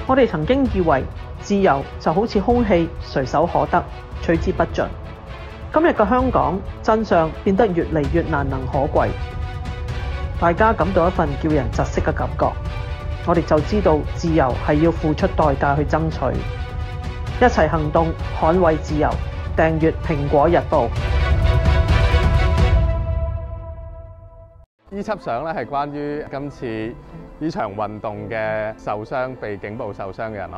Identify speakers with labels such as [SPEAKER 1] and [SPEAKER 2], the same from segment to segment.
[SPEAKER 1] 我哋曾經以為自由就好似空氣，隨手可得，取之不盡。今日嘅香港真相變得越嚟越難能可貴，大家感到一份叫人窒息嘅感覺。我哋就知道自由係要付出代價去爭取，一齊行動捍衛自由。訂閱蘋果日報。
[SPEAKER 2] 呢輯相咧係關於今次呢場運動嘅受傷、被警暴受傷嘅人咯。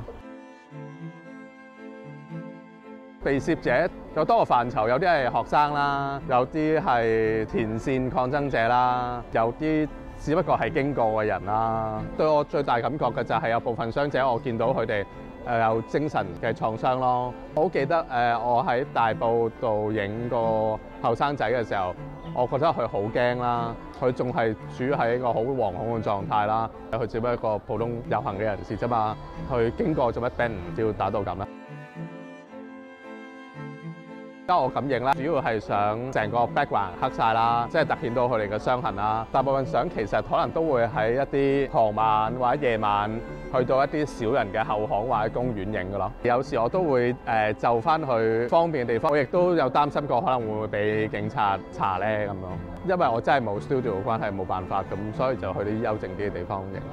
[SPEAKER 2] 被攝者有多個範疇，有啲係學生啦，有啲係前線抗爭者啦，有啲只不過係經過嘅人啦。對我最大感覺嘅就係有部分傷者，我見到佢哋有精神嘅創傷咯。我好記得我喺大埔度影個後生仔嘅時候，我覺得佢好驚啦，佢仲係處喺一個好惶恐嘅狀態啦。佢只不過一個普通遊行嘅人士啫嘛，佢經過做乜俾人要打到咁咧？而家我咁影啦，主要係想成個 background 黑晒啦，即係突顯到佢哋嘅傷痕啦。大部分相其實可能都會喺一啲傍晚或者夜晚去到一啲少人嘅後巷或者公園影㗎咯。有時我都會就翻去方便嘅地方，我亦都有擔心過可能會唔會俾警察查咧咁樣。因為我真係冇 studio 嘅關係，冇辦法咁，所以就去啲幽靜啲嘅地方影。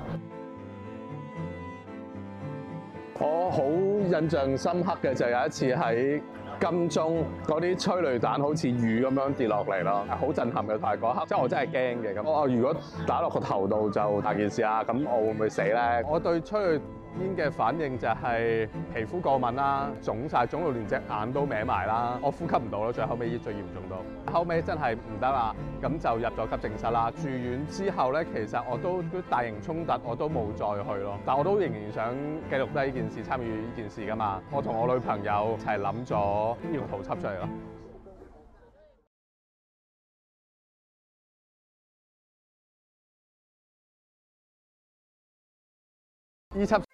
[SPEAKER 2] 我好印象深刻嘅就有一次喺金鐘嗰啲催淚彈好似雨咁樣跌落嚟咯，好震撼嘅。但係嗰刻，即係我真係驚嘅咁。我如果打落個頭度就大件事啦，咁我會唔會死咧？我對催淚煙嘅反應就係皮膚過敏啦，腫晒，腫到連隻眼都歪埋啦，我呼吸唔到咯。最後尾最嚴重到，後尾真係唔得啦，咁就入咗急症室啦。住院之後咧，其實我都大型衝突我都冇再去咯，但我都仍然想記錄低呢件事，參與呢件事噶嘛。我同我女朋友一齊諗咗呢條圖輯出嚟咯。呢輯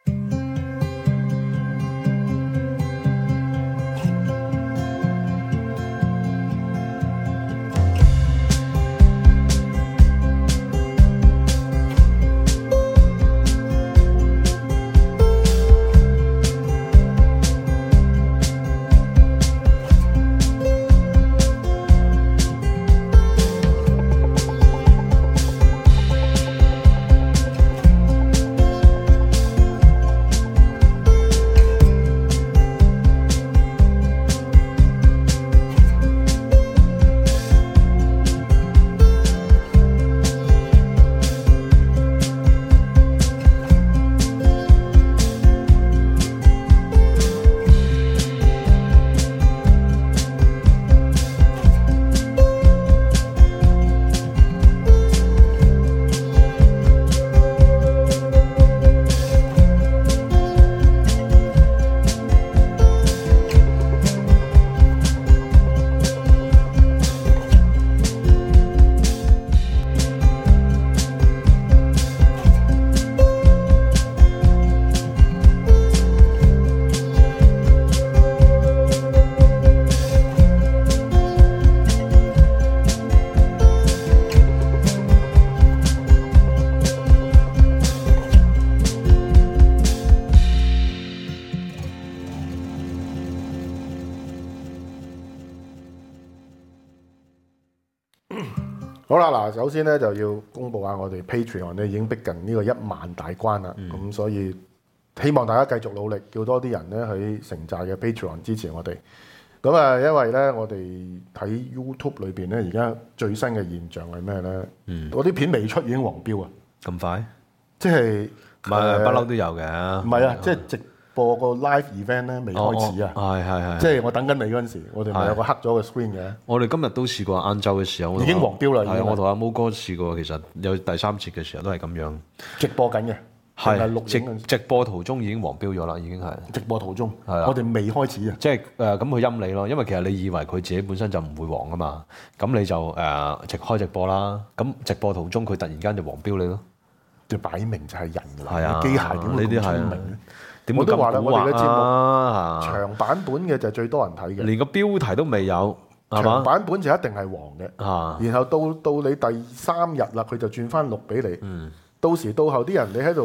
[SPEAKER 3] 好啦，嗱，首先咧就要公佈下我哋 Patreon 咧已經逼近呢個1萬大關啦，咁所以希望大家繼續努力，叫多啲人咧喺城寨嘅 Patreon 支持我哋。咁啊，因為咧我哋睇 YouTube 裏邊咧，而家最新嘅現象係咩咧？嗰啲片未出已經黃標啊！
[SPEAKER 4] 咁快？
[SPEAKER 3] 即係
[SPEAKER 4] 唔係不嬲都有嘅。
[SPEAKER 3] 唔係啊，即係直播個 live event 咧未開始啊！
[SPEAKER 4] 係。
[SPEAKER 3] 即係我等緊你嗰陣時，我哋咪有個黑咗嘅 screen 嘅。
[SPEAKER 4] 我哋今日都試過晏晝嘅時候，
[SPEAKER 3] 已經黃標啦。
[SPEAKER 4] 係我同阿毛哥試過，其實有第三節嘅時候都係咁樣。
[SPEAKER 3] 直播緊嘅。
[SPEAKER 4] 係直播途中已經黃標咗啦，已經係
[SPEAKER 3] 直播途中，
[SPEAKER 4] 係啦，
[SPEAKER 3] 我哋未開始啊，
[SPEAKER 4] 即係咁佢陰你咯，因為其實你以為佢自己本身就唔會黃噶嘛，咁你就開直播啦，咁直播途中佢突然間就黃標你咯，
[SPEAKER 3] 就擺明就係人㗎
[SPEAKER 4] 係啊，
[SPEAKER 3] 機械點會咁聰明咧？
[SPEAKER 4] 我
[SPEAKER 3] 都話啦，我哋嘅節
[SPEAKER 4] 目
[SPEAKER 3] 長版本嘅就最多人睇嘅，
[SPEAKER 4] 連個標題都未有，
[SPEAKER 3] 長版本就一定係黃嘅，然後到你第3日啦，佢就轉翻綠俾你，到時到後啲人你喺度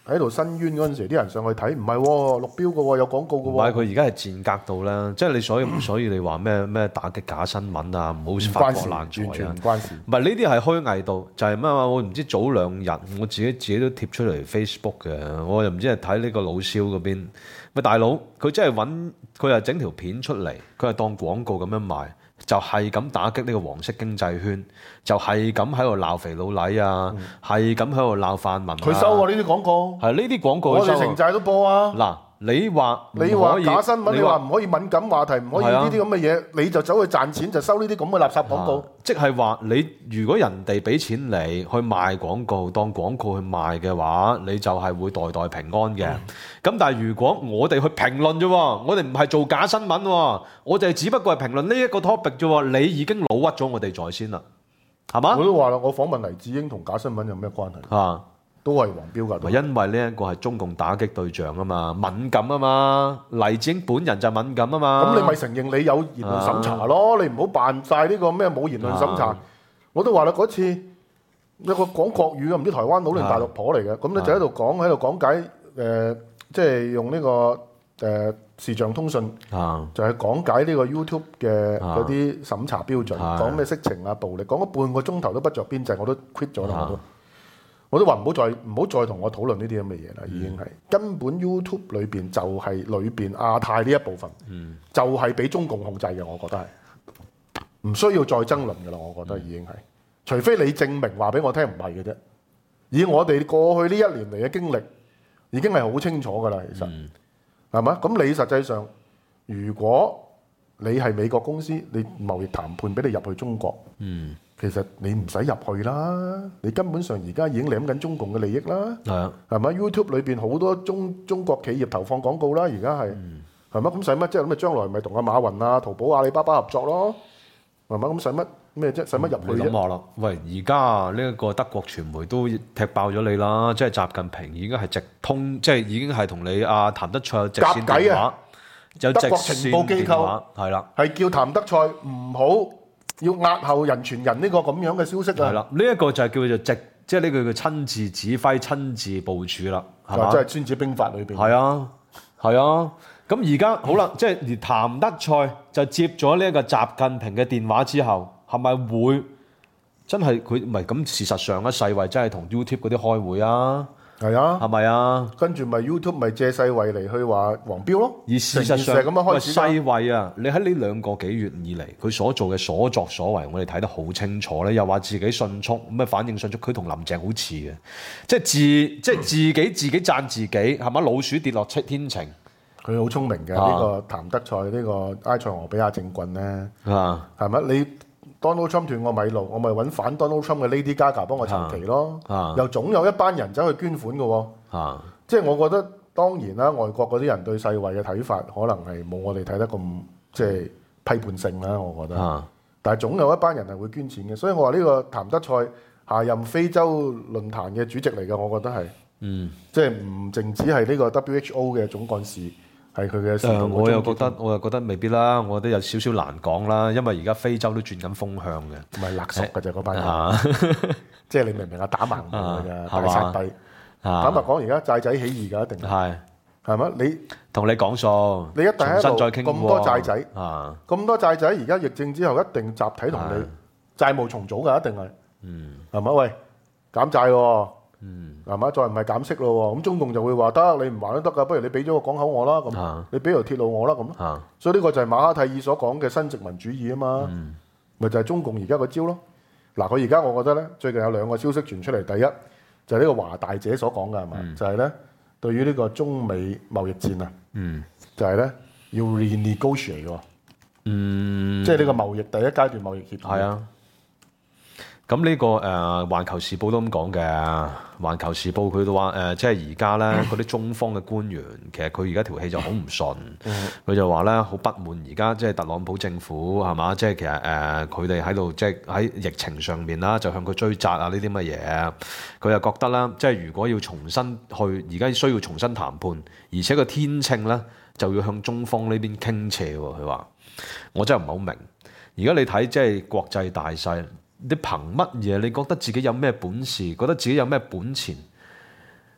[SPEAKER 3] 喺度申冤嗰陣時，啲人上去睇，唔係喎，綠標嘅喎，有廣告嘅
[SPEAKER 4] 唔係
[SPEAKER 3] 喎。
[SPEAKER 4] 佢而家係賤格到咧，即係你所以你話咩打擊假新聞啊，唔好
[SPEAKER 3] 唔
[SPEAKER 4] 發
[SPEAKER 3] 關事，
[SPEAKER 4] 國難
[SPEAKER 3] 完全
[SPEAKER 4] 財啊
[SPEAKER 3] 唔。關事。
[SPEAKER 4] 唔係呢啲係虛偽到，就係咩話？我唔知早兩日我自己都貼出嚟 Facebook 嘅，我又唔知係睇呢個老蕭嗰邊。喂大佬，佢真係揾佢係整條片出嚟，佢係當廣告咁樣賣，就係咁打擊呢個黃色經濟圈，就係咁喺度鬧肥佬黎啊，係咁喺度鬧泛民啊。
[SPEAKER 3] 佢收喎呢啲廣告，
[SPEAKER 4] 係呢啲廣告
[SPEAKER 3] 我
[SPEAKER 4] 佢收啊
[SPEAKER 3] 哋城寨都播啊。
[SPEAKER 4] 嗱，你話
[SPEAKER 3] 你話
[SPEAKER 4] 唔可以
[SPEAKER 3] 假新聞，你話唔可以敏感話題，唔可以
[SPEAKER 4] 係啊
[SPEAKER 3] 呢啲咁嘅嘢，你就走去賺錢，就收呢啲咁嘅垃圾廣告。
[SPEAKER 4] 即係話你如果人哋俾錢你去賣廣告，當廣告去賣嘅話，你就係會代代平安嘅。咁但係如果我哋去評論啫喎，我哋唔係做假新聞喎，我哋只不過係評論呢一個 topic 啫喎，你已經老屈咗我哋在先啦，係嘛？
[SPEAKER 3] 我都話啦，我訪問黎智英同假新聞有咩關係？
[SPEAKER 4] 啊！
[SPEAKER 3] 都係黃標㗎。
[SPEAKER 4] 因為呢一個係中共打擊對象啊嘛，敏感啊嘛，黎智英本人就敏感啊嘛。
[SPEAKER 3] 咁你咪承認你有言論審查咯？你唔好扮晒呢個咩冇言論審查。我都話啦，嗰次有個講國語嘅，唔知台灣佬定大陸婆嚟嘅，咁咧就喺度講解即係用呢個視像通訊，就係講解呢個 YouTube 嘅嗰啲審查標準，講咩色情啊、暴力，講咗半個鐘頭都不着邊際，我都 quit 咗啦，我都話唔好再同我討論呢啲咁嘅嘢啦，已經係根本 YouTube 裏邊就係裏邊亞太呢一部分，就係俾中共控制嘅，我覺得係唔需要再爭論嘅啦，我覺得已經係，除非你證明話俾我聽唔係嘅啫。以我哋過去呢一年嚟嘅經歷，已經係好清楚噶啦，其實係嘛？咁你實際上，如果你係美國公司，你貿易談判俾你入去中國，其實你唔使入去啦，你根本上而家已經舐緊中共嘅利益啦，係咪？YouTube 裏邊好多中國企業投放廣告啦，而家係係咪？咁使乜？即係咁啊，將來咪同阿馬雲啊、淘寶、阿里巴巴合作咯，係咪？咁使乜咩啫？使乜入去啫？
[SPEAKER 4] 咁話啦，喂！而家呢一個德國傳媒都踢爆咗你啦，即係習近平已經係直通，即係已經係同你阿譚德塞有直線電話，有直線電話，係啦，
[SPEAKER 3] 係叫譚德塞唔好要押後人傳人呢個咁樣嘅消息啊！
[SPEAKER 4] 係啦，呢一個就係叫做即係呢個叫親自指揮、親自部署啦，係嘛？
[SPEAKER 3] 即係《孫子兵法》裏邊。
[SPEAKER 4] 係啊，係啊。咁而家好啦，即係而譚德塞就接咗呢一個習近平嘅電話之後，係咪會真係佢唔係咁？事實上咧，世衛真係同 YouTube 嗰啲開會啊，
[SPEAKER 3] 係啊，
[SPEAKER 4] 係咪啊？
[SPEAKER 3] 跟住咪 YouTube 咪借世衛嚟去話黃標咯。
[SPEAKER 4] 而事實上，
[SPEAKER 3] 咁樣開始
[SPEAKER 4] 世衛啊，你喺呢兩個幾月以嚟，佢所做嘅所作所為，我哋睇得好清楚咧。又話自己迅速，咩反應迅速，佢同林鄭好似嘅，即係自己讚自己，係咪？老鼠跌落天晴。
[SPEAKER 3] 佢好聰明嘅呢個譚德塞呢個埃塞俄比亞政棍咧，係咪？你 Donald Trump 斷我米路，我咪揾反 Donald Trump 嘅 Lady Gaga 幫我籌旗咯。又總有一班人走去捐款嘅喎。即係我覺得當然啦，外國嗰啲人對世衛嘅睇法可能係冇我哋睇得咁即係批判性啦。我覺得，但係總有一班人係會捐錢嘅。所以我話呢個譚德塞下任非洲論壇嘅主席嚟嘅，我覺得係，即係唔淨止係呢個 WHO 嘅總幹事。係佢嘅
[SPEAKER 4] 我又覺得未必啦，我覺得有少少難講啦，因為而家非洲都轉緊風向嘅，
[SPEAKER 3] 唔係勒索嘅啫嗰班人，即係你明唔明啊？打盲嘅㗎，大殺幣。坦白講，而家債仔起義㗎，一定係咪？你同你講數，你一定喺度咁多債仔，咁多債仔，而家疫症之後一定集體同你債務重組㗎，一定係，係咪？喂，減債喎。係嘛？再唔係減息咯喎，咁中共就會話得，你唔還都得㗎，不如你俾咗個港口我啦，咁你俾條鐵路我啦，咁，所以呢個就係馬哈蒂爾所講嘅新殖民主義啊嘛，咪就係中共而家個招咯。嗱，佢而家我覺得咧，最近有兩個消息傳出嚟，第一就係呢個華大姐所講嘅係嘛，就係咧對於呢個中美貿易戰啊，就係咧要 renegotiate 喎，即係呢個貿易第一階段貿易協議。係啊。咁呢個環球時報都咁講嘅，環球時報佢都話即係而家咧嗰啲中方嘅官員，其實佢而家條氣就好唔順，佢就話咧好不滿而家即係特朗普政府係嘛，即係其實佢哋喺度即係喺疫情上面啦，就向佢追責啊呢啲乜嘢，佢又覺得啦，即係如果要重新去而家需要重新談判，而且個天秤咧就要向中方呢邊傾斜喎，佢話我真係唔係好明，而家你睇即係國際大勢。你憑乜嘢？你覺得自己有咩本事？覺得自己有咩本錢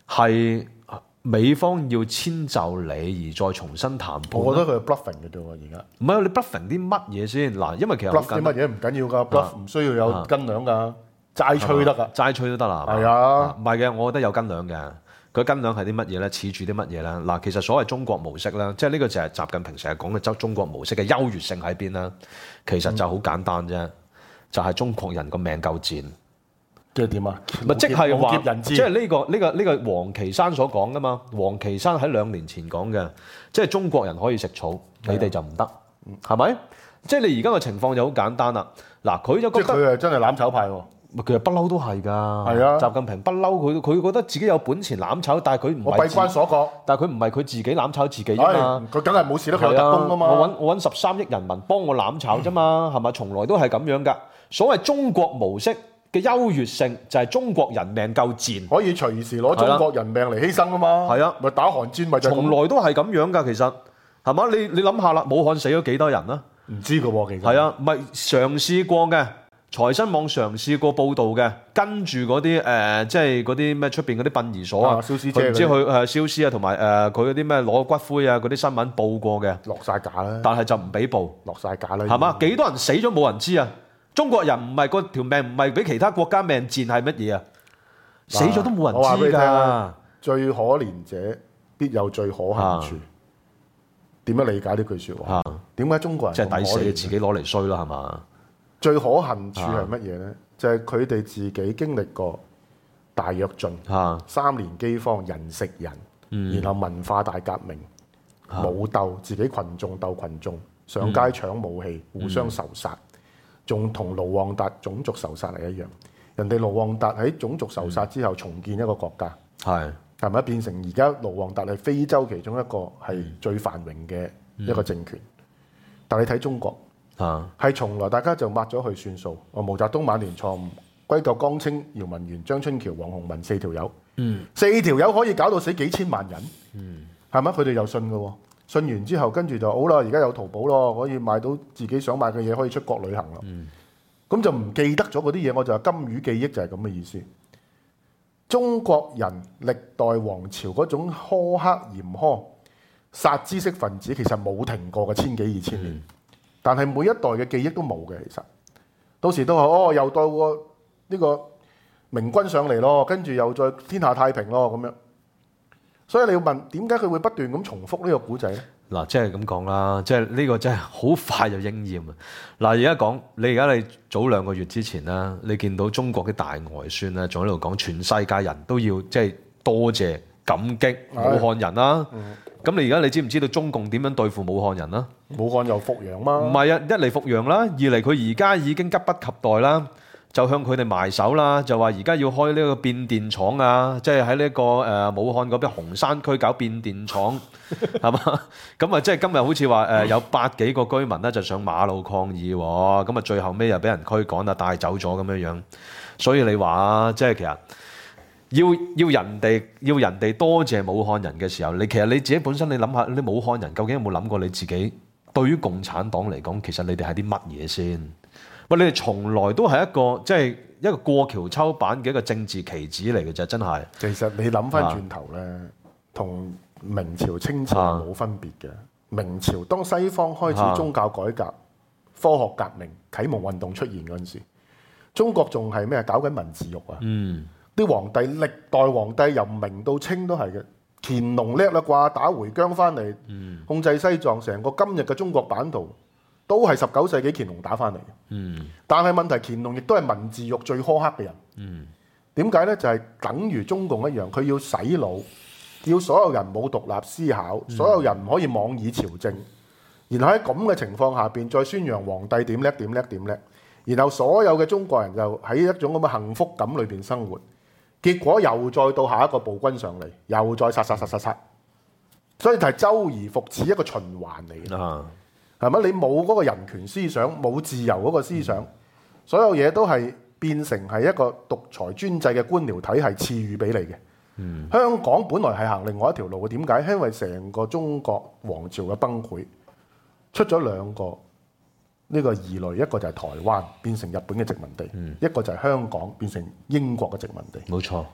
[SPEAKER 4] 係美方要遷就你而再重新談判。
[SPEAKER 3] 我覺得佢係 bluffing 嘅啫喎，而家
[SPEAKER 4] 唔係你 bluffing 啲乜嘢先？嗱，因為其實好
[SPEAKER 3] bluff
[SPEAKER 4] 簡單
[SPEAKER 3] 啲乜嘢唔緊要㗎，bluff 唔需要有斤兩㗎，齋吹得㗎。
[SPEAKER 4] 齋吹都得啦，
[SPEAKER 3] 係啊，
[SPEAKER 4] 唔係嘅，我覺得有斤兩嘅。佢斤兩係啲乜嘢咧？恃住啲乜嘢咧？嗱，其實所謂中國模式咧，即係呢個就係習近平成日講嘅中國模式嘅優越性喺邊啦。其實就好簡單啫，就係中國人個命夠賤。
[SPEAKER 3] 即係點啊？
[SPEAKER 4] 咪即係話
[SPEAKER 3] 劫人，質
[SPEAKER 4] 即係呢個王岐山所講噶嘛？王岐山喺2年前講嘅，即係中國人可以食草，你哋就唔得，係咪？即係你而家個情況就好簡單啦。嗱，佢就覺
[SPEAKER 3] 即係
[SPEAKER 4] 得
[SPEAKER 3] 佢係真係攬炒派喎。
[SPEAKER 4] 其實不嬲都係㗎。
[SPEAKER 3] 係啊，
[SPEAKER 4] 習近平不嬲，佢覺得自己有本錢攬炒，但係佢唔係
[SPEAKER 3] 我閉關鎖國，
[SPEAKER 4] 但係佢唔係佢自己攬炒自己啫嘛。
[SPEAKER 3] 佢梗係冇事啦，佢有特工㗎嘛。
[SPEAKER 4] 我揾13億人民幫我攬炒啫嘛，係咪？從來都係咁樣㗎。所謂中國模式嘅優越性就係中國人命夠賤，
[SPEAKER 3] 可以隨時攞中國人命嚟犧牲啊嘛。
[SPEAKER 4] 係啊，
[SPEAKER 3] 咪打韓戰咪就係咁。
[SPEAKER 4] 從來都係咁樣㗎，其實係嘛？你諗下啦，武漢死咗幾多人啊？
[SPEAKER 3] 唔知㗎喎，其實
[SPEAKER 4] 係啊，咪嘗試過嘅。財新網嘗試過報導嘅，跟住嗰啲即係嗰啲咩出邊嗰啲殯儀所啊，
[SPEAKER 3] 燒屍
[SPEAKER 4] 佢唔知佢燒屍啊，同埋佢嗰啲咩攞骨灰啊嗰啲新聞報過嘅，
[SPEAKER 3] 落晒架啦。
[SPEAKER 4] 但係就唔俾報，
[SPEAKER 3] 落晒架啦。
[SPEAKER 4] 係嘛？幾多人死咗冇人知啊？中國人唔係個條命唔係比其他國家命賤係乜嘢啊？死咗都冇人知㗎。
[SPEAKER 3] 最可憐者必有最可恨處。點樣理解呢句説話？點解中國人
[SPEAKER 4] 即係抵死自己攞嚟衰啦，係嘛？
[SPEAKER 3] 最可恨處係乜嘢呢？就係佢哋自己經歷過大躍進、3年饑荒、人食人，然後文化大革命、武鬥，自己群眾鬥群眾，上街搶武器，互相仇殺，仲同盧旺達種族仇殺係一樣。人哋盧旺達喺種族仇殺之後重建一個國家，係咪變成而家盧旺達係非洲其中一個係最繁榮嘅一個政權？但你睇中國。係從來大家就抹咗佢算數。毛澤東晚年錯誤，歸咎江青、姚文元、張春橋、黃鴻文4條友。4條友可以搞到死幾千萬人，係咪？佢哋又信嘅喎，信完之後跟住就好啦。而家有淘寶咯，可以買到自己想買嘅嘢，可以出國旅行咯。咁就唔記得咗嗰啲嘢，我就話金魚記憶就係咁嘅意思。中國人歷代王朝嗰種苛刻嚴苛，殺知識分子其實冇停過嘅1000幾2000年。但係每一代嘅記憶都冇嘅，其實到時都話又到呢個明君上嚟咯，跟住又再天下太平咯咁樣。所以你要問點解佢會不斷咁重複呢個古仔咧？
[SPEAKER 4] 嗱，即係咁講啦，即係呢個真係好快就應驗啊！嗱，而家講你早2個月之前啦，你見到中國啲大外宣咧，仲喺度講全世界人都要即係多謝感激武漢人啦。咁你而家你知唔知道中共點樣對付武漢人啦？
[SPEAKER 3] 武漢又復陽嘛？
[SPEAKER 4] 唔係啊，一嚟復陽啦，二嚟佢而家已經急不及待啦，就向佢哋埋手啦，就話而家要開呢個變電廠啊，即係喺呢個武漢嗰邊洪山區搞變電廠，係嘛？咁啊，即係今日好似話有百幾個居民咧就上馬路抗議喎，咁啊最後尾又俾人驅趕啊，帶走咗咁樣樣，所以你話即係其實。要人哋多謝武漢人嘅時候，其實你自己本身你諗下，你武漢人究竟有冇諗過你自己對於共產黨嚟講，其實你哋係啲乜嘢先？喂，你哋從來都係一個即係一個過橋抽板嘅一個政治棋子嚟嘅啫，真係。
[SPEAKER 3] 其實你諗翻轉頭咧，同明朝清朝冇分別嘅。明朝當西方開始宗教改革、科學革命、啟蒙運動出現嗰陣時，中國仲係咩搞緊文字獄啊？啲皇帝歷代皇帝由明到清都係嘅，乾隆叻啦啩，打回疆翻嚟，控制西藏，成個今日嘅中國版圖都係19世紀乾隆打翻嚟嘅。但係問題乾隆亦都係文字獄最苛刻嘅人。點解呢？就係等於中共一樣，佢要洗腦，要所有人冇獨立思考，所有人唔可以妄議朝政，然後喺咁嘅情況下邊再宣揚皇帝點叻點叻點叻，然後所有嘅中國人就喺一種咁嘅幸福感裏邊生活。結果又再到下一個暴君上嚟，又再殺，所以就係周而復始一個循環嚟嘅，係咪？你冇嗰個人權思想，冇自由嗰個思想，所有嘢都係變成係一個獨裁專制嘅官僚體系賜予俾你嘅。香港本來係行另外一條路嘅，點解？因為成個中國王朝嘅崩潰，出咗2個呢個異類，一個就係台灣變成日本嘅殖民地，一個就係香港變成英國嘅殖民地。
[SPEAKER 4] 冇錯，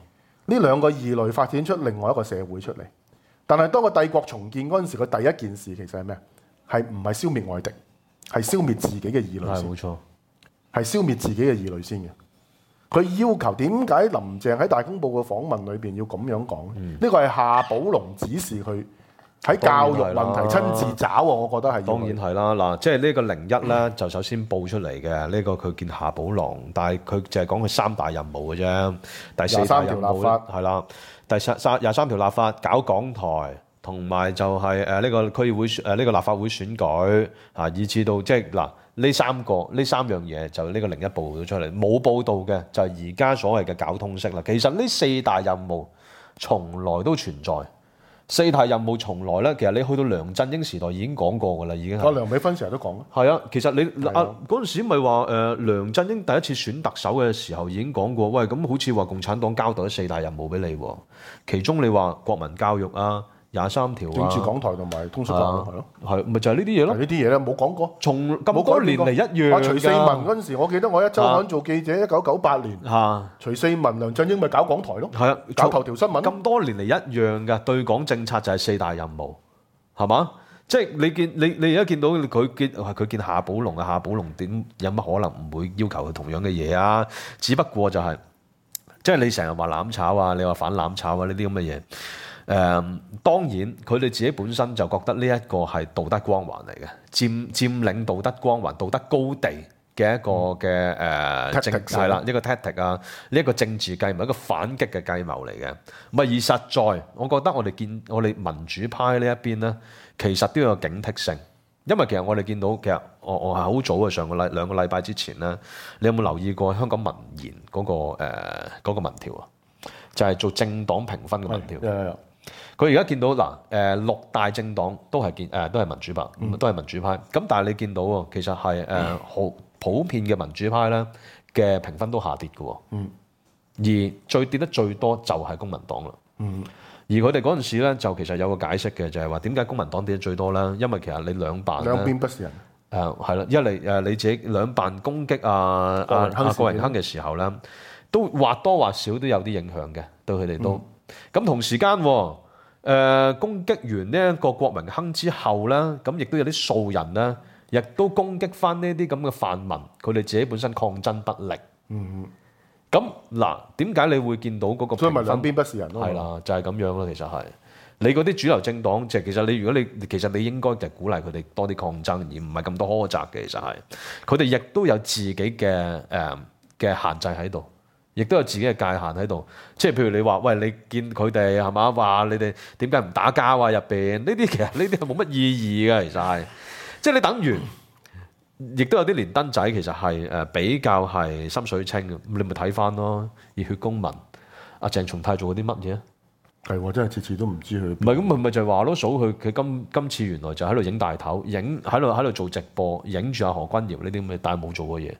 [SPEAKER 3] 呢兩個異類發展出另外一個社會出嚟。但係當個帝國重建嗰陣時，佢第一件事其實係咩？係唔係消滅外敵？係消滅自己嘅異類先。
[SPEAKER 4] 冇錯，
[SPEAKER 3] 係消滅自己嘅異類先嘅。佢要求點解林鄭喺大公報嘅訪問裏邊要咁樣講？呢個係夏寶龍指示佢喺教育問題親自找喎，我覺得係。
[SPEAKER 4] 當然係啦，嗱，即係呢個01咧，就首先報出嚟嘅呢個佢見夏寶龍，但係佢就係講佢3大任務嘅啫。第4大任務咧係啦，第23條立法搞港台，同埋就係呢個區議會呢個立法會選舉啊，以至到即係嗱。呢三樣嘢就呢個01報咗出嚟，冇報導嘅就係而家所謂嘅搞通識啦。其實呢4大任務從來都存在，4大任務從來咧，其實你去到梁振英時代已經講過㗎啦，已經係。
[SPEAKER 3] 梁美芬成日都講啦。
[SPEAKER 4] 係啊，其實你嗰陣時咪話梁振英第一次選特首嘅時候已經講過，喂，咁好似話共產黨交代咗4大任務俾你喎，其中你話國民教育啊。23條
[SPEAKER 3] 政治港台同埋通識講係咯，
[SPEAKER 4] 係咪就係呢啲嘢咯？
[SPEAKER 3] 呢啲嘢咧冇講過，
[SPEAKER 4] 從咁多年嚟一樣㗎。
[SPEAKER 3] 徐四民嗰陣時，我記得我一週刊做記者，1998年，徐四民、梁振英咪搞港台咯，
[SPEAKER 4] 係啊，
[SPEAKER 3] 搞頭條新聞。
[SPEAKER 4] 咁多年嚟一樣㗎，對港政策就係4大任務，係嘛？即係你而家見到佢見夏寶龍啊，夏寶龍點有乜可能唔會要求佢同樣嘅嘢啊？只不過就係即係你成日話攬炒啊，你話反攬炒啊呢啲咁嘅嘢。當然佢哋自己本身就覺得呢一個係道德光環嚟嘅，佔領道德光環、道德高地嘅一個嘅係啦，一個 tactic 啊，呢一個政治計謀，一個反擊嘅計謀嚟嘅。唔係而實在，我覺得我哋民主派呢一邊咧，其實都有警惕性，因為其實我哋見到其實我係好早嘅2個禮拜之前咧，你有冇留意過香港民研嗰個民調啊？就係做政黨評分嘅民調。佢而家見到嗱，6大政黨都係民主派，都係民主派。咁但係你見到喎，其實係好普遍嘅民主派咧嘅評分都下跌嘅。而最跌得最多就係公民黨啦。而佢哋嗰陣時咧就其實有個解釋嘅，就係話點解公民黨跌得最多咧？因為其實你兩邊
[SPEAKER 3] 不是人。
[SPEAKER 4] 係啦，一嚟你自己兩辦攻擊郭榮鏗嘅時候咧，都或多或少都有啲影響嘅，對佢哋都。咁同時間攻擊完呢一個郭榮鏗之後咧，咁亦都有啲素人咧，亦都攻擊翻呢啲咁嘅泛民，佢哋自己本身抗爭不力。咁嗱，點解你會見到嗰個評分？
[SPEAKER 3] 所以咪兩邊不是人咯。
[SPEAKER 4] 係啦，就係咁樣咯。其實係你嗰啲主流政黨，即係其實你應該就鼓勵佢哋多啲抗爭，而唔係咁多苛責嘅。其實係佢哋亦都有自己嘅限制喺度。亦都有自己嘅界限喺度，即係譬如你話，喂，你見佢哋係嘛話你哋點解唔打交啊？入邊呢啲其實呢啲係冇乜意義嘅，其實係，即係你等於，亦都有啲連登仔其實係比較係心水清嘅，你咪睇翻咯。熱血公民，阿鄭松泰做過啲乜嘢？
[SPEAKER 3] 係喎，真係次次都唔知佢。
[SPEAKER 4] 唔係咁，咪就係話咯，數佢今次原來就喺度影大頭，喺度做直播，影住阿何君堯呢啲咁嘅，但係冇做過嘢。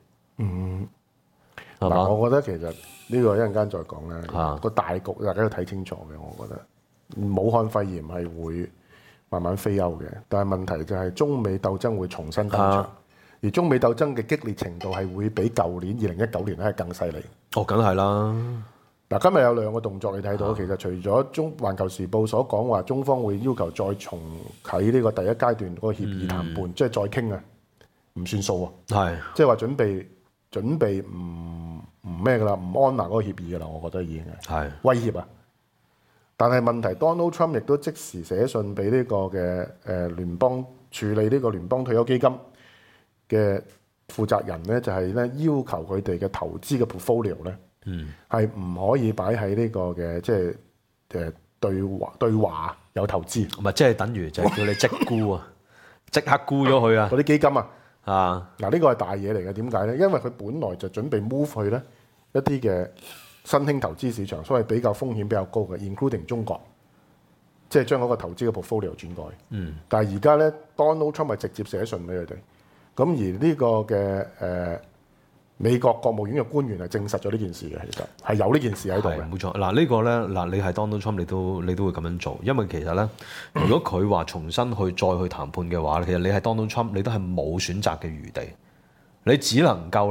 [SPEAKER 3] 嗱，我覺得其實呢個一陣間再講啦。個大局大家要睇清楚嘅，我覺得武漢肺炎係會慢慢飛歐嘅，但係問題就係中美鬥爭會重新登場，而中美鬥爭嘅激烈程度係會比舊年2019年咧係更犀利。
[SPEAKER 4] 哦，梗係啦。
[SPEAKER 3] 嗱，今日有兩個動作你睇到，其實除咗環球時報所講話，中方會要求再重啟呢個第一階段嗰個協議談判，即係再傾啊，唔算數喎。係，即係話準備唔咩噶啦，唔安納嗰個協議噶啦，我覺得已經係威脅啊！但係問題 Donald Trump 亦都即時寫信俾呢個嘅聯邦處理呢個聯邦退休基金嘅負責人咧，就係咧要求佢哋嘅投資嘅 portfolio 咧，係唔可以擺喺呢個嘅即係對華有投資，
[SPEAKER 4] 唔係即係等於就係叫你即沽啊，即刻沽咗佢啊！
[SPEAKER 3] 嗰啲基金啊，嗱呢個係大嘢嚟嘅，點解咧？因為佢本來就準備 move 去咧一啲嘅新興投資市場，所謂比較風險比較高嘅 ，including 中國，即係將嗰個投資嘅 portfolio 轉過去。但係而家咧 Donald Trump 係直接寫信俾佢哋，咁而呢個嘅美國國務院嘅官員係證實咗呢件事嘅，其實係有呢件事喺度嘅。
[SPEAKER 4] 冇錯，嗱呢個咧，嗱你係 Donald Trump，你都會咁樣做，因為其實咧，如果佢話重新再去談判嘅話，其實你係 Donald Trump，你都係冇選擇嘅餘地，你只能夠啦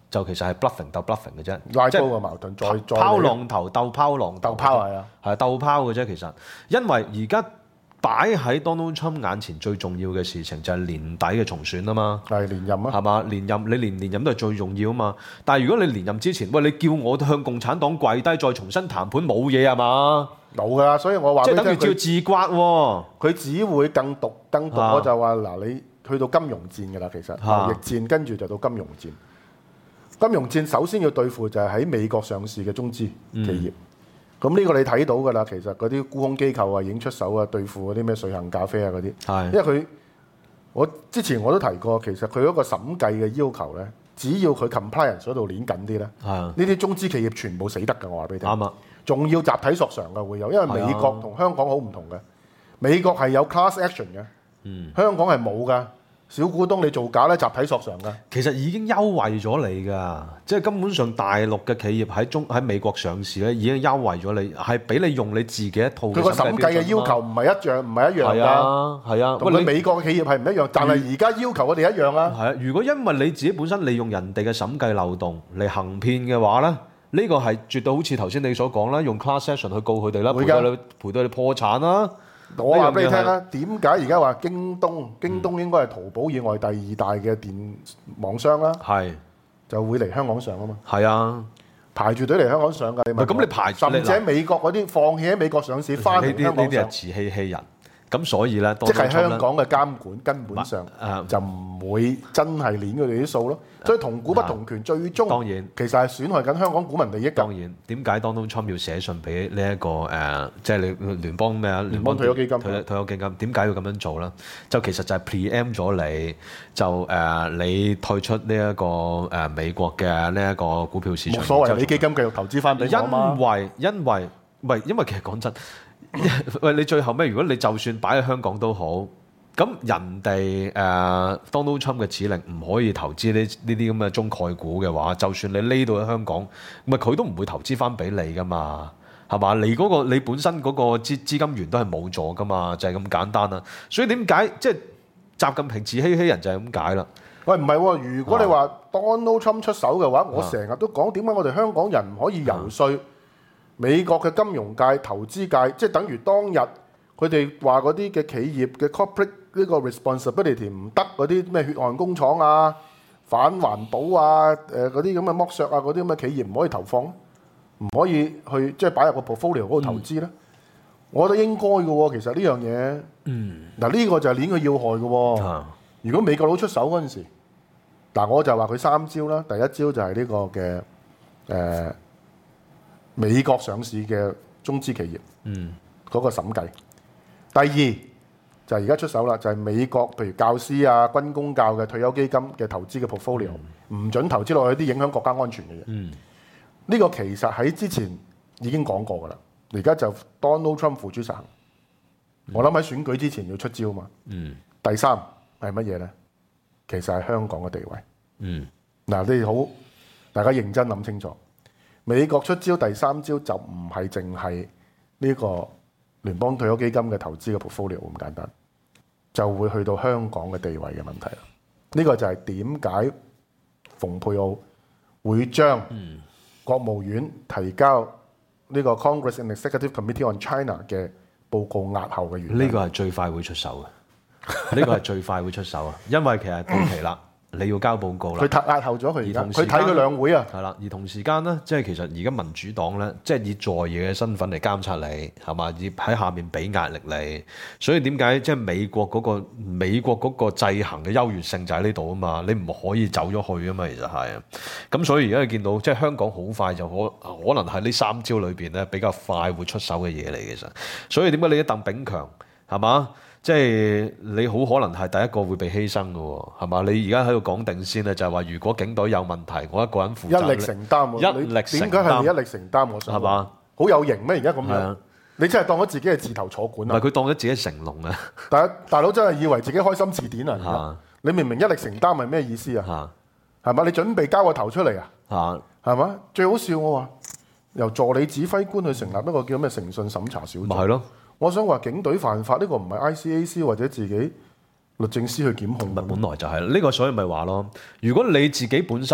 [SPEAKER 4] 就其實係 bluffing 鬥 bluffing 嘅啫，
[SPEAKER 3] 拉
[SPEAKER 4] 即係
[SPEAKER 3] 高個矛盾，再
[SPEAKER 4] 拋浪頭鬥拋浪頭
[SPEAKER 3] 鬥拋係啊，
[SPEAKER 4] 係鬥拋嘅啫。其實因為而家擺喺 Donald Trump 眼前最重要嘅事情就係年底嘅重選啊嘛，
[SPEAKER 3] 係連任啊，
[SPEAKER 4] 係嘛？連任你連任都係最重要啊嘛。但係如果你連任之前，喂你叫我向共產黨跪低再重新談判冇嘢係嘛？
[SPEAKER 3] 冇㗎，所以我話
[SPEAKER 4] 即係
[SPEAKER 3] 俾你聽
[SPEAKER 4] 等於照自刮喎。
[SPEAKER 3] 佢只會更毒。
[SPEAKER 4] 啊
[SPEAKER 3] 我就話嗱，你去到金融戰㗎啦，其實貿易戰跟住就到金融戰。金融戰首先要對付就係喺美國上市嘅中資企業。咁呢個你睇到㗎啦，其實嗰啲沽空機構啊已經出手啊，對付嗰啲咩瑞幸咖啡啊嗰啲。
[SPEAKER 4] 係
[SPEAKER 3] 因為我之前我都提過，其實佢嗰個審計嘅要求咧，只要佢 compliance 嗰度攣緊啲咧，呢啲中資企業全部死得㗎，我話俾你聽。
[SPEAKER 4] 啱啊，
[SPEAKER 3] 仲要集體索償嘅會有，因為美國同香港好唔同嘅，美國係有 class action 嘅，香港係冇㗎。小股東你做假咧，集體索償㗎。
[SPEAKER 4] 其實已經優惠咗你㗎，即係根本上大陸嘅企業喺美國上市咧，已經優惠咗你，係俾你用你自己一套嘅
[SPEAKER 3] 佢個審計嘅要求唔係一樣
[SPEAKER 4] 係
[SPEAKER 3] 㗎。
[SPEAKER 4] 啊係啊，
[SPEAKER 3] 同佢美國嘅企業係唔一樣，但係而家要求我哋一樣啦。
[SPEAKER 4] 係啊，如果因為你自己本身利用人哋嘅審計漏洞嚟行騙嘅話咧，呢個係絕對好似頭先你所講啦，用 class action 去告佢哋啦，賠到你破產啦。
[SPEAKER 3] 我話俾你聽啦，點解而家話京東應該係淘寶以外第二大嘅電網商啦，
[SPEAKER 4] 係
[SPEAKER 3] 就會嚟香港上啊嘛，
[SPEAKER 4] 係啊，
[SPEAKER 3] 排住隊嚟香港上㗎。你問我
[SPEAKER 4] 咁你排
[SPEAKER 3] 甚至喺美國嗰啲放棄喺美國上市，翻嚟香港上，
[SPEAKER 4] 呢啲係自欺欺人。咁所以咧，
[SPEAKER 3] 即係香港嘅監管根本上就唔會真係攣佢哋啲數咯。所以同股不同權，最終
[SPEAKER 4] 當然
[SPEAKER 3] 其實係損害緊香港股民利益㗎。
[SPEAKER 4] 當然，點解 Donald Trump 要寫信俾呢一個即係你聯邦咩啊？聯邦
[SPEAKER 3] 退休基金
[SPEAKER 4] 退休基金點解要咁樣做咧？就其實就係 preempt 咗你，就你退出呢一個美國嘅呢一個股票市場。
[SPEAKER 3] 冇所謂，你基金繼續投資翻俾我嘛。
[SPEAKER 4] 因為其實講真。喂，你最後咩？如果你就算擺喺香港都好，咁人哋Donald Trump 嘅指令唔可以投資呢啲咁嘅中概股嘅話，就算你匿到喺香港，咪佢都唔會投資翻俾你噶嘛，係嘛？你本身嗰個資金源都係冇咗噶嘛，就係咁簡單啦。所以點解即係習近平自欺欺人就係咁解啦？
[SPEAKER 3] 喂，唔係喎，如果你話 Donald Trump 出手嘅話，我成日都講點解我哋香港人唔可以游說美國嘅金融界、投資界，即係等於當日佢哋話嗰啲嘅企業嘅 corporate 呢個 responsibility 唔得，嗰啲咩血汗工廠啊、反環保啊、嗰啲咁嘅剝削啊、嗰啲咁嘅企業唔可以投放，唔可以去即係擺入個 portfolio 嗰度投資咧？我覺得應該嘅喎，其實呢樣嘢，嗱呢個就係鏈佢要害嘅喎。如果美國佬出手嗰陣時，嗱我就話佢三招啦，第一招就係呢個嘅美國上市嘅中資企業，嗰個審計。第二就係而家出手啦，就係美國譬如教師啊、軍公教嘅退休基金嘅投資嘅 portfolio，唔準投資落去啲影響國家安全嘅嘢。呢個其實喺之前已經講過㗎啦，而家就 Donald Trump 付諸實行。我諗喺選舉之前要出招嘛。第三係乜嘢咧？其實係香港嘅地位。嗱，你哋好，大家認真諗清楚。美國出招第三招就唔係淨係呢個聯邦退休基金嘅投資嘅 portfolio 咁簡單，就會去到香港嘅地位嘅問題啦。呢個就係點解蓬佩奧會將國務院提交呢個 Congress and Executive Committee on China 嘅報告押後嘅原因。
[SPEAKER 4] 呢個係最快會出手嘅，呢個係最快會出手啊！因為其實到期啦。你要交報告啦，
[SPEAKER 3] 佢押後咗佢而家，佢睇佢兩會啊，
[SPEAKER 4] 係啦。而同時間咧，即係其實而家民主黨咧，即係以在野嘅身份嚟監察你，係嘛？以喺下面俾壓力你，所以點解即係美國嗰個制衡嘅優越性就喺呢度啊嘛？你唔可以走咗去啊嘛，其實係。咁所以而家你見到即係香港好快就可能係呢三招裏邊咧比較快會出手嘅嘢嚟，其實。所以點解你一鄧炳強係嘛？即係你好可能係第一個會被犧牲嘅喎，係嘛？你而家喺度講定先咧，就係話如果警隊有問題，我一個人負責，
[SPEAKER 3] 一力承擔。點解係你一力承擔？我想
[SPEAKER 4] 係嘛？
[SPEAKER 3] 好有型咩？而家咁樣，你真係當咗自己係自投坐館啊？
[SPEAKER 4] 唔係佢當咗自己係成龍啊！
[SPEAKER 3] 大佬真係以為自己開心字典啊！你明明一力承擔係咩意思啊？係嘛？你準備交個頭出嚟啊？係嘛？最好笑我話由助理指揮官去成立一個叫咩誠信審查小組。咪係咯？我想話警隊犯法呢個唔係 ICAC 或者自己律政司去檢控。
[SPEAKER 4] 本來就係呢個，所以咪話咯。如果你自己本身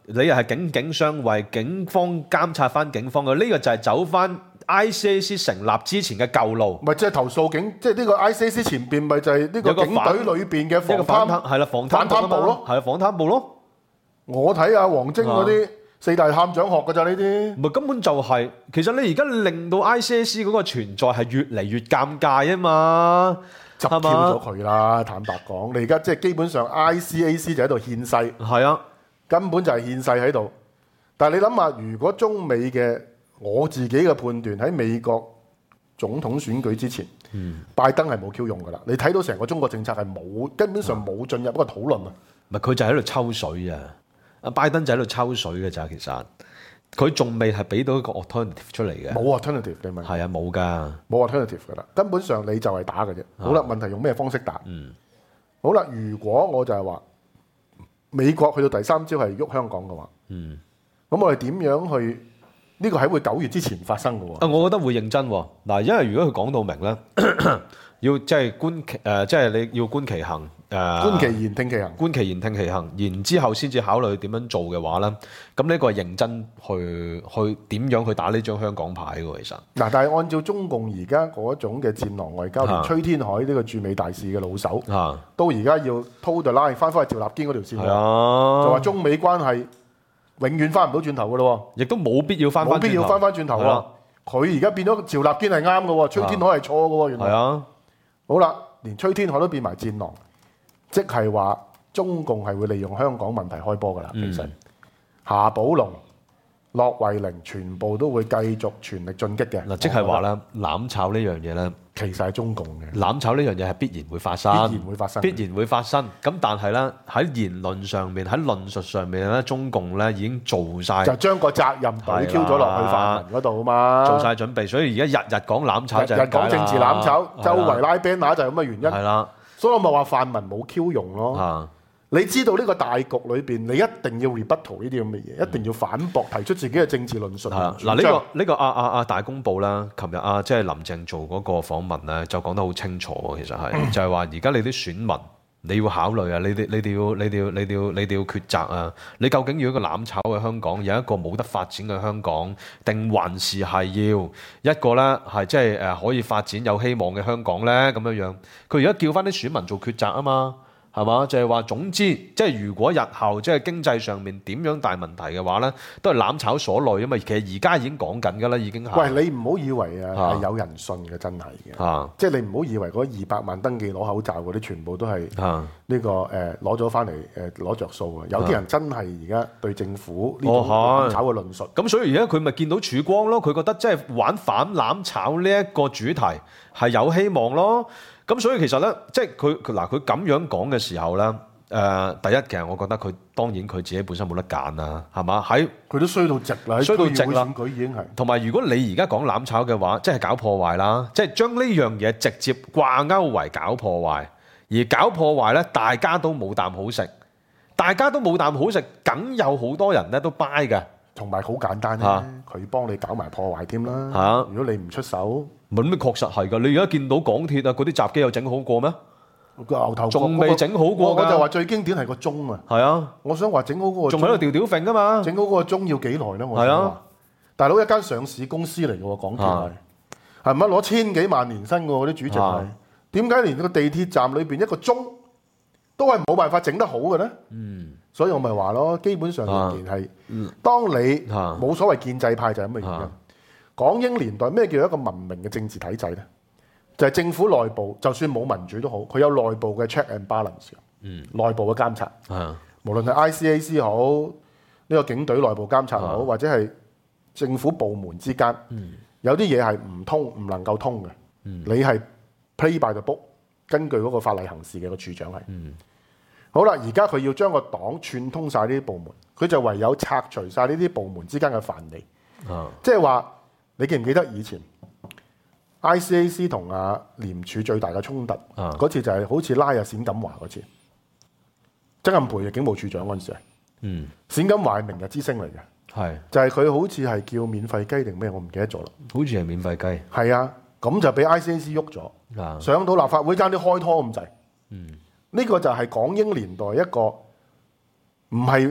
[SPEAKER 4] 你又係警警相衛，警方監察翻警方嘅，呢個就係走翻 ICAC 成立之前嘅舊路。
[SPEAKER 3] 咪即係投訴警，即係呢個 ICAC 前邊咪就係呢個警隊裏邊嘅
[SPEAKER 4] 一個反貪
[SPEAKER 3] 防
[SPEAKER 4] 係啦，防
[SPEAKER 3] 反貪部咯，
[SPEAKER 4] 係防貪部咯。
[SPEAKER 3] 我睇阿黃晶嗰啲四大探長學㗎咋呢啲。
[SPEAKER 4] 唔係根本就係、其實你而家令到 ICAC 嗰個存在係越嚟越尷尬啊嘛，
[SPEAKER 3] 執
[SPEAKER 4] 係
[SPEAKER 3] Q
[SPEAKER 4] 嘛
[SPEAKER 3] 咗佢啦！坦白講，你而家即係基本上 ICAC 就喺度獻世，
[SPEAKER 4] 係啊，
[SPEAKER 3] 根本就係獻世喺度。但係你諗下，如果中美嘅我自己嘅判斷喺美國總統選舉之前，拜登係冇 Q 用㗎啦。你睇到成個中國政策係冇，根本上冇進入一個討論啊！
[SPEAKER 4] 唔係佢就喺度抽水啊！阿拜登就喺度抽水嘅咋，其實佢仲未係俾到一個 alternative 出嚟嘅。
[SPEAKER 3] 冇 alternative 你問？
[SPEAKER 4] 係啊，冇㗎。
[SPEAKER 3] 冇 alternative 㗎啦，根本上你就係打嘅啫。好啦，問題用咩方式打？好啦，如果我就係話美國去到第三招係喐香港嘅話，咁我哋點樣去？呢個係會9月之前發生嘅喎。
[SPEAKER 4] 啊，我覺得會認真喎。嗱，因為如果佢講到明咧，要即係觀其即係你要觀其行
[SPEAKER 3] 觀其言聽其行，
[SPEAKER 4] 觀其言聽其行，然之後先至考慮點樣做嘅話咧，咁呢個係認真去點樣去打呢張香港牌喎。其實
[SPEAKER 3] 嗱，但係按照中共而家嗰種嘅戰狼外交，連崔天凱呢個駐美大使嘅老手，到而家要 toe the line 翻返去趙立堅嗰條線，就話中美關係永遠翻唔到轉頭嘅咯，
[SPEAKER 4] 亦都冇必要翻
[SPEAKER 3] 冇必要翻翻轉頭喎。佢而家變咗趙立堅係啱嘅喎，崔天凱係錯嘅喎，原來。
[SPEAKER 4] 係啊，
[SPEAKER 3] 好啦，連崔天凱都變埋戰狼，即係話中共係會利用香港問題開波㗎啦。其實夏寶龍、駱惠寧全部都會繼續全力進擊嘅。
[SPEAKER 4] 嗱，即係話咧攬炒呢樣嘢咧，
[SPEAKER 3] 其實係中共嘅
[SPEAKER 4] 攬炒呢樣嘢係必然會發生，
[SPEAKER 3] 必然會發生，
[SPEAKER 4] 必然會發生。咁但係咧喺言論上面、喺論述上面咧，中共咧已經做晒，
[SPEAKER 3] 就將個責任懟 Q 咗落去泛民嗰度啊嘛，
[SPEAKER 4] 做晒準備。所以而家日日講攬炒就係
[SPEAKER 3] 日講政治攬炒，周圍拉 banner 就係咁嘅原因。
[SPEAKER 4] 係啦，
[SPEAKER 3] 所以我咪話泛民冇 Q 用咯。你知道呢個大局裏邊，你一定要 rebuttal 呢啲咁嘅嘢，一定要反駁，提出自己嘅政治論述。
[SPEAKER 4] 嗱，呢個大公報啦，琴日即係林鄭做嗰個訪問咧，就講得好清楚喎。其實係就係話，而家你啲選民你要考慮啊，你哋要抉擇啊。你究竟要一個攬炒嘅香港，有一個冇得發展嘅香港，定還是係要一個咧係即係可以發展有希望嘅香港咧？咁樣樣，佢而家叫翻啲選民做抉擇啊嘛。係嘛？就係話總之，即係如果日後即係經濟上面點樣大問題嘅話咧，都係攬炒所累啊嘛。其實而家已經講緊㗎啦，已經係。
[SPEAKER 3] 喂，你唔好以為係有人信嘅，真係嘅。即係你唔好以為嗰200萬登記攞口罩嗰啲，全部都係呢個攞咗翻嚟攞着數啊！有啲人真係而家對政府呢種攬炒嘅論述。
[SPEAKER 4] 咁所以而家佢咪見到曙光咯？佢覺得即係玩反攬炒呢一個主題係有希望咯。咁所以其實咧，即係佢咁樣講嘅時候咧，第一其實我覺得佢當然佢自己本身冇得揀啦，係嘛？喺
[SPEAKER 3] 佢都衰到直啦，
[SPEAKER 4] 衰到直啦，
[SPEAKER 3] 選舉已經係。
[SPEAKER 4] 同埋如果你而家講攬炒嘅話，即係搞破壞啦，即係將呢樣嘢直接掛鈎為搞破壞，而搞破壞咧，大家都冇啖好食，大家都冇啖好食，梗有好多人咧都 buy 嘅。
[SPEAKER 3] 同埋好簡單啫，佢幫你搞埋破壞添啦。如果你唔出手，
[SPEAKER 4] 咁咩確實係㗎。你而家見到港鐵啊嗰啲閘機有整好過咩？
[SPEAKER 3] 個牛頭
[SPEAKER 4] 仲未整好過㗎。
[SPEAKER 3] 我就話最經典係個鐘啊。
[SPEAKER 4] 係啊，
[SPEAKER 3] 我想話整好嗰個鐘。
[SPEAKER 4] 仲喺度吊吊揈㗎嘛？
[SPEAKER 3] 整好嗰個鐘要幾耐咧？我想話，大佬一間上市公司嚟嘅喎，港鐵係咪攞千幾萬年薪嘅喎？啲主席係點解連個地鐵站裏邊一個鐘都係冇辦法整得好嘅咧？所以我咪話咯，基本上仍然係當你冇所謂建制派就係咁嘅原因。港英年代咩叫一個文明嘅政治體制咧？就係政府內部就算冇民主都好，佢有內部嘅 check and balance，內部嘅監察。無論係 ICAC 好，呢個警隊內部監察好，或者係政府部門之間，有啲嘢係唔通唔能夠通嘅。你係 play by the book，根據嗰個法例行事嘅個處長係。好啦，而家佢要將個黨串通晒呢啲部門，佢就唯有拆除晒呢啲部門之間嘅藩籬。即係話，你記唔記得以前 ICAC 同廉署最大嘅衝突？嗰次就係好似拉阿冼錦華嗰次，曾蔭培嘅警務處長嗰陣時係。冼錦華係明日之星嚟嘅，就係佢好似係叫免費雞定咩？我唔記得咗啦。好似係免費雞。係啊，咁就俾 ICAC 喐咗，上到立法會爭啲開拖咁滯。呢個就係港英年代一個唔係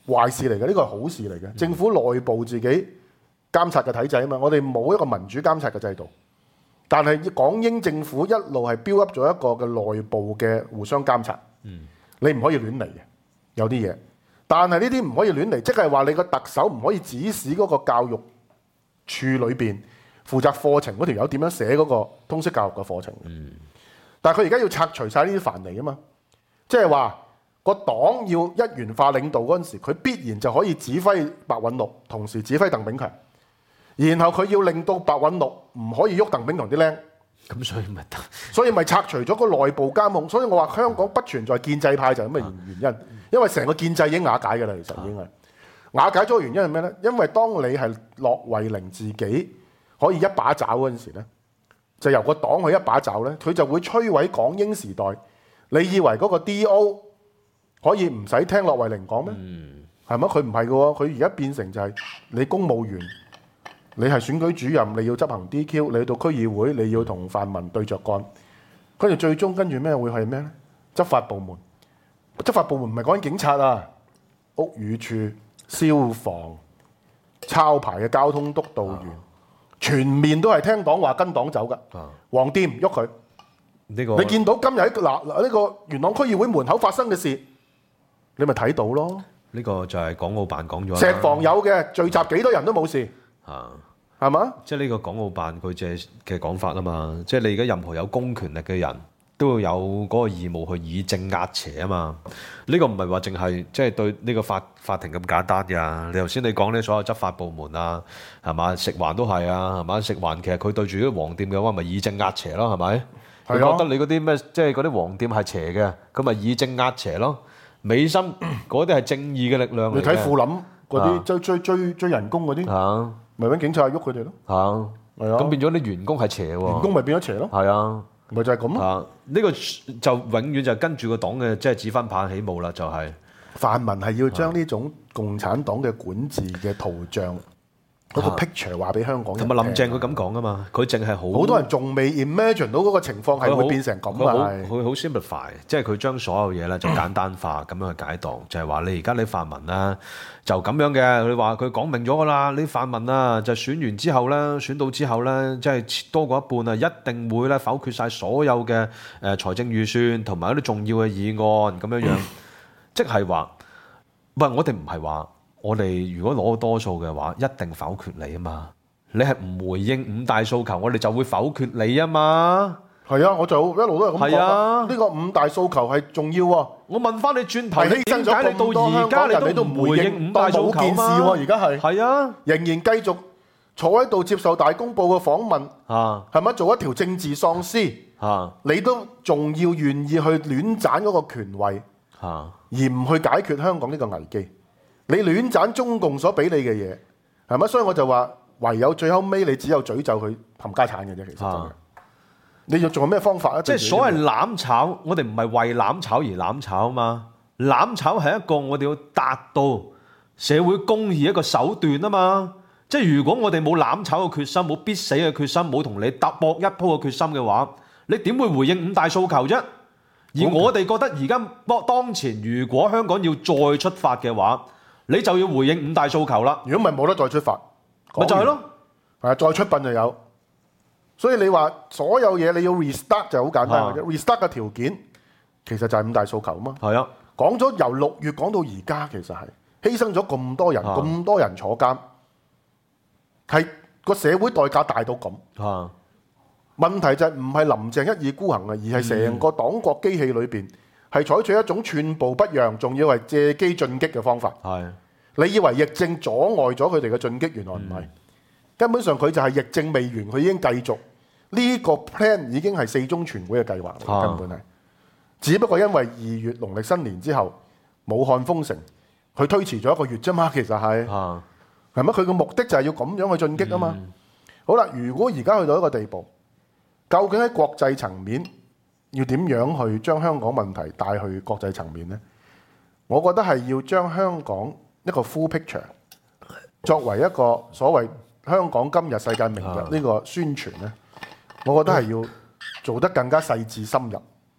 [SPEAKER 3] 壞事嚟嘅，呢個係好事嚟嘅。政府內部自己監察嘅體制啊嘛，我哋冇一個民主監察嘅制度，但係港英政府一路係 build up 咗一個嘅內部嘅互相監察。你唔可以亂嚟嘅，有啲嘢。但係呢啲唔可以亂嚟，即係話你個特首唔可以指使嗰個教育處裏邊負責課程嗰條友點樣寫嗰個通識教育嘅課程。但係佢而家要拆除晒呢啲藩籬啊嘛，即係話個黨要一元化領導嗰陣時，佢必然就可以指揮白韞六，同時指揮鄧炳強，然後佢要令到白韞六唔可以喐鄧炳強啲僆。
[SPEAKER 4] 咁
[SPEAKER 3] 所以咪拆除咗個內部監控，所以我話香港不存在建制派就係咁嘅原因，因為成個建制已經瓦解嘅啦，其實已經係瓦解咗嘅原因係咩呢？因為當你係駱惠寧自己可以一把爪嗰陣時咧，就由個黨去一把爪呢，佢就會摧毀港英時代。你以為嗰個 D.O. 可以唔使聽駱惠寧講咩？係咪？佢唔係嘅喎，佢而家變成就係你公務員。你係選舉主任，你要執行 DQ， 你去到區議會，你要同泛民對着幹，跟住最終跟住咩會係咩呢？執法部門，執法部門唔係講緊警察啊，屋宇署、消防、抄牌嘅交通督導員，全面都係聽黨話跟黨走㗎。黃店唔喐佢，
[SPEAKER 4] 呢個
[SPEAKER 3] 你見到今日喺呢個元朗區議會門口發生嘅事，你咪睇到咯。
[SPEAKER 4] 呢個就係港澳辦講咗啦。
[SPEAKER 3] 石房有嘅聚集幾多人都冇事。係嘛？
[SPEAKER 4] 即係呢個港澳辦佢嘅講法啊嘛，即係你而家任何有公權力嘅人都要有嗰個義務去以正壓邪啊嘛。呢個唔係話淨係即係對呢個法庭咁簡單㗎。你頭先你講呢所有執法部門啊，係嘛？食環都係啊，係嘛？食環其實佢對住啲黃店嘅話，咪以正壓邪咯，係咪？佢覺得你嗰啲咩，即係嗰啲黃店係邪嘅，咁咪以正壓邪咯。美心嗰啲係正義嘅力量嚟嘅。
[SPEAKER 3] 你睇富林嗰啲追人工嗰啲。咪揾警察喐佢哋咯，係啊，
[SPEAKER 4] 咁變咗啲員工係邪喎，
[SPEAKER 3] 員工咪變咗邪咯，
[SPEAKER 4] 係啊，
[SPEAKER 3] 咪就係咁咯。
[SPEAKER 4] 呢個就永遠就跟住個黨嘅即係指分棒起舞啦，就係
[SPEAKER 3] 泛民係要將呢種共產黨嘅管治嘅圖像嗰個 picture 話俾香港人。
[SPEAKER 4] 同埋林鄭佢咁講啊嘛，佢淨係
[SPEAKER 3] 好多人仲未 imagine 到嗰個情況係會變成咁啊，
[SPEAKER 4] 佢好 simplify， 即係佢將所有嘢咧就簡單化咁樣去解讀，就係話你而家你泛民啦就咁樣嘅，佢話佢講明咗噶啦，你泛民啊就選完之後咧，選到之後咧，即係多過一半啊，一定會咧否決晒所有嘅財政預算同埋一啲重要嘅議案咁樣樣，即係話唔係我哋唔係話。我哋如果攞多數嘅話，一定否決你啊嘛！你係唔回應五大訴求，我哋就會否決你啊嘛！
[SPEAKER 3] 係啊，我就一路都係咁講
[SPEAKER 4] 啊。
[SPEAKER 3] 呢個五大訴求係重要喎。
[SPEAKER 4] 我問翻你轉頭，
[SPEAKER 3] 犧牲咗
[SPEAKER 4] 你到而家你都唔回應五大訴求嘛？
[SPEAKER 3] 而家係
[SPEAKER 4] 啊，
[SPEAKER 3] 仍然繼續坐喺度接受大公報嘅訪問啊，係咪做一條政治喪屍啊？你都仲要願意去亂斬嗰個權位啊，而唔去解決香港呢個危機？你亂斬中共所俾你嘅嘢，係咪？所以我就話，唯有最後尾你只有詛咒佢冚家產嘅啫。其實真係，你要做咩方法啊？
[SPEAKER 4] 即係所謂攬炒，我哋唔係為攬炒而攬炒啊嘛。攬炒係一個我哋要達到社會公義一個手段啊嘛。即係如果我哋冇攬炒嘅決心，冇必死嘅決心，冇同你搏一鋪嘅決心嘅話，你點會回應五大訴求啫？而我哋覺得而家當前，如果香港要再出發嘅話，你就要回應五大訴求啦。
[SPEAKER 3] 如果唔係冇得再出發，
[SPEAKER 4] 咪就係咯。
[SPEAKER 3] 係啊，再出殯就有。所以你話所有嘢你要 restart 就好簡單嘅啫。restart 嘅條件其實就係五大訴求啊嘛。
[SPEAKER 4] 係啊，
[SPEAKER 3] 講咗由6月講到而家，其實係犧牲咗咁多人，咁多人坐監，係個社會代價大到咁。問題就係唔係林鄭一意孤行啊，而係成個黨國機器裏邊。係採取一種寸步不讓，仲要係借機進擊嘅方法。你以為疫症阻礙咗佢哋嘅進擊，原來唔係。根本上佢就係疫症未完，佢已經繼續呢個 plan 已經係4中全會嘅計劃嚟，根本係。只不過因為2月農曆新年之後，武漢封城，佢推遲咗1個月啫嘛。其實係係咪？佢嘅目的就係要咁樣去進擊啊嘛。好啦，如果而家去到一個地步，究竟喺國際層面，要點樣去將香港問題帶去國際層面呢？我覺得係要將香港一個 full picture 作為一個所謂香港今日世界明日呢個宣傳呢，我覺得係要做得更加細緻深入。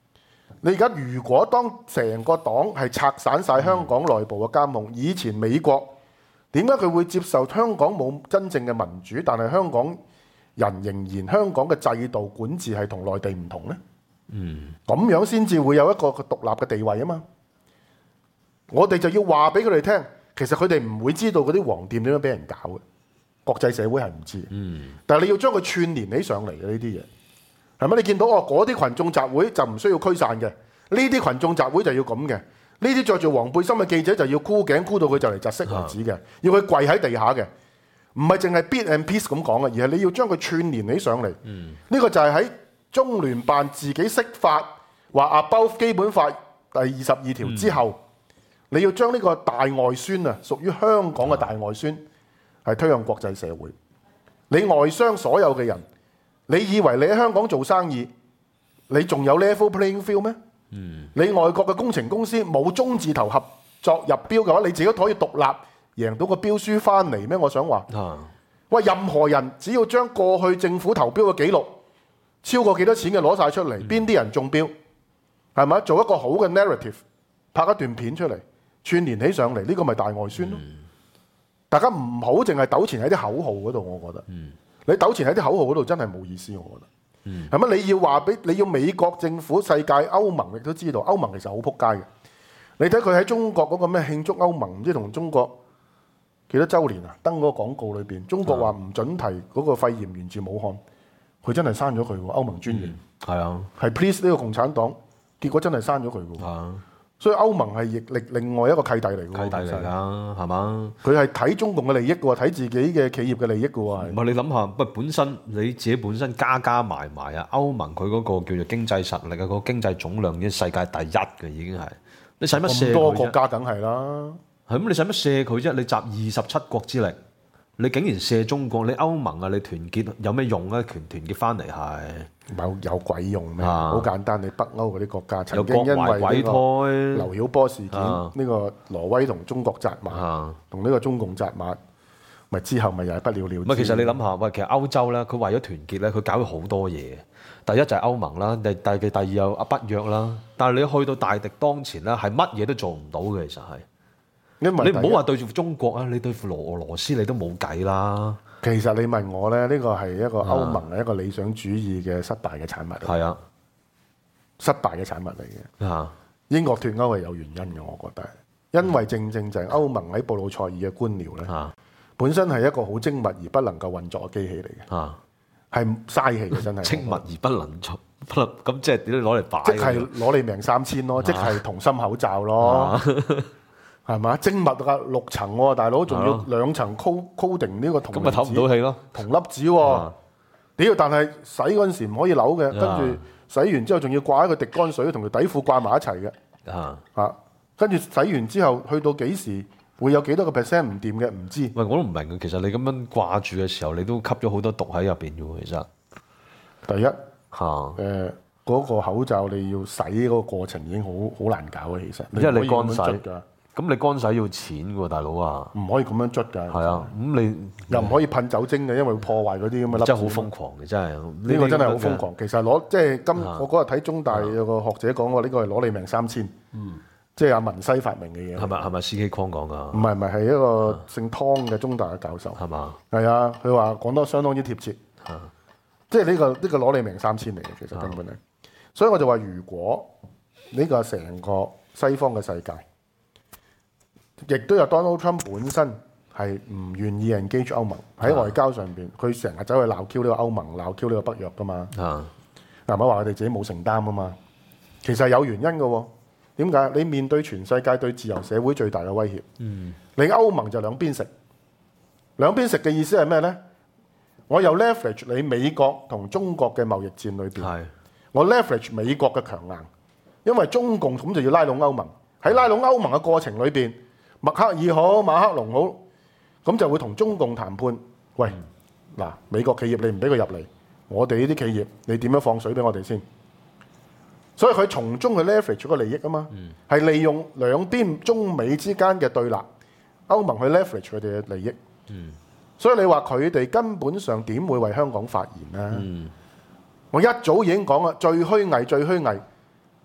[SPEAKER 3] 你而家如果當成個黨係拆散晒香港內部嘅監控，以前美國點解佢會接受香港冇真正嘅民主，但係香港人仍然香港嘅制度管治係同內地唔同呢？咁樣先至會有一個獨立嘅地位啊嘛。我哋就要話俾佢哋聽，其實佢哋唔會知道嗰啲黃店點樣俾人搞嘅，國際社會係唔知。但係你要將佢串連起上嚟嘅呢啲嘢，係咪？你見到嗰啲群眾集會就唔需要驅散嘅，呢啲群眾集會就要咁嘅，呢啲着住黃背心嘅記者就要箍頸箍到佢就嚟窒息為止嘅，要佢跪喺地下嘅，唔係淨係 bit and piece 咁講嘅，而係你要將佢串連起上嚟。呢個就係喺中聯辦自己釋法話 above 基本法第22條之後，你要將呢個大外宣啊，屬於香港嘅大外宣係推向國際社會。你外商所有嘅人，你以為你喺香港做生意，你仲有 level playing field 咩？你外國嘅工程公司冇中字頭合作入標嘅話，你自己可以獨立贏到個標書翻嚟咩？我想話，喂，任何人只要將過去政府投標嘅記錄超過幾多錢嘅攞晒出嚟，邊啲人中標，係咪？做一個好嘅 narrative， 拍一段片出嚟，串連起上嚟，呢個咪大外宣咯。大家唔好淨係糾纏喺啲口號嗰度，我覺得。你糾纏喺啲口號嗰度真係冇意思，我覺得。係咪？你要話俾你要美國政府、世界、歐盟亦都知道，歐盟其實好撲街嘅。你睇佢喺中國嗰個咩慶祝歐盟，唔知同中國幾多週年啊？登嗰個廣告裏邊，中國話唔準提嗰個肺炎源自武漢。佢真係刪咗佢喎，歐盟專員係啊，係 please 呢個共產黨，結果真係刪咗佢喎。所以歐盟係另外一個契弟嚟嘅，契弟嚟㗎，係嘛？佢係睇中共嘅利益嘅喎，睇自己嘅企業嘅利益嘅喎。
[SPEAKER 4] 唔係你諗下，喂，本身你自己本身加埋啊，歐盟佢嗰個叫做經濟實力啊，個經濟總量已經世界第一嘅已經係。你使乜射佢啫？咁多國家梗係啦。係咁，你使乜射佢啫？你集27國之力。你竟然射中國，你歐盟啊，你團結有咩用啊？團結翻嚟係
[SPEAKER 3] 有鬼用咩？好簡單，你北歐嗰啲國家曾經因為呢個劉曉波事件，呢個挪威同中國紮馬，同呢個中共紮馬，咪之後咪又係不了了之。
[SPEAKER 4] 其實你諗下，喂，其實歐洲咧，佢為咗團結咧，佢搞咗好多嘢。第一就係歐盟啦，第二有北約啦。但係你去到大敵當前咧，係乜嘢都做唔到嘅，其實係。你唔好話對住中國啊，你對付俄羅斯你都冇計啦。
[SPEAKER 3] 其實你問我咧，呢個係一個歐盟嘅一個理想主義嘅失敗嘅產物。係啊，失敗嘅產物嚟嘅。啊，英國脫歐係有原因嘅，我覺得，因為正就係歐盟喺布魯塞爾嘅官僚咧，本身係一個好精密而不能夠運作嘅機器嚟嘅。啊，係嘥氣嘅，真係。精密而不能作，咁即係點攞嚟擺？即係攞你命3000咯，即係同心口罩咯。係嘛？精密㗎6層喎，大佬仲要2層 coding 呢個銅，咁咪透唔到氣咯？銅粒子喎，屌！但係洗嗰陣時唔可以扭嘅，跟住洗完之後仲要掛一個滴乾水同條底褲掛埋一齊嘅。跟住洗完之後去到幾時會有幾多個 percent 唔掂嘅？唔知。喂，我都唔明嘅。其實你咁樣掛住嘅時候，你都吸咗好多毒喺入邊嘅喎。其實第一嗰個口罩你要洗嗰個過程已經好難搞嘅，其實。因為你乾洗㗎。咁你乾洗要錢喎，大佬啊！唔可以咁樣捽㗎。係啊，咁你又唔可以噴酒精嘅，因為會破壞嗰啲咁嘅粒子。真係好瘋狂嘅，真係。呢個真係好瘋狂。其實我嗰日睇中大有個學者講過，呢個係攞你命3000。即係阿文西發明嘅嘢。係咪 C.K. 匡講㗎？唔係一個姓湯嘅中大嘅教授。係嘛？係啊，佢話講得相當之貼切。即係呢個攞你命3000嚟嘅，其實根本係。所以我就話，如果呢個成個西方嘅世界，亦都有 Donald Trump 本身係唔願意 engage 歐盟喺外交上邊，佢成日走去鬧 Q 呢個歐盟、鬧 Q 呢個北約噶嘛。係咪話佢哋自己冇承擔啊嘛？其實係有原因嘅喎。點解？你面對全世界對自由社會最大嘅威脅，你歐盟就兩邊食。兩邊食嘅意思係咩呢？我有 leverage 你美國同中國嘅貿易戰裏邊，我 leverage 美國嘅強硬，因為中共咁就要拉攏歐盟。喺拉攏歐盟嘅過程裏邊，默克爾好、馬克龍好，咁就會同中共談判。喂，嗱，美國企業你唔俾佢入嚟，我哋呢啲企業你點樣放水俾我哋先？所以佢從中去 leverage 個利益啊嘛，係利用兩邊中美之間嘅對立，歐盟去 leverage 佢哋嘅利益。所以你話佢哋根本上點會為香港發言呢？我一早已經講啦，最虛偽。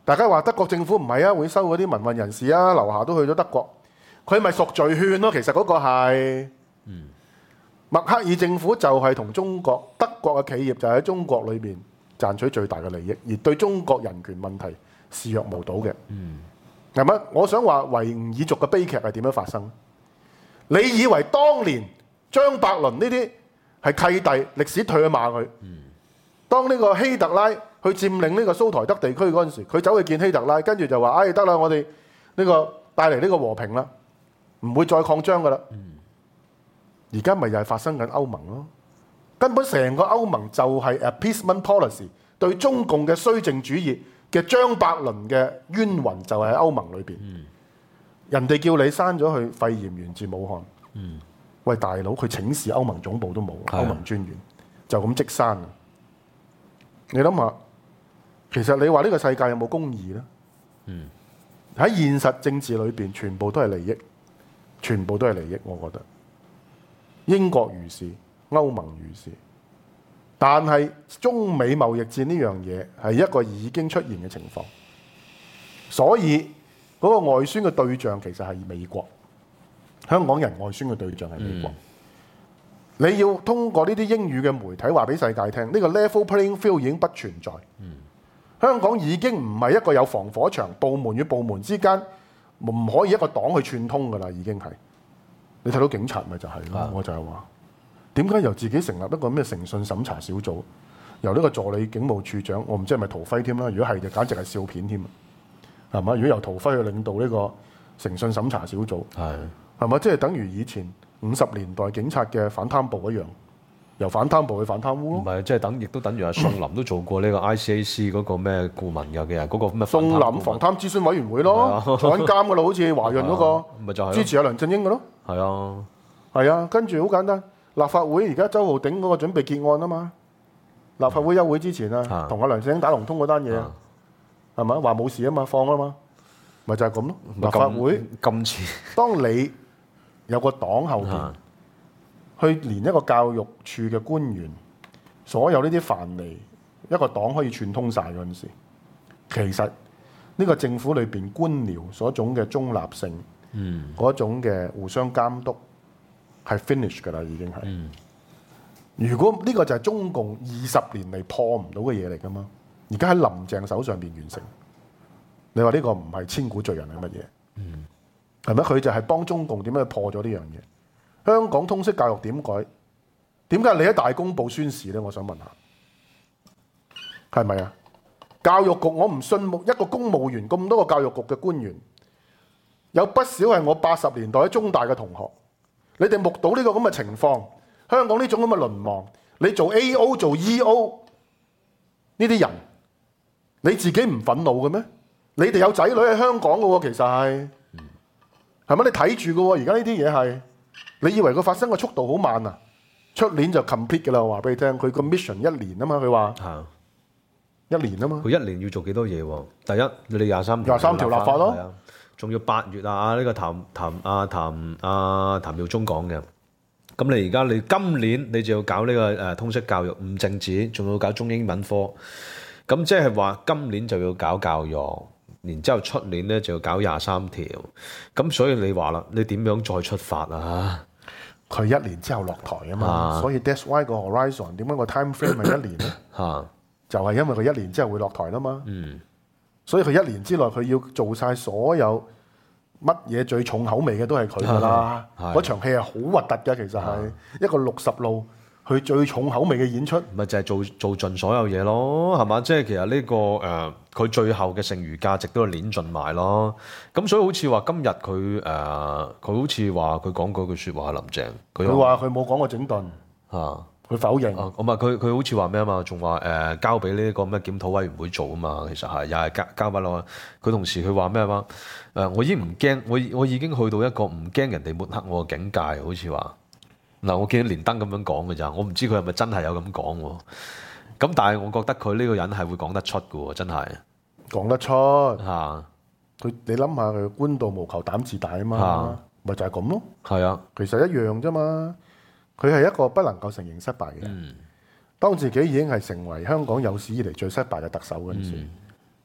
[SPEAKER 3] 大家話德國政府唔係啊，會收嗰啲民運人士啊，樓下都去咗德國，佢咪贖罪券咯？其實嗰個係，默克爾政府就係同中國德國嘅企業就喺中國裏邊賺取最大嘅利益，而對中國人權問題視若無睹嘅。係咪？我想話維吾爾族嘅悲劇係點樣發生？你以為當年張伯倫呢啲係契弟，歷史唾罵佢？當呢個希特拉去佔領呢個蘇台德地區嗰陣時，佢走去見希特拉，跟住就話：哎，得啦，我哋呢個帶嚟呢個和平啦，唔會再擴張噶啦。而家咪又係發生緊歐盟咯，根本成個歐盟就係 appeasement policy， 對中共嘅綏靖主義嘅張伯倫嘅冤魂就係喺歐盟裏邊。人哋叫你刪咗去肺炎源自武漢。喂，大佬，佢請示歐盟總部都冇，歐盟專員就咁即刪。你諗下，其實你話呢個世界有冇公義呢？喺現實政治裏邊，全部都係利益，全部都係利益。我覺得英國如是，歐盟如是，但係中美貿易戰呢樣嘢係一個已經出現嘅情況，所以嗰個外宣嘅對象其實係美國，香港人外宣嘅對象係美國。你要通過呢啲英語嘅媒體話俾世界聽，呢個 level playing field 已經不存在。香港已經唔係一個有防火牆，部門與部門之間唔可以一個黨去串通㗎啦，已經係。你睇到警察咪就係咯，我就係話，點解由自己成立一個咩誠信審查小組，由呢個助理警務處長，我唔知係咪陶輝添啦，如果係就簡直係笑片添，係嘛？如果由陶輝去領導呢個誠信審查小組，係嘛？即係等於以前50年代警察嘅反貪部一樣，由反貪部去反貪污咯。
[SPEAKER 4] 唔係，即係亦都等於阿宋林都做過呢個 ICAC 嗰個咩顧問嘅嗰個咩？
[SPEAKER 3] 宋林防貪諮詢委員會咯，坐緊監噶啦，好似華潤嗰個，
[SPEAKER 4] 咪就係
[SPEAKER 3] 支持阿梁振英嘅咯。
[SPEAKER 4] 係啊，
[SPEAKER 3] 係啊，跟住好簡單，立法會而家周浩鼎嗰個準備結案啊嘛，立法會休會之前啊，同阿梁振英打龍通嗰單嘢，係咪話冇事啊嘛，放啊嘛，咪就係咁咯。立法會
[SPEAKER 4] 今次，
[SPEAKER 3] 當你有個黨後邊，去連一個教育處嘅官員，所有呢啲藩籬，一個黨可以串通晒嗰陣時，其實呢個政府裏邊官僚所種嘅中立性，嗰種嘅互相監督係 finish 㗎啦，已經係。如果呢個就係中共20年嚟破唔到嘅嘢嚟㗎嘛，而家喺林鄭手上邊完成，你話呢個唔係千古罪人係乜嘢？係咪？佢就係幫中共點樣去破咗呢樣嘢？香港通識教育點改？點解你喺大公報宣示呢？我想問下，係咪啊？教育局我唔信一個公務員咁多個教育局嘅官員，有不少係我80年代喺中大嘅同學。你哋目睹呢個咁嘅情況，香港呢種咁嘅淪亡，你做 AO 做 EO 呢啲人，你自己唔憤怒嘅咩？你哋有仔女喺香港嘅喎，其實係咪？你睇住嘅喎，而家呢啲嘢係，你以為佢發生嘅速度好慢啊？出年就 complete 嘅啦，我話俾你聽，佢個 mission 1年啊嘛，佢話1年啊嘛。
[SPEAKER 4] 佢1年要做幾多嘢喎？第一，你23條
[SPEAKER 3] 立法咯，
[SPEAKER 4] 仲要8月啊！呢個譚耀宗講嘅。咁你而家你今年你就要搞呢個通識教育，唔淨止，仲要搞中英文科。咁即係話今年就要搞教育。然之後出年咧就要搞23條，咁所以你話啦，你點樣再出發啊？
[SPEAKER 3] 佢1年之後落台啊嘛，所以 that's why 個 horizon 點解個 time frame 係1年咧？就係因為佢1年之後會落台啦嘛。所以佢1年之內佢要做晒所有乜嘢最重口味嘅都係佢噶啦。嗰場戲係好核突嘅，其實係一個60路。佢最重口味嘅演出，
[SPEAKER 4] 咪就係做盡所有嘢咯，係嘛？即係其實呢個佢最後嘅剩餘價值都係攣盡埋咯。咁所以好似話今日佢好似話佢講嗰句説話，林鄭
[SPEAKER 3] 佢話佢冇講過整頓佢否認。
[SPEAKER 4] 咁佢好似話咩啊嘛？仲話交俾呢個咩檢討委員會做啊嘛。其實係又係交翻落。佢同時佢話咩啊嘛？我已經唔驚，我已經去到一個唔驚人哋抹黑我嘅境界，好似話。嗱，我見到連登咁樣講嘅咋，我唔知佢係咪真係有咁講喎。咁但係我覺得佢呢個人係會講得出嘅喎，真係
[SPEAKER 3] 講得出佢你諗下佢官道無求膽自大啊嘛，咪就係咁咯。係啊，其實一樣啫嘛。佢係一個不能夠承認失敗嘅人。當自己已經係成為香港有史以嚟最失敗嘅特首嗰陣時，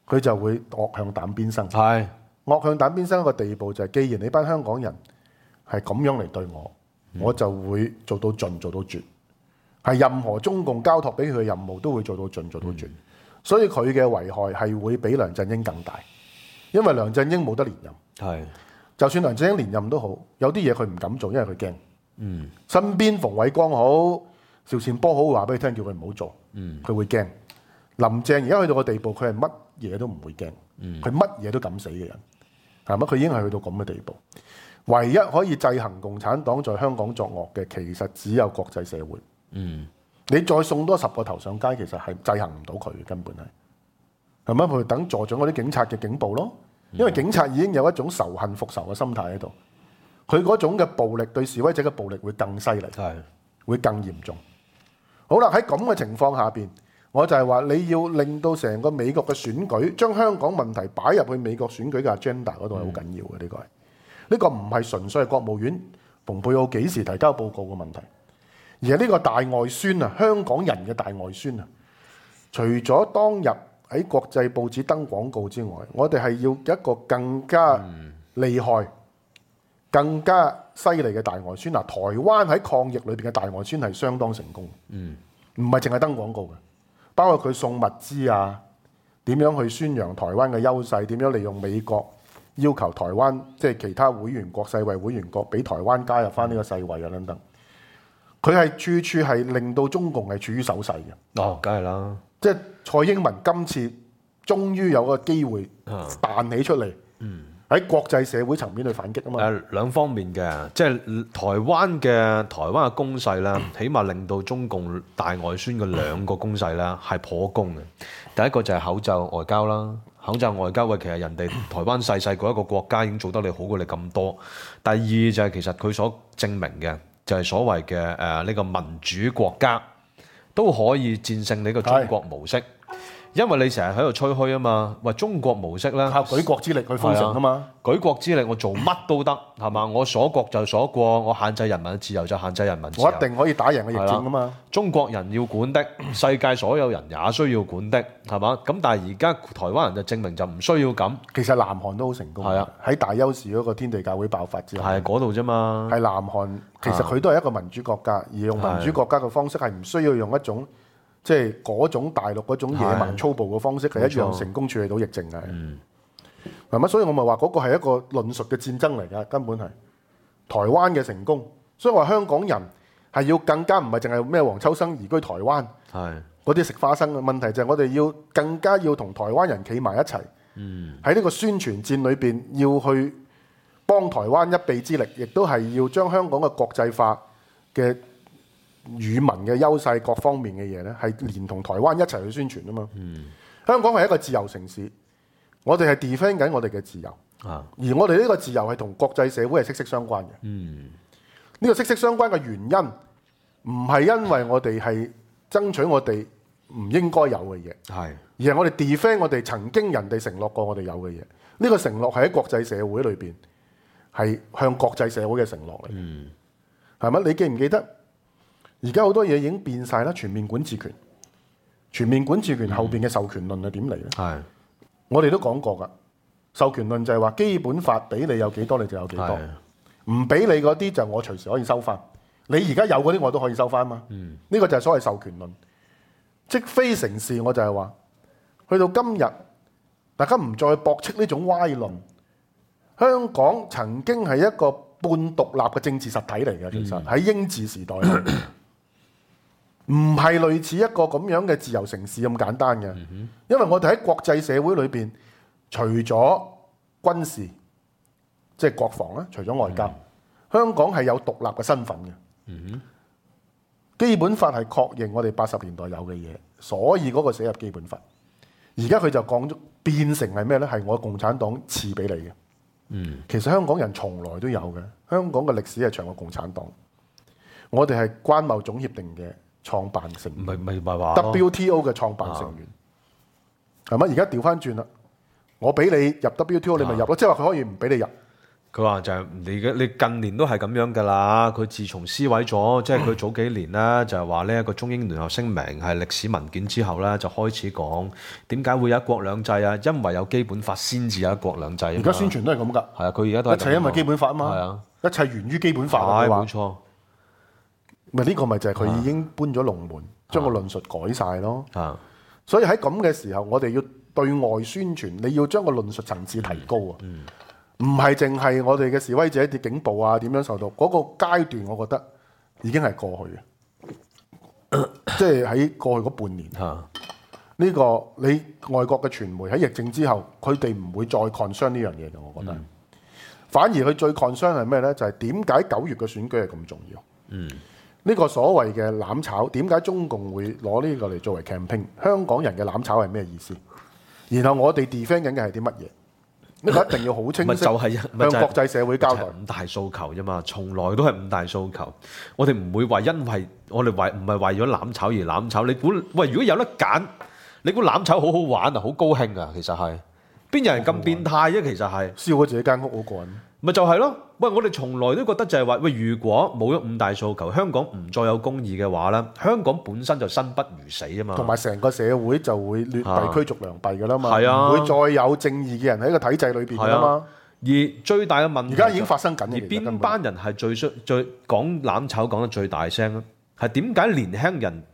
[SPEAKER 3] 佢就會惡向膽邊生。
[SPEAKER 4] 係
[SPEAKER 3] 惡向膽邊生一個地步就係，既然你班香港人係咁樣嚟對我，我就會做到盡做到絕，係任何中共交託俾佢嘅任務都會做到盡做到絕。所以佢嘅危害係會比梁振英更大，因為梁振英冇得連任。
[SPEAKER 4] 係，
[SPEAKER 3] 就算梁振英連任都好，有啲嘢佢唔敢做，因為佢驚。身邊馮偉光好、邵善波好，話俾佢聽，叫佢唔好做。佢會驚。林鄭而家去到個地步，佢係乜嘢都唔會驚，佢乜嘢都敢死嘅人，係咪？佢已經係去到咁嘅地步。唯一可以制衡共產黨在香港作惡嘅，其實只有國際社會。你再送多10個頭上街，其實係制衡唔到佢嘅，根本係咪？佢等助長嗰啲警察嘅警暴咯，因為警察已經有一種仇恨復仇嘅心態喺度，佢嗰種嘅暴力對示威者嘅暴力會更犀利，會更嚴重。好啦，喺咁嘅情況下邊，我就係話你要令到成個美國嘅選舉將香港問題擺入去美國選舉嘅 agenda 嗰度係好緊要嘅。呢個唔係純粹係國務院蓬佩奧幾時提交報告嘅問題，而係呢個大外宣啊，香港人嘅大外宣啊。除咗當日喺國際報紙登廣告之外，我哋係要一個更加厲害、更加犀利嘅大外宣。嗱，台灣喺抗疫裏邊嘅大外宣係相當成功，唔係淨係登廣告嘅，包括佢送物資啊，點樣去宣揚台灣嘅優勢，點樣利用美國要求台灣即係其他會員國、世衛會員國俾台灣加入翻呢個世衛啊等等。佢係處處係令到中共係處於守勢嘅。
[SPEAKER 4] 哦，梗係啦。
[SPEAKER 3] 即係蔡英文今次終於有個機會彈起出嚟，喺國際社會層面去反擊啊嘛。
[SPEAKER 4] 兩方面嘅，即係台灣嘅攻勢咧，起碼令到中共大外宣嘅兩個攻勢咧係破功嘅。第一個就係口罩外交啦，口罩外交嘅其實人哋台灣細細個一個國家已經做得你好過你咁多。第二就係其實佢所證明嘅就係所謂嘅呢個民主國家都可以戰勝你個中國模式。因為你成日喺度吹噓啊嘛，話中國模式咧，
[SPEAKER 3] 靠舉國之力去封城啊嘛，
[SPEAKER 4] 舉國之力我做乜都得，係嘛？我鎖國就鎖國，我限制人民嘅自由就限制人民自由。
[SPEAKER 3] 我一定可以打贏個疫症啊嘛。
[SPEAKER 4] 中國人要管的，世界所有人也需要管的，係嘛？咁但係而家台灣人就證明就唔需要咁。其
[SPEAKER 3] 實南韓都好成功，係啊，喺大邱市嗰個天地教會爆發之後，
[SPEAKER 4] 係嗰度啫嘛。係
[SPEAKER 3] 南韓，其實佢都係一個民主國家，而用民主國家嘅方式係唔需要用一種。即係嗰種大陸嗰種野蠻粗暴嘅方式，係一樣成功處理到疫症嘅。係咪？所以我咪話嗰個係一個論述嘅戰爭嚟㗎，根本係台灣嘅成功。所以話香港人係要更加唔係淨係咩黃秋生移居台灣，嗰啲食花生嘅問題就係我哋要更加要同台灣人企埋一齊。喺呢個宣傳戰裏邊，要去幫台灣一臂之力，亦都係要將香港嘅國際化嘅語文嘅優勢各方面嘅嘢咧，係連同台灣一齊去宣傳啊嘛。香港係一個自由城市，我哋係 defend 緊我哋嘅自由，而我哋呢個自由係同國際社會係息息相關嘅。呢個息息相關嘅原因，唔係因為我哋係爭取我哋唔應該有嘅嘢，而係我哋 defend 我哋曾經人哋承諾過我哋有嘅嘢。呢個承諾係喺國際社會裏邊係向國際社會嘅承諾嚟，係咪？你記唔記得？而家好多嘢已經變晒啦，全面管治權，全面管治權後邊嘅授權論係點嚟咧？我哋都講過㗎，授權論就係話基本法俾你有幾多你就有幾多，唔俾你嗰啲就我隨時可以收翻。你而家有嗰啲我都可以收翻嘛。呢個就係所謂授權論，即非成事。我就係話，去到今日，大家唔再駁斥呢種歪論。香港曾經係一個半獨立嘅政治實體嚟嘅，其實喺英治時代。唔係類似一個咁樣嘅自由城市咁簡單嘅，因為我哋喺國際社會裏邊，除咗軍事，即係國防啦，除咗外交，香港係有獨立嘅身份嘅。基本法係確認我哋80年代有嘅嘢，所以嗰個寫入基本法。而家佢就講咗變成係咩呢？係我共產黨賜俾你嘅。其實香港人從來都有嘅，香港嘅歷史係長過共產黨。我哋係關貿總協定嘅創辦成員，WTO 嘅創辦成員，係咪？而家調翻轉啦，我俾你入 WTO，你咪入咯，即係話佢可以唔俾你入，
[SPEAKER 4] 佢話就係你近年都係咁樣㗎啦。佢自從撕毀咗，即係佢早幾年啦，就係話呢一個中英聯合聲明係歷史文件之後咧，就開始講點解會有一國兩制啊？因為有基本法先至有一國兩制。而
[SPEAKER 3] 家宣傳都係咁㗎。
[SPEAKER 4] 係啊，佢而家都係
[SPEAKER 3] 一切因為基本法啊嘛。
[SPEAKER 4] 係啊，
[SPEAKER 3] 一切源於基本法啊。
[SPEAKER 4] 冇錯。
[SPEAKER 3] 咪呢個咪就係佢已經搬咗龍門，將個論述改晒咯。
[SPEAKER 4] 啊，
[SPEAKER 3] 所以喺咁嘅時候，我哋要對外宣傳，你要將個論述層次提高啊。唔係淨係我哋嘅示威者跌警暴啊，點樣受到嗰個階段，我覺得已經係過去嘅，即係喺過去嗰半年。呢個你外國嘅傳媒喺疫症之後，佢哋唔會再 concern 呢樣嘢嘅，我覺得。反而佢最 concern 係咩呢？就係點解9月嘅選舉係咁重要？呢個所謂嘅攬炒，點解中共會攞呢個嚟作為 campaign？ 香港人嘅攬炒係咩意思？然後我哋 defend 緊嘅係啲乜嘢？呢個一定要好清晰，向國際社會交代。
[SPEAKER 4] 五大訴求啫嘛，從來都係五大訴求。我哋唔會話因為我哋唔係為咗攬炒而攬炒。你估喂？如果有得揀，你估攬炒好好玩啊，好高興啊？其實係邊有人咁變態啫？其實係
[SPEAKER 3] 燒咗自己間屋好過癮。
[SPEAKER 4] 咪就係咯，喂！我哋從來都覺得就係話，喂，如果冇咗五大訴求，香港唔再有公義嘅話咧，香港本身就生不如死啊嘛。同埋
[SPEAKER 3] 成個社會就會劣幣驅逐良幣噶啦嘛，
[SPEAKER 4] 唔
[SPEAKER 3] 會再有正義嘅人喺個體制裏邊噶啦嘛。
[SPEAKER 4] 而最大嘅問題，
[SPEAKER 3] 而家已經發生緊。
[SPEAKER 4] 而邊班人係最講攬炒講得最大聲咧？係點解年輕人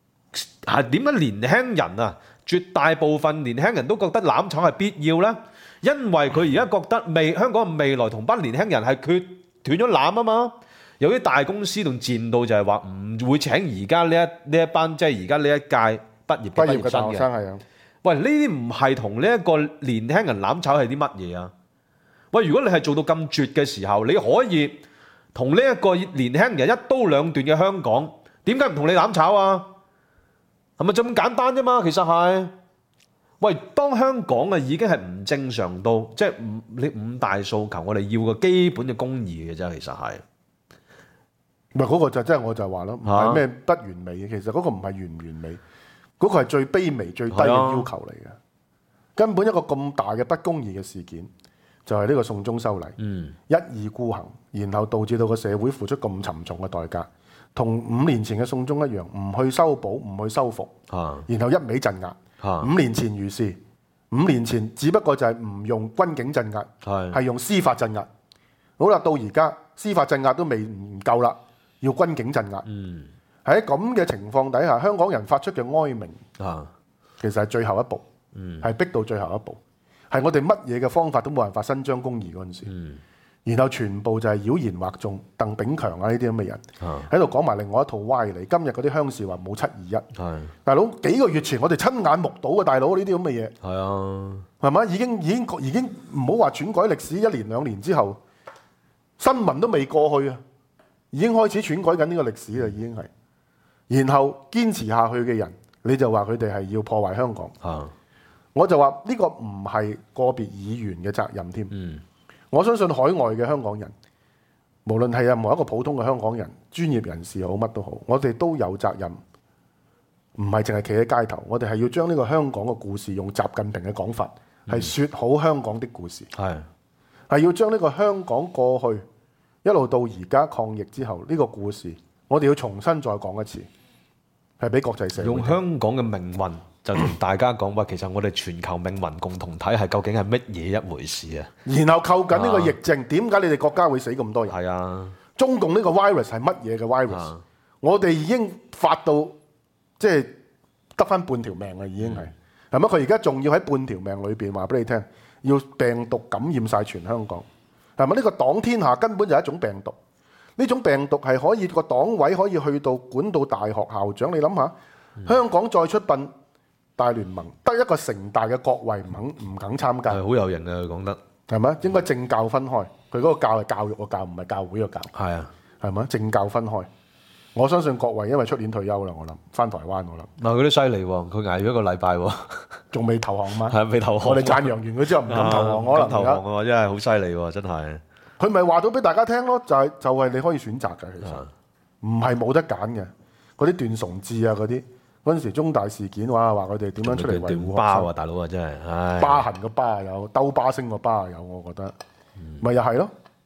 [SPEAKER 4] 啊？絕大部分年輕人都覺得攬炒係必要咧？因為佢而家覺得香港嘅未來同班年輕人係斷咗纜啊嘛，有啲大公司同賤到就係話唔會請而家呢一班即係而家呢一屆畢業嘅大學生嘅。喂，呢啲唔係同呢一個年輕人攬炒係啲乜嘢啊？喂，如果你係做到咁絕嘅時候，你可以同呢一個年輕人一刀兩斷嘅香港，點解唔同你攬炒啊？係咪就咁簡單啫嘛？其實係。喂，當香港啊已經係唔正常到，即係你五大訴求，我哋要個基本嘅公義嘅啫，其實係。
[SPEAKER 3] 唔係嗰個就真係我就話咯，唔係咩不完美嘅，其實嗰個唔係完唔完美，嗰個係最卑微、最低嘅要求嚟嘅。根本一個咁大嘅不公義嘅事件，就係呢個送中修例，一意孤行，然後導致到個社會付出咁沉重嘅代價，同5年前嘅送中一樣，唔去修補，唔去修復，然後一味鎮壓。5年前如是，5年前只不過就係唔用軍警鎮壓，係用司法鎮壓。好啦，到而家司法鎮壓都未唔夠啦，要軍警鎮壓。喺咁嘅情況底下，香港人發出嘅哀鳴，其實係最後一步，係逼到最後一步，係我哋乜嘢嘅方法都冇辦法伸張公義嗰陣時。然後全部就係妖言惑眾，鄧炳強啊呢啲咁嘅人喺度講埋另外一套歪理。今日嗰啲鄉士話冇721，大佬幾個月前我哋親眼目睹嘅，大佬呢啲咁嘅嘢，係啊，係咪？已經唔好話篡改歷史1年2年之後，新聞都未過去啊，已經開始篡改緊呢個歷史啦，已經係。然後堅持下去嘅人，你就話佢哋係要破壞香港，我就話呢個唔係個別議員嘅責任添。我相信海外嘅香港人，無論係任何一個普通嘅香港人、專業人士好乜都好，我哋都有責任，唔係淨係企喺街頭，我哋係要將呢個香港嘅故事用習近平嘅講法，係説好香港的故事，係要將呢個香港過去一路到而家抗疫之後呢個故事，我哋要重新再講一次，係俾國際社會
[SPEAKER 4] 用香港嘅命運。就同大家講話，其實我哋全球命運共同體係究竟係乜嘢一回事啊？然
[SPEAKER 3] 後扣緊呢個疫症，點解你哋國家會死咁多人？
[SPEAKER 4] 係啊，
[SPEAKER 3] 中共呢個 virus 係乜嘢嘅 virus？我哋已經發到即係得返半條命啦，已經係咪？佢而家仲要喺半條命裏邊話俾你聽，要病毒感染晒全香港，係咪？呢個黨天下根本就係一種病毒，呢種病毒係可以個黨委可以去到管到大學校長，你諗下，香港再出殯。大聯盟得一個城大嘅國會唔肯參加，
[SPEAKER 4] 係好有型啊！佢講得
[SPEAKER 3] 係咪？應該政教分開，佢嗰個教係教育個教，唔係教會個教。
[SPEAKER 4] 係啊，
[SPEAKER 3] 係咪？政教分開。我相信國會因為出年退休啦，我諗翻台灣我諗。
[SPEAKER 4] 嗱，佢都犀利喎，佢捱咗1個禮拜喎，
[SPEAKER 3] 仲未投降嘛？
[SPEAKER 4] 係未投降。
[SPEAKER 3] 我哋讚揚完佢之後唔敢投降，可能
[SPEAKER 4] 投降喎，真係好犀利喎，真係。
[SPEAKER 3] 佢咪話到俾大家聽咯，就係你可以選擇㗎，其實唔係冇得揀嘅。嗰啲段崇智啊嗰啲。嗰陣時中大事件話佢哋點樣出嚟維護學生
[SPEAKER 4] 巴啊，大佬啊，真係，
[SPEAKER 3] 疤痕個疤有，兜巴星個疤有，我覺得咪又係咯。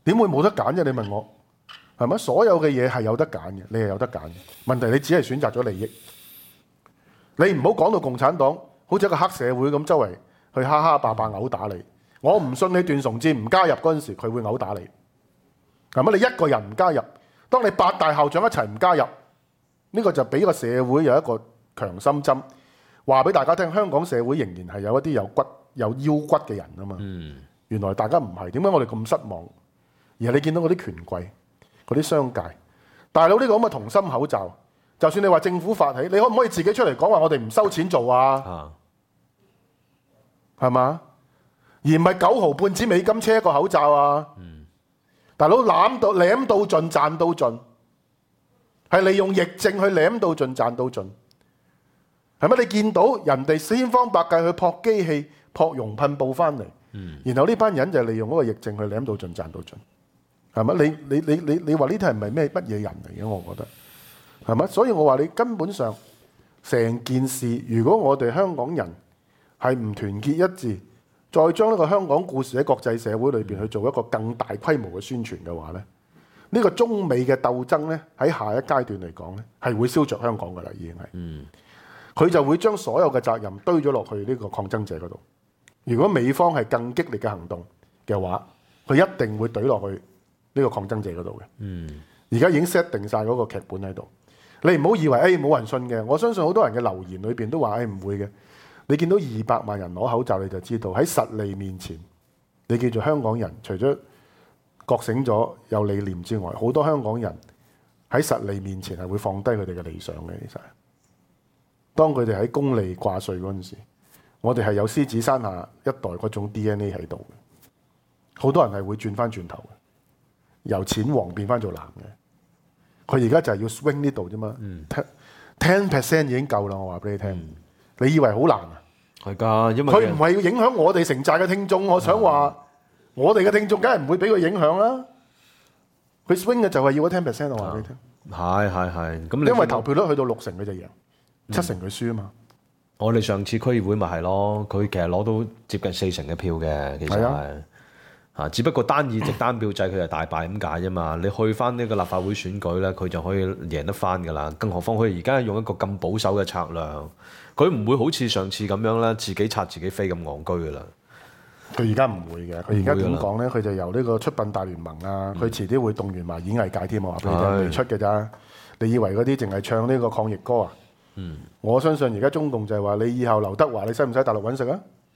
[SPEAKER 3] 點會冇得揀啫？你問我係咪？所有嘅嘢係有得揀嘅，你係有得揀嘅。問題你只係選擇咗利益。你唔好講到共產黨好似一個黑社會咁，周圍去蝦蝦霸霸毆打你。我唔信你段崇智唔加入嗰陣時，佢會毆打你。係咪？你一個人唔加入，當你8大校長一齊唔加入，呢個就俾個社會有一個強心針，話俾大家聽，香港社會仍然係有一啲有腰骨嘅人啊嘛。原來大家唔係，點解我哋咁失望？而係你見到嗰啲權貴、嗰啲商界大佬呢個咁嘅同心口罩，就算你話政府發起，你可唔可以自己出嚟講話我哋唔收錢做啊？係嘛？而唔係9毫半紙美金車一個口罩啊！大佬攬到盡賺到盡，係利用疫症去攬到盡賺到盡，係咪？你見到人哋千方百計去撲機器、撲熔噴布翻嚟，然後呢班人就利用嗰個疫症去攬到盡賺到盡，係咪？你話呢啲係咪乜嘢人嚟嘅？我覺得係咪？所以我話你根本上成件事，如果我哋香港人係唔團結一致，再將呢個香港故事喺國際社會裏邊去做一個更大規模嘅宣傳嘅話咧，呢個中美嘅鬥爭咧喺下一階段嚟講咧係會燒着香港㗎啦，已經係。佢就會將所有嘅責任堆咗落去呢個抗爭者嗰度。如果美方係更激烈嘅行動嘅話，佢一定會懟落去呢個抗爭者嗰度嘅。而家已經 set 定晒嗰個劇本喺度。你唔好以為冇人信嘅，我相信好多人嘅留言裏邊都話唔會嘅。你見到200萬人攞口罩，你就知道喺實利面前，你記住香港人除咗覺醒咗有理念之外，好多香港人喺實利面前係會放低佢哋嘅理想嘅。其實，當佢哋喺功利掛帥嗰陣時，我哋係有獅子山下一代嗰種 DNA 喺度嘅。好多人係會轉翻轉頭嘅，由淺黃變翻做藍嘅。佢而家就係要 swing 呢度啫嘛。10% 已經夠啦，我話俾你聽。你以為好難啊？
[SPEAKER 4] 係㗎，因為
[SPEAKER 3] 佢唔係要影響我哋城寨嘅聽眾。我想話，我哋嘅聽眾梗係唔會俾佢影響啦。佢 swing 嘅就係要嗰 10%，我話俾你聽。
[SPEAKER 4] 係咁，
[SPEAKER 3] 因為投票率去到60%佢就贏，7成佢輸啊嘛。
[SPEAKER 4] 我哋上次區議會咪係咯，佢其實攞到接近40%嘅票嘅，其實係只不過單議席單票制佢係大敗咁解啫嘛。你去翻呢個立法會選舉咧，佢就可以贏得翻㗎啦。更何況佢而家用一個咁保守嘅策略。佢唔會好似上次咁樣啦，自己拆自己飛咁戇居噶啦。佢
[SPEAKER 3] 而家唔會嘅，佢而家點講咧？佢就由呢個出殯大聯盟啊，佢遲啲會動員埋演藝界添，我話俾你聽，未出嘅咋？你以為嗰啲淨係唱呢個抗疫歌啊？我相信而家中共就係話你以後劉德華，你使唔使大陸揾食啊？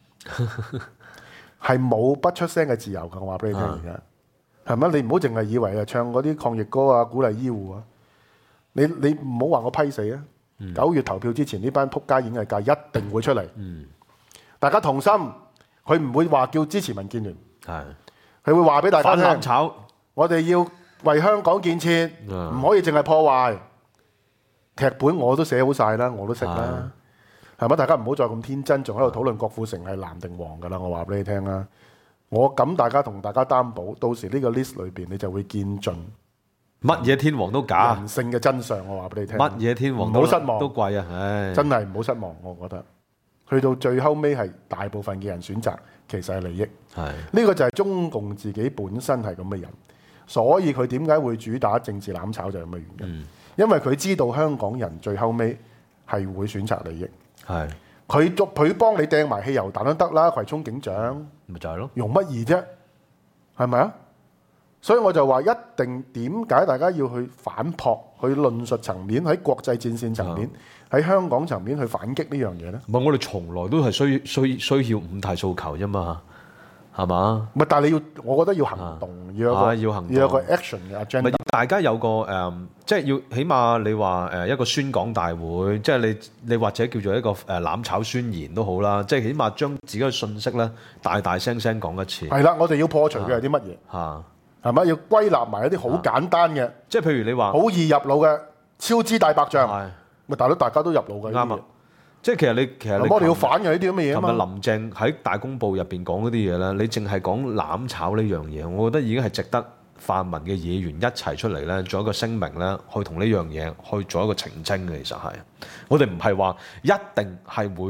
[SPEAKER 3] 係冇不出聲嘅自由㗎，我話俾你聽而家係咪？你唔好淨係以為唱嗰啲抗疫歌啊，鼓勵醫護啊，你唔好話我批死啊！9月投票之前，呢班仆街演藝界一定會出嚟。大家同心，佢唔會話叫支持民建聯，佢會話俾大家聽。
[SPEAKER 4] 反攬炒，
[SPEAKER 3] 我哋要為香港建設，唔可以淨係破壞。劇本我都寫好晒啦，我都識啦，係咪？大家唔好再咁天真，仲喺度討論郭富城係藍定黃㗎啦。我話俾你聽啦，我敢同大家擔保，到時呢個 list 裏邊你就會見盡。
[SPEAKER 4] 乜嘢天王都假，
[SPEAKER 3] 人性嘅真相我話俾你聽。
[SPEAKER 4] 乜嘢天王
[SPEAKER 3] 唔好失望，
[SPEAKER 4] 都貴啊！唉，
[SPEAKER 3] 真係唔好失望。我覺得去到最後尾係大部分嘅人選擇其實係利益。呢個就係中共自己本身係咁嘅人，所以佢點解會主打政治攬炒就係咁嘅原因。因為佢知道香港人最後尾係會選擇利益。佢幫你掟埋汽油彈都得啦，葵涌警長
[SPEAKER 4] 咪就係咯，
[SPEAKER 3] 容乜易啫？係咪啊？所以我就話一定點解大家要去反撲，去論述層面，喺國際戰線層面，喺香港層面去反擊呢樣嘢咧？
[SPEAKER 4] 唔係我哋從來都係需要五大訴求啫嘛，係嘛？
[SPEAKER 3] 唔係，但係你要，我覺得要行動，要有個 action 嘅 agenda。
[SPEAKER 4] 大家有個即係要起碼你話一個宣講大會，即係你或者叫做一個攬炒宣言都好啦，即係起碼將自己嘅信息咧大大聲聲講一次。
[SPEAKER 3] 係啦，我哋要破除嘅係啲乜嘢？係咪要歸納埋一啲好簡單嘅，
[SPEAKER 4] 即係譬如你話
[SPEAKER 3] 好易入腦嘅超支大白象，咪大家都入腦嘅。
[SPEAKER 4] 啱啊！即係其實
[SPEAKER 3] 我哋要反嘅呢啲咁嘅嘢啊嘛。
[SPEAKER 4] 琴日林鄭喺大公報入邊講嗰啲嘢咧，你淨係講攬炒呢樣嘢，我覺得已經係值得泛民嘅議員一齊出嚟咧，做一個聲明咧，去同呢樣嘢去做一個澄清嘅。其實係我哋唔係話一定係會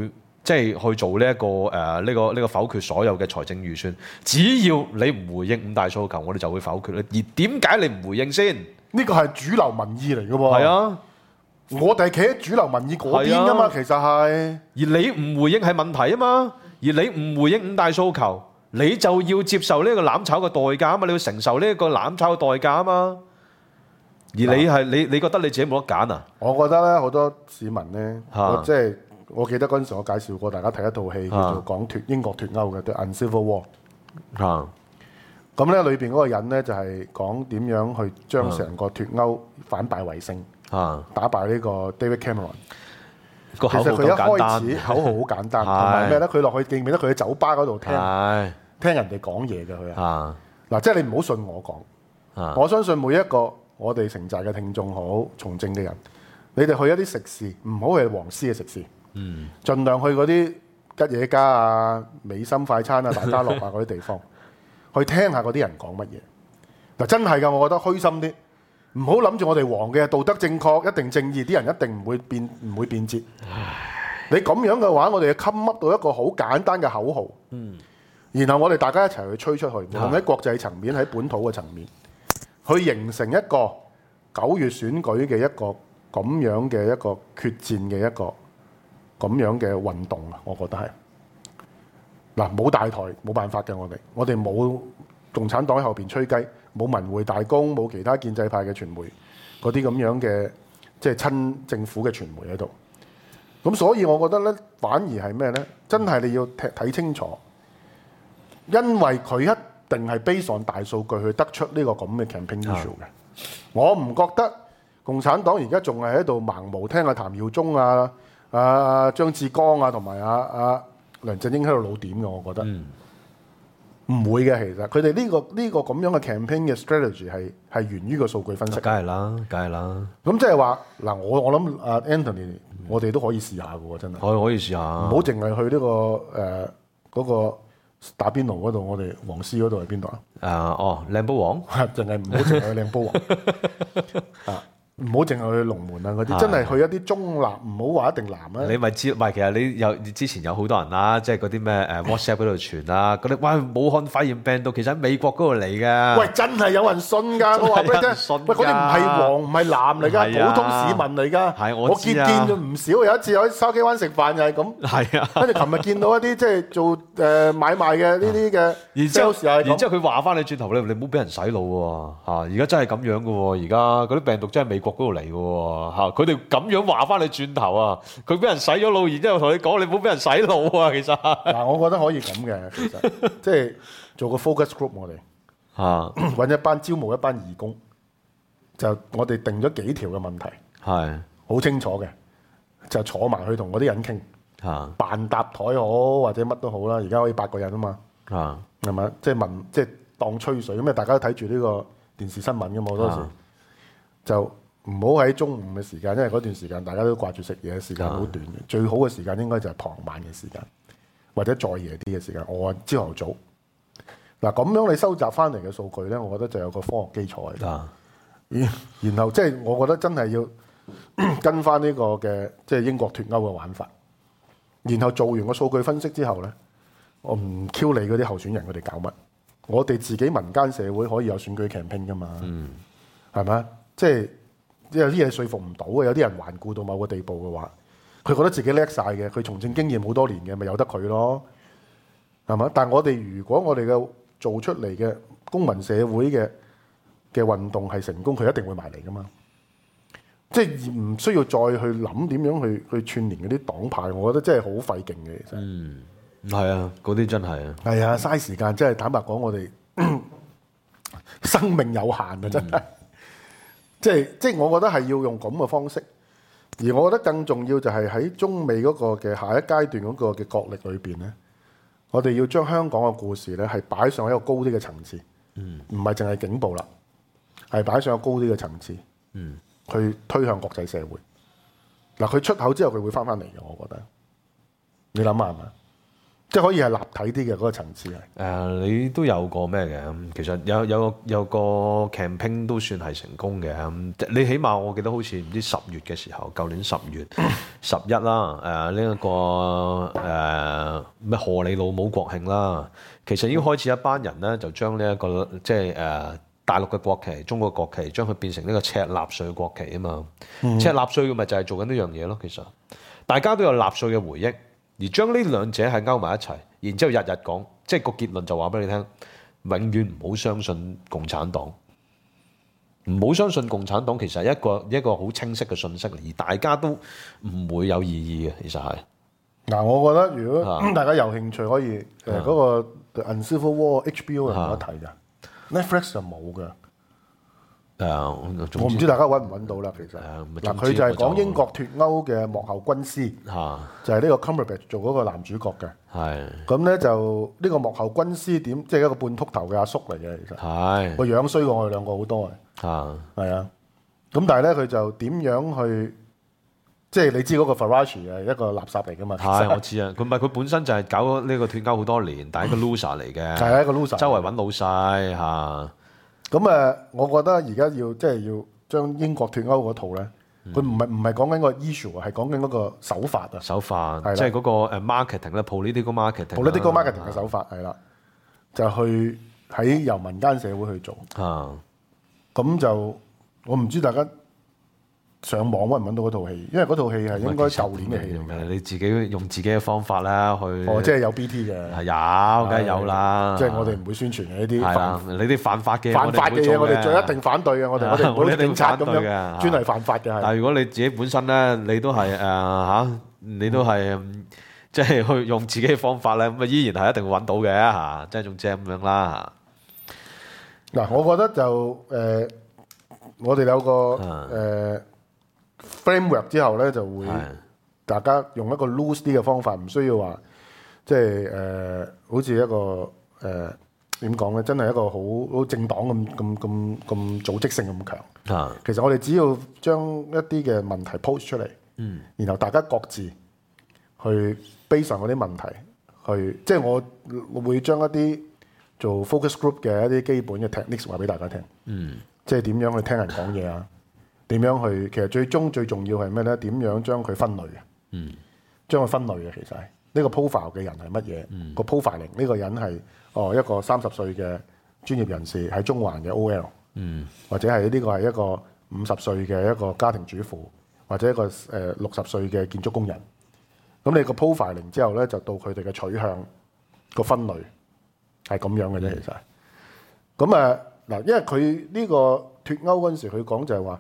[SPEAKER 4] 即係去做呢一個呢個否決所有嘅財政預算。只要你唔回應五大訴求，我哋就會否決咧。而點解你唔回應先？
[SPEAKER 3] 呢個係主流民意嚟嘅喎。
[SPEAKER 4] 係啊，
[SPEAKER 3] 我哋企喺主流民意嗰邊噶嘛，其實係。
[SPEAKER 4] 而你唔回應係問題啊嘛。而你唔回應五大訴求，你就要接受呢個攬炒嘅代價啊嘛。你要承受呢一個攬炒嘅代價啊嘛。而你覺得你自己冇得揀啊？
[SPEAKER 3] 我覺得咧，好多市民咧，即係我記得嗰陣時我介紹過大家睇一套戲叫做講英國脱歐嘅《The Uncivil War》。咁咧裏邊嗰個人咧就係講點樣去將成個脱歐反敗為勝，打敗呢個 David Cameron。其實佢一開始口號好簡單，同埋咩咧？佢落去記唔記得佢喺酒吧嗰度聽人哋講嘢嘅佢啊？嗱，即係你唔好信我講，我相信每一個我哋城寨嘅聽眾好從政嘅人，你哋去一啲食肆，唔好係黃絲嘅食肆，盡量去嗰啲吉野家啊、美心快餐啊、大家樂啊嗰啲地方，去聽下嗰啲人講乜嘢。嗱，真係㗎，我覺得虛心啲。唔好諗住我哋黃嘅道德正確，一定正義，啲人一定唔會變節。你咁樣嘅話，我哋要 come up 到一個好簡單嘅口號，然後我哋大家一齊去吹出去，無論喺國際層面，喺本土嘅層面，去形成一個9月選舉嘅一個咁樣嘅一個決戰嘅一個咁樣嘅運動啊！我覺得係嗱，冇大台冇辦法嘅，我哋冇共產黨喺後邊吹雞。冇文匯大公，冇其他建制派嘅傳媒，嗰啲咁樣嘅即係親政府嘅傳媒喺度。咁所以我覺得咧，反而係咩咧？真係你要睇清楚，因為佢一定係 based on 大數據去得出呢個咁嘅 campaign issue 嘅。我唔覺得共產黨而家仲係喺度盲毛聽阿譚耀宗啊、張志剛啊同埋梁振英喺度老點嘅，我覺得。唔會嘅，其實佢哋呢個咁樣嘅 campaign 嘅 strategy 係源於個數據分析。
[SPEAKER 4] 梗係啦。
[SPEAKER 3] 咁即係話嗱，我諗阿 Anthony，我哋都可以試下嘅喎，真係。
[SPEAKER 4] 可以試下。唔
[SPEAKER 3] 好淨係去呢個嗰個打邊爐嗰度，我哋黃絲嗰度係邊度啊？
[SPEAKER 4] 靚煲王。
[SPEAKER 3] 淨係唔好淨係去靚煲王。唔好淨係去龍門啊嗰啲，真係去一啲中立，唔好話一定藍啊。
[SPEAKER 4] 你咪知，唔係其實你之前有好多人啦，即係嗰啲咩WhatsApp 嗰度傳啦，嗰啲哇武漢肺炎病毒其實喺美國嗰度嚟嘅。
[SPEAKER 3] 喂，真係有人信㗎，我話俾你聽。喂，嗰啲唔係黃唔係藍嚟㗎，普通市民嚟㗎。係我見咗唔少，有一次喺筲箕灣食飯又係咁。係啊。跟住琴日見到一啲即係做買賣嘅呢啲嘅，然之後
[SPEAKER 4] 佢話翻你轉頭你唔好俾人洗腦喎嚇！而家真係咁樣嘅喎，而家嗰啲病毒真係美國嗰度嚟嘅喎嚇！佢哋咁樣話翻你轉頭啊！佢俾人洗咗腦，然之後同你講你唔好俾人洗腦啊！其實
[SPEAKER 3] 嗱，我覺得可以咁嘅，其實即係做個 focus group，我哋揾一班招募一班義工，就我哋定咗幾條嘅問題，係好清楚嘅，就坐埋去同嗰啲人傾，扮搭台好或者乜都好啦。而家可以8個人啊嘛，係咪？即係問，即係當吹水咁啊！大家都睇住呢個電視新聞嘅嘛，好多時就唔好喺中午嘅時間，因為嗰段時間大家都掛住食嘢，時間好短嘅。最好嘅時間應該就係傍晚嘅時間，或者再夜啲嘅時間。我話朝頭早嗱，咁樣你收集翻嚟嘅數據咧，我覺得就有個科學基礎喺度。然後即係我覺得真係要跟翻呢個嘅即係英國脱歐嘅玩法。然後做完個數據分析之後咧，我唔 Q 你嗰啲候選人佢哋搞乜，我哋自己民間社會可以有選舉 campaign 噶嘛，係咪？即係有啲嘢說服唔到嘅，有啲人頑固到某個地步嘅話，佢覺得自己叻晒嘅，佢從政經驗好多年嘅，咪由得佢咯，係嘛？但係我哋如果我哋嘅做出嚟嘅公民社會嘅運動係成功，佢一定會埋嚟噶嘛。即係唔需要再去諗點樣去串聯嗰啲黨派，我覺得真係好費勁嘅，其實。
[SPEAKER 4] 係啊，嗰啲真係啊。係
[SPEAKER 3] 啊，嘥時間，真係坦白講，我哋生命有限啊，真係。即係，我覺得係要用咁嘅方式。而我覺得更重要就係喺中美嗰個嘅下一階段嗰個嘅角力裏邊咧，我哋要將香港嘅故事咧係擺上一個高啲嘅層次，唔係淨係警暴啦，係擺上一個高啲嘅層次，去推向國際社會。嗱，佢出口之後佢會翻嚟嘅，我覺得。你諗下係咪？ 即係可以係立體啲嘅嗰個層次係。
[SPEAKER 4] 你都有個咩嘅？其實有個 campaign 都算係成功嘅。你起碼我記得好似唔知10月嘅時候，舊年10月11啦，呢一個咩荷里老母國慶啦，其實已經開始一班人咧就將呢一個即係大陸嘅國旗、中國國旗，將佢變成呢個赤納粹國旗啊嘛。赤納粹嘅咪就係做緊呢樣嘢咯。其實大家都有納粹嘅回憶。而將呢兩者係勾埋一齊，然之後日日講，即係個結論就話俾你聽，永遠唔好相信共產黨，唔好相信共產黨其實係一個好清晰嘅信息，而大家都唔會有異議嘅，其實係。
[SPEAKER 3] 嗱，我覺得如果大家有興趣，可以嗰個 Uncivil War HBO 係冇得睇嘅，Netflix 就冇嘅。我唔知大家揾唔揾到啦，其實嗱，佢就係講英國脱歐嘅幕後軍師，就係呢個 Cumberbatch 做嗰個男主角嘅。係咁咧，就呢個幕後軍師點，即係一個半禿頭嘅阿叔嚟嘅，其實係個樣衰過我哋兩個好多嘅。係啊，咁但係咧，佢就點樣去？即係你知嗰個 Farage 係一個垃圾嚟㗎嘛？
[SPEAKER 4] 係我知啊，佢本身就係搞呢個脱歐好多年，但係一個 loser 嚟嘅，
[SPEAKER 3] 係一個 loser，
[SPEAKER 4] 周圍揾老細嚇。
[SPEAKER 3] 咁我覺得而家要將英國脱歐嗰套咧，佢唔係講緊個 issue，係講緊嗰個手法啊。手法
[SPEAKER 4] 即係嗰個marketing 咧，political marketing
[SPEAKER 3] 嘅手法係啦，就去喺由民間社會去做。咁就我唔知大家上網揾唔揾到嗰套戲，因為嗰套戲係應該舊年嘅戲嚟嘅。
[SPEAKER 4] 你自己用自己嘅方法啦去。
[SPEAKER 3] 即係有 BT 嘅。
[SPEAKER 4] 係有，梗係有啦。
[SPEAKER 3] 即係我哋唔會宣傳嘅呢啲。
[SPEAKER 4] 係啦，你啲犯法嘅
[SPEAKER 3] 嘢，我哋最一定反對嘅。我哋唔會警察咁樣專係犯法嘅。
[SPEAKER 4] 但係如果你自己本身咧，你都係你都係即係去用自己嘅方法咧，咁啊依然係一定會揾到嘅嚇，即係仲正咁樣啦。
[SPEAKER 3] 嗱，我覺得就我哋有個framework 之後咧，就會大家用一個 loose 啲嘅方法，唔需要話即係好似一個點講咧，真係一個好政黨咁組織性咁強。其實我哋只要將一啲嘅問題 post 出嚟，然後大家各自去 base 上嗰啲問題，去即係我會將一啲做 focus group 嘅一啲基本嘅 techniques 話俾大家聽。即係點樣去聽人講嘢啊？點樣去？其實最重要係咩咧？點樣將佢分類嘅？將佢分類嘅其實係呢個 profile 嘅人係乜嘢？個 profiling 呢個人係一個30歲嘅專業人士喺中環嘅 OL，或者係呢個係一個50歲嘅一個家庭主婦，或者一個60歲嘅建築工人。咁你個 profiling 之後咧，就到佢哋嘅取向個分類係咁樣嘅啫。其實咁嗱，因為佢呢個脱歐嗰陣時，佢講就係話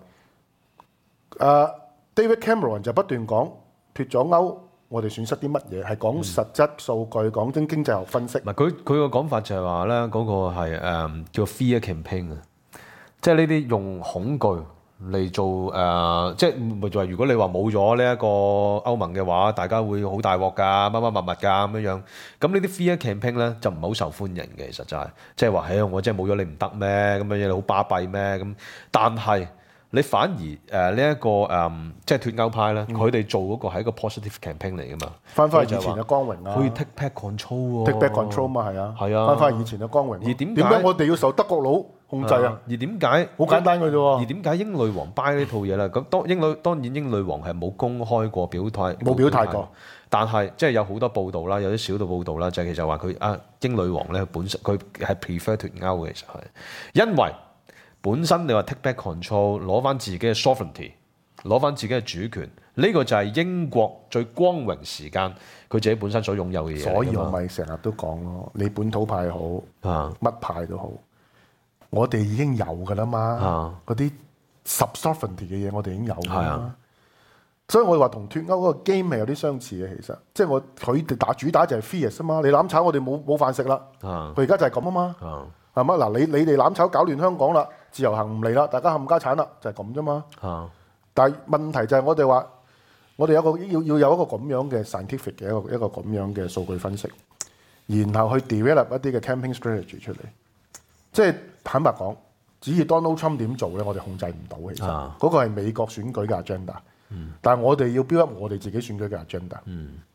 [SPEAKER 3] David Cameron 就不斷講脱咗歐，我哋損失啲乜嘢？係講實質數據，講經濟學分析。
[SPEAKER 4] 佢個講法就係話咧，嗰個係叫 fear campaign 啊，即係呢啲用恐懼嚟做即係咪就係如果你話冇咗呢一個歐盟嘅話，大家會好大鑊㗎，乜乜物物㗎咁樣樣。咁呢啲 fear campaign 咧就唔係好受歡迎嘅，其實就係即係話，我真係冇咗你唔得咩？咁樣嘢你好巴閉咩？咁但係你反而呢一個即係脱歐派咧，佢哋做嗰個係一個 positive campaign 嚟㗎嘛，
[SPEAKER 3] 翻返以前嘅光榮啊，
[SPEAKER 4] 可以 take back control 喎
[SPEAKER 3] take back control 嘛，係啊，
[SPEAKER 4] 翻
[SPEAKER 3] 返以前嘅光榮。
[SPEAKER 4] 而點
[SPEAKER 3] 解我哋要受德國佬控制啊？
[SPEAKER 4] 而點解
[SPEAKER 3] 好簡單嘅啫喎？
[SPEAKER 4] 而點解英女王 buy 呢套嘢咧？咁當然英女王係冇公開過表態，
[SPEAKER 3] 冇表態過。
[SPEAKER 4] 但係即係有好多報道啦，有啲小道報道啦，就係其實話佢英女王咧本身佢係 prefer 脱歐嘅，其實係因為本身你話 take back control 攞翻自己嘅 sovereignty， 攞翻自己嘅主權，呢個就係英國最光榮時間佢自己本身所擁有嘅嘢。
[SPEAKER 3] 所以我咪成日都講咯，你本土派好乜派都好，我哋已經有㗎啦嘛。嗰啲 sub-sovereignty 嘅嘢我哋已經有㗎啦。所以我話同脱歐嗰個 game 係有啲相似嘅，其實即係佢哋主打就係 fierce 啊嘛。你攬炒我哋冇飯食啦，佢而家就係咁啊嘛。係嘛？嗱，你哋攬炒搞亂香港啦，自由行唔嚟啦，大家冚家產啦，就係咁啫嘛。但係問題就係我哋話，我哋有個要有一個咁樣嘅 scientific 嘅一個咁樣嘅數據分析，然後去 develop 一啲嘅 campaign strategy 出嚟。即係坦白講，至於 Donald Trump 點做咧，我哋控制唔到。其實嗰個係美國選舉嘅 agenda，但係我哋要 build up 我哋自己選舉嘅 agenda。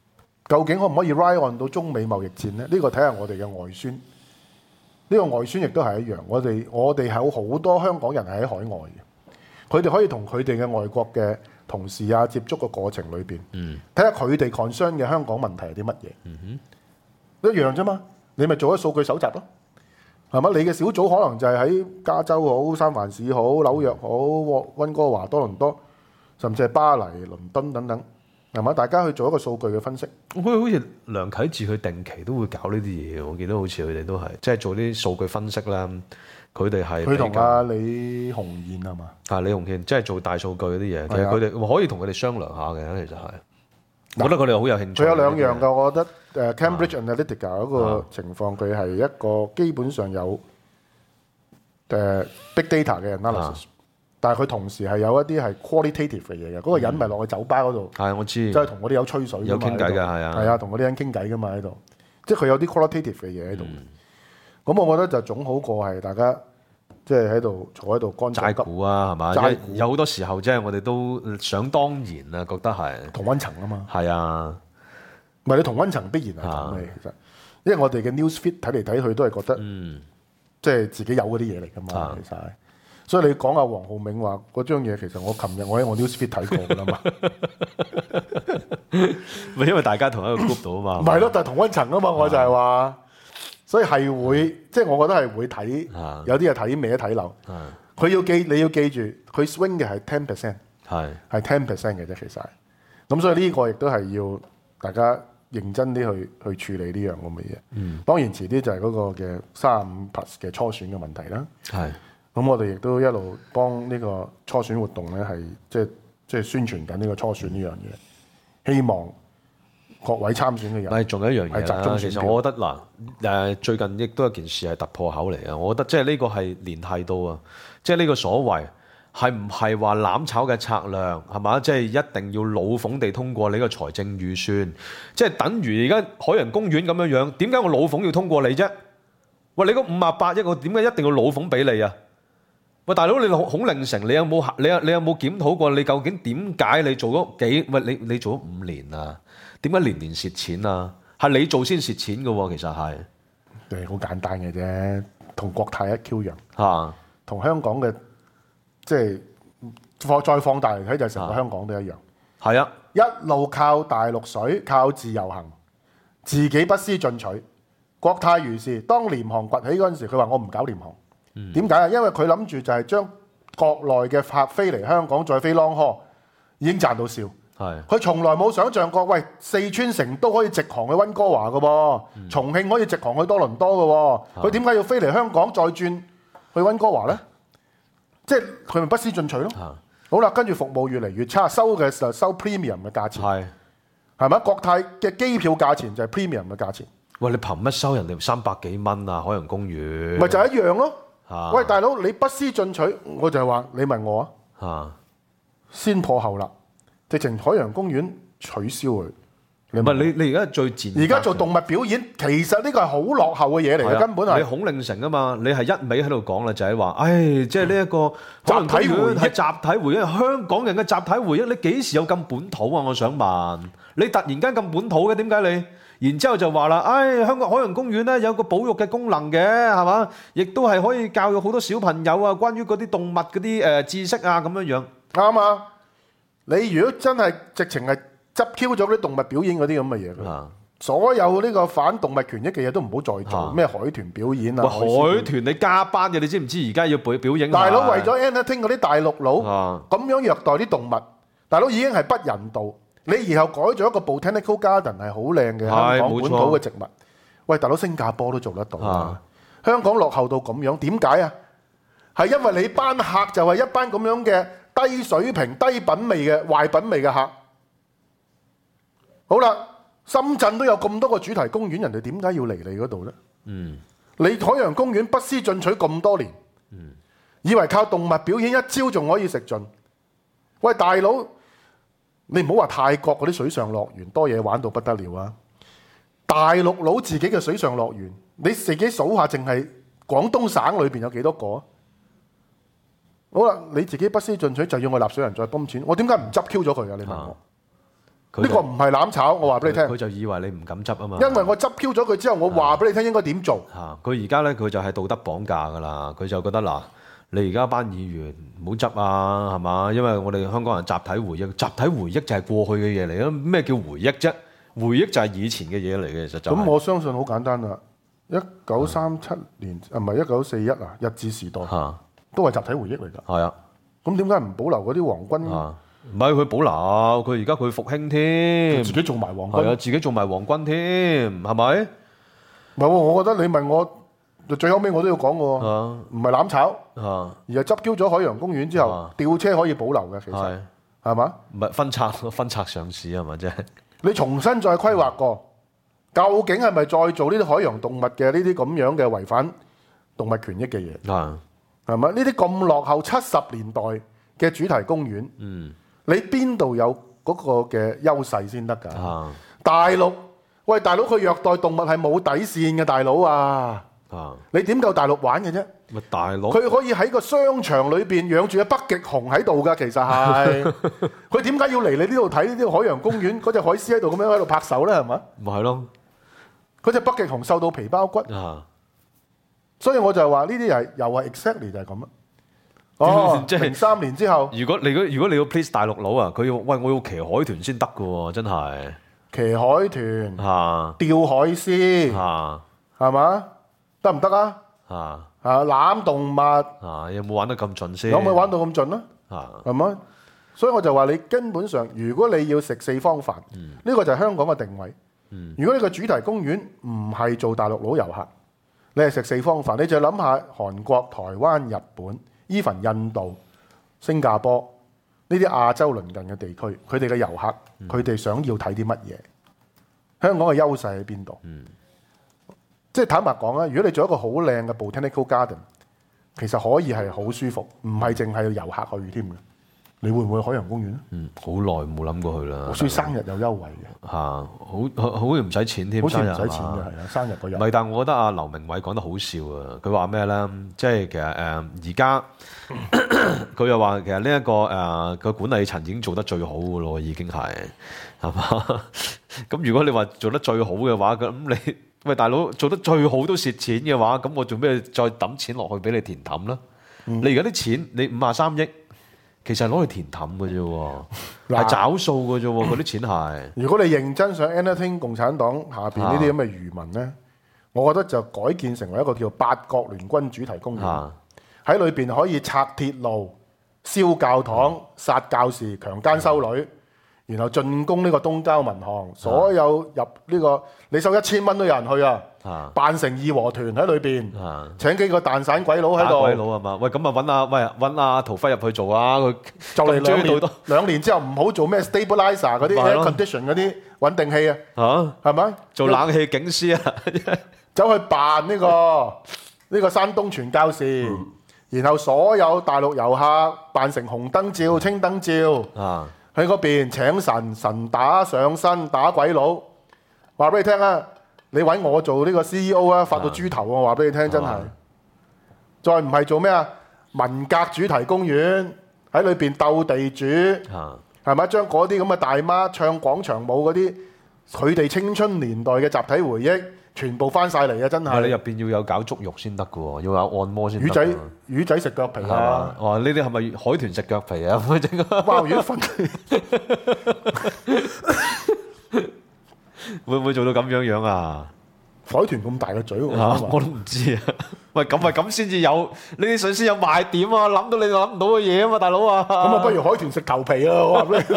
[SPEAKER 3] 究竟可唔可以 ride on 到中美貿易戰呢？呢、個睇下我哋嘅外宣。呢、個外宣亦都係一樣，我哋有好多香港人係喺海外嘅，佢哋可以同佢哋嘅外國嘅同事啊接觸嘅過程裏邊，睇下佢哋 concern 嘅香港問題係啲乜嘢，一樣啫嘛。你咪做咗數據搜集咯，係嘛？你嘅小組可能就係喺加州好、三藩市好、紐約好、溫哥華、多倫多，甚至係巴黎、倫敦等等，係嘛？大家去做一個數據嘅分析。
[SPEAKER 4] 佢好似梁啟智佢定期都會搞呢啲嘢，我見到好似佢哋都係即係做啲數據分析啦。佢哋係
[SPEAKER 3] 佢同阿李鴻燕係嘛？
[SPEAKER 4] 李鴻燕即係做大數據嗰啲嘢，其實佢哋可以同佢哋商量下嘅，其實係。我覺得佢哋好有興趣。
[SPEAKER 3] 佢有兩樣㗎，我覺得Cambridge Analytica 嗰個情況，佢係一個基本上有big data 嘅 analysis，但係佢同時係有一啲係 qualitative 嘅嘢嘅。嗰個人咪落去酒吧嗰度，
[SPEAKER 4] 係我知，
[SPEAKER 3] 即係同嗰啲有吹水，
[SPEAKER 4] 有傾偈㗎，係啊，
[SPEAKER 3] 係啊，同嗰啲人傾偈㗎嘛喺度，即係佢有啲 qualitative 嘅嘢喺度。咁我覺得就總好過係大家即係喺度坐喺度乾
[SPEAKER 4] 齋估啊，係嘛？
[SPEAKER 3] 齋估
[SPEAKER 4] 有好多時候即係我哋都想當然啊，覺得係
[SPEAKER 3] 同溫層啊嘛。
[SPEAKER 4] 係啊，
[SPEAKER 3] 唔係你同溫層必然係咁嘅，其實，因為我哋嘅 news feed 睇嚟睇去都係覺得，即係自己有嗰啲嘢嚟㗎嘛，其實係。所以你講阿黃浩銘話嗰張嘢，其實我琴日我喺我 news feed 睇過㗎啦嘛。
[SPEAKER 4] 咪因為大家同一個 group 度啊嘛。
[SPEAKER 3] 唔係咯，但係同溫層啊嘛，我就係話，所以係會，即係我覺得係會睇，有啲係睇歪睇漏。你要記住，佢 swing 嘅係 10%，係 10% 嘅啫，其實係。咁所以呢個亦都係要大家認真啲去處理呢樣咁嘅嘢。當然遲啲就係嗰個嘅35+ 嘅初選嘅問題啦。咁我哋亦都一路幫呢個初選活動咧，係即係宣傳緊呢個初選呢樣嘢，希望各位參選嘅人。
[SPEAKER 4] 但係仲有一樣嘢啦，其實我覺得最近亦都有件事係突破口嚟啊！我覺得即係呢個係聯繫到啊，即係呢個所謂係唔係話攬炒嘅策略係嘛？即係一定要老馮地通過你個財政預算，即係等於而家海洋公園咁樣樣，點解我老馮要通過你啫？喂，你嗰58億我點解一定要老馮俾你啊？喂，大佬，你孔令城，你有冇檢討過？你究竟點解你做咗你做咗5年啊？點解年年蝕錢啊？係你做先蝕錢嘅喎，其實係。
[SPEAKER 3] 係好簡單嘅啫，同國泰一 Q 樣
[SPEAKER 4] 嚇，
[SPEAKER 3] 同香港嘅即係再放大嚟睇，就成個香港都一樣。
[SPEAKER 4] 係啊，
[SPEAKER 3] 一路靠大陸水，靠自由行，自己不思進取。國泰如是，當廉航崛起嗰陣時，佢話我唔搞廉航。點解啊？因為佢諗住就係將國內嘅客飛嚟香港，再飛 long haul， 已經賺到笑。佢從來冇想象過，喂，四川成都可以直航去溫哥華嘅喎，重慶可以直航去多倫多嘅喎，佢點解要飛嚟香港再轉去溫哥華呢？即係佢咪不思進取咯？好啦，跟住服務越嚟越差，收嘅就收 premium 嘅價錢，係咪？國泰嘅機票價錢就係 premium 嘅價錢。
[SPEAKER 4] 喂，你憑乜收人哋300幾蚊啊？海洋公園
[SPEAKER 3] 咪就係一樣咯。喂，大佬，你不思進取，我就係話你問我啊，先破後立，直情海洋公園取消佢。
[SPEAKER 4] 唔係你而家最賤，
[SPEAKER 3] 而家做動物表演，其實呢個係好落後嘅嘢嚟嘅，根本係
[SPEAKER 4] 你孔令城啊嘛，你係一味喺度講啦，就係話，即係呢一個
[SPEAKER 3] 集體回憶
[SPEAKER 4] 係集體回憶，香港人嘅集體回憶，你幾時有咁本土啊？我想問，你突然間咁本土嘅，點解你？然之後就話啦，香港海洋公園咧有個保育嘅功能嘅，係嘛？亦都係可以教育好多小朋友啊，關於嗰啲動物嗰啲知識啊，咁樣樣。啱
[SPEAKER 3] 啊！你如果真係直情係執 Q 咗啲動物表演嗰啲咁嘅嘢，所有呢個反動物權益嘅嘢都唔好再做，咩海豚表演啊？
[SPEAKER 4] 海豚你加班嘅，你知唔知而家要表演？
[SPEAKER 3] 大佬為咗 entertain 嗰啲大陸佬咁樣虐待啲動物，大佬已經係不人道。你然後改咗一個 botanical garden 係好靚嘅香港本土嘅植物，喂，大佬，新加坡都做得到香港落後到咁樣，點解啊？係因為你班客就係一班咁樣嘅低水平、低品味嘅壞品味嘅客。好啦，深圳都有咁多個主題公園，人哋點解要嚟你嗰度呢？你海洋公園不思進取咁多年，以為靠動物表演一招仲可以食盡？喂，大佬！你唔好話泰國嗰啲水上樂園多嘢玩到不得了啊！大陸佬自己嘅水上樂園，你自己數下，淨係廣東省裏邊有幾多個？好啦，你自己不思進取，就要我納稅人再泵錢，我點解唔執 Q 咗佢啊？你問我， 呢個唔係攬炒，我話俾你聽。
[SPEAKER 4] 佢就以為你唔敢執啊嘛。
[SPEAKER 3] 因為我執 Q 咗佢之後，我話俾你聽應該點做。
[SPEAKER 4] 佢而家咧，佢就係道德綁架㗎啦。佢就覺得嗱，你而家班議員唔好執啊，係嘛？因為我哋香港人集體回憶，集體回憶就係過去嘅嘢嚟咯。咩叫回憶啫？回憶就係以前嘅嘢嚟嘅，其實就係。
[SPEAKER 3] 咁我相信好簡單啦。1937年唔係1941啊，日治時代都係集體回憶嚟㗎。
[SPEAKER 4] 係啊。
[SPEAKER 3] 咁點解唔保留嗰啲皇軍？
[SPEAKER 4] 唔係佢保留，佢而家佢復興添，
[SPEAKER 3] 自己做埋皇軍。
[SPEAKER 4] 係啊，自己做埋皇軍添，係咪？
[SPEAKER 3] 唔係喎，我覺得你問我，最後尾我都要講喎，唔係攬炒，而係執 Q 咗海洋公園之後，吊車可以保留嘅，其實係嘛？
[SPEAKER 4] 唔係分拆上市係嘛？即係
[SPEAKER 3] 你重新再規劃過，究竟係咪再做呢啲海洋動物嘅呢啲咁樣嘅違反動物權益嘅嘢？係咪？呢啲咁落後70年代嘅主題公園，你邊度有嗰個嘅優勢先得㗎？大陸，喂，大佬佢虐待動物係冇底線嘅，大佬啊！你點夠大陸玩嘅啫？
[SPEAKER 4] 咪大陸，
[SPEAKER 3] 佢可以喺個商場裏邊養住隻北極熊喺度㗎，其實係佢點解要嚟你呢度睇呢啲海洋公園嗰隻海獅喺度咁樣喺度拍手咧？係嘛？
[SPEAKER 4] 咪係咯，
[SPEAKER 3] 嗰隻北極熊瘦到皮包骨，所以我就話呢啲又係 exactly 就係咁啦。即係03年之後，
[SPEAKER 4] 如果你要 please 大陸佬啊，佢要我要騎海豚先得㗎喎，真係
[SPEAKER 3] 騎海豚、釣海獅，係嘛？得唔得啊？攬動物，
[SPEAKER 4] 有冇玩得咁盡先？
[SPEAKER 3] 有冇玩到咁盡啦？係嘛？所以我就話你根本上，如果你要食四方飯，呢個就係香港嘅定位。如果你個主題公園唔係做大陸佬遊客，你係食四方飯，你就諗下韓國、台灣、日本。even 印度、新加坡呢啲亞洲鄰近嘅地區，佢哋嘅遊客，佢哋想要睇啲乜嘢？香港嘅優勢喺邊度？即係坦白講啦，如果你做一個好靚嘅 botanical garden，其實可以係好舒服，唔係淨係遊客去添嘅。你會唔會去海洋公園咧？
[SPEAKER 4] 好耐冇諗過去啦。
[SPEAKER 3] 所以生日有優惠嘅，
[SPEAKER 4] 好似唔使錢添，
[SPEAKER 3] 好似唔使錢嘅，係啊，生日嗰日。
[SPEAKER 4] 唔係，但係我覺得阿劉明偉講得好笑啊！佢話咩咧？即係其實而家佢又話其實呢一個個管理層已經做得最好嘅咯，已經係嘛？咁如果你話做得最好嘅話，咁你喂大佬做得最好都蝕錢嘅話，咁我做咩再抌錢落去俾你填氹啦？你而家啲錢你53億。其實攞去填氹嘅啫喎，係找數嘅啫喎，嗰啲錢係。如果你認真想 entertain 共產黨下邊呢啲咁嘅漁民咧，我覺得就改建成為一個叫八國聯軍主題公園，喺裏邊可以拆鐵路、燒教堂、殺教士、強姦修女，然後進攻呢個東交民巷，所有入呢個你收1000蚊都有人去啊！扮成義和團喺裏邊，請幾個蛋散鬼佬喺度。鬼佬係嘛？喂，咁啊揾阿陶輝入去做啊！佢就嚟2年之後唔好做咩 stabilizer 嗰啲 air condition 嗰啲穩定器啊，係咪？做冷氣警司啊，走去扮呢個山東傳教士，然後所有大陸遊客扮成紅燈照、青燈照，喺嗰邊請神打上身打鬼佬，話俾你聽啊！你揾我做呢個 CEO 啊，發到豬頭啊！我話俾你聽，真係再唔係做咩啊？文革主題公園喺裏邊鬥地主，係咪？將嗰啲咁嘅大媽唱廣場舞嗰啲，佢哋青春年代嘅集體回憶，全部翻晒嚟啊！真係。你入邊要有搞足肉先得嘅喎，要有按摩先得。魚仔食腳皮啊！哇！呢啲係咪海豚食腳皮啊？鮑魚粉。會唔會做到咁樣啊？海豚咁大嘅嘴，我都唔知啊！喂，咁咪咁先至有呢啲水先有賣點啊！諗到你諗唔到嘅嘢啊嘛，大佬啊！咁啊，不如海豚食頭皮啊！我話俾你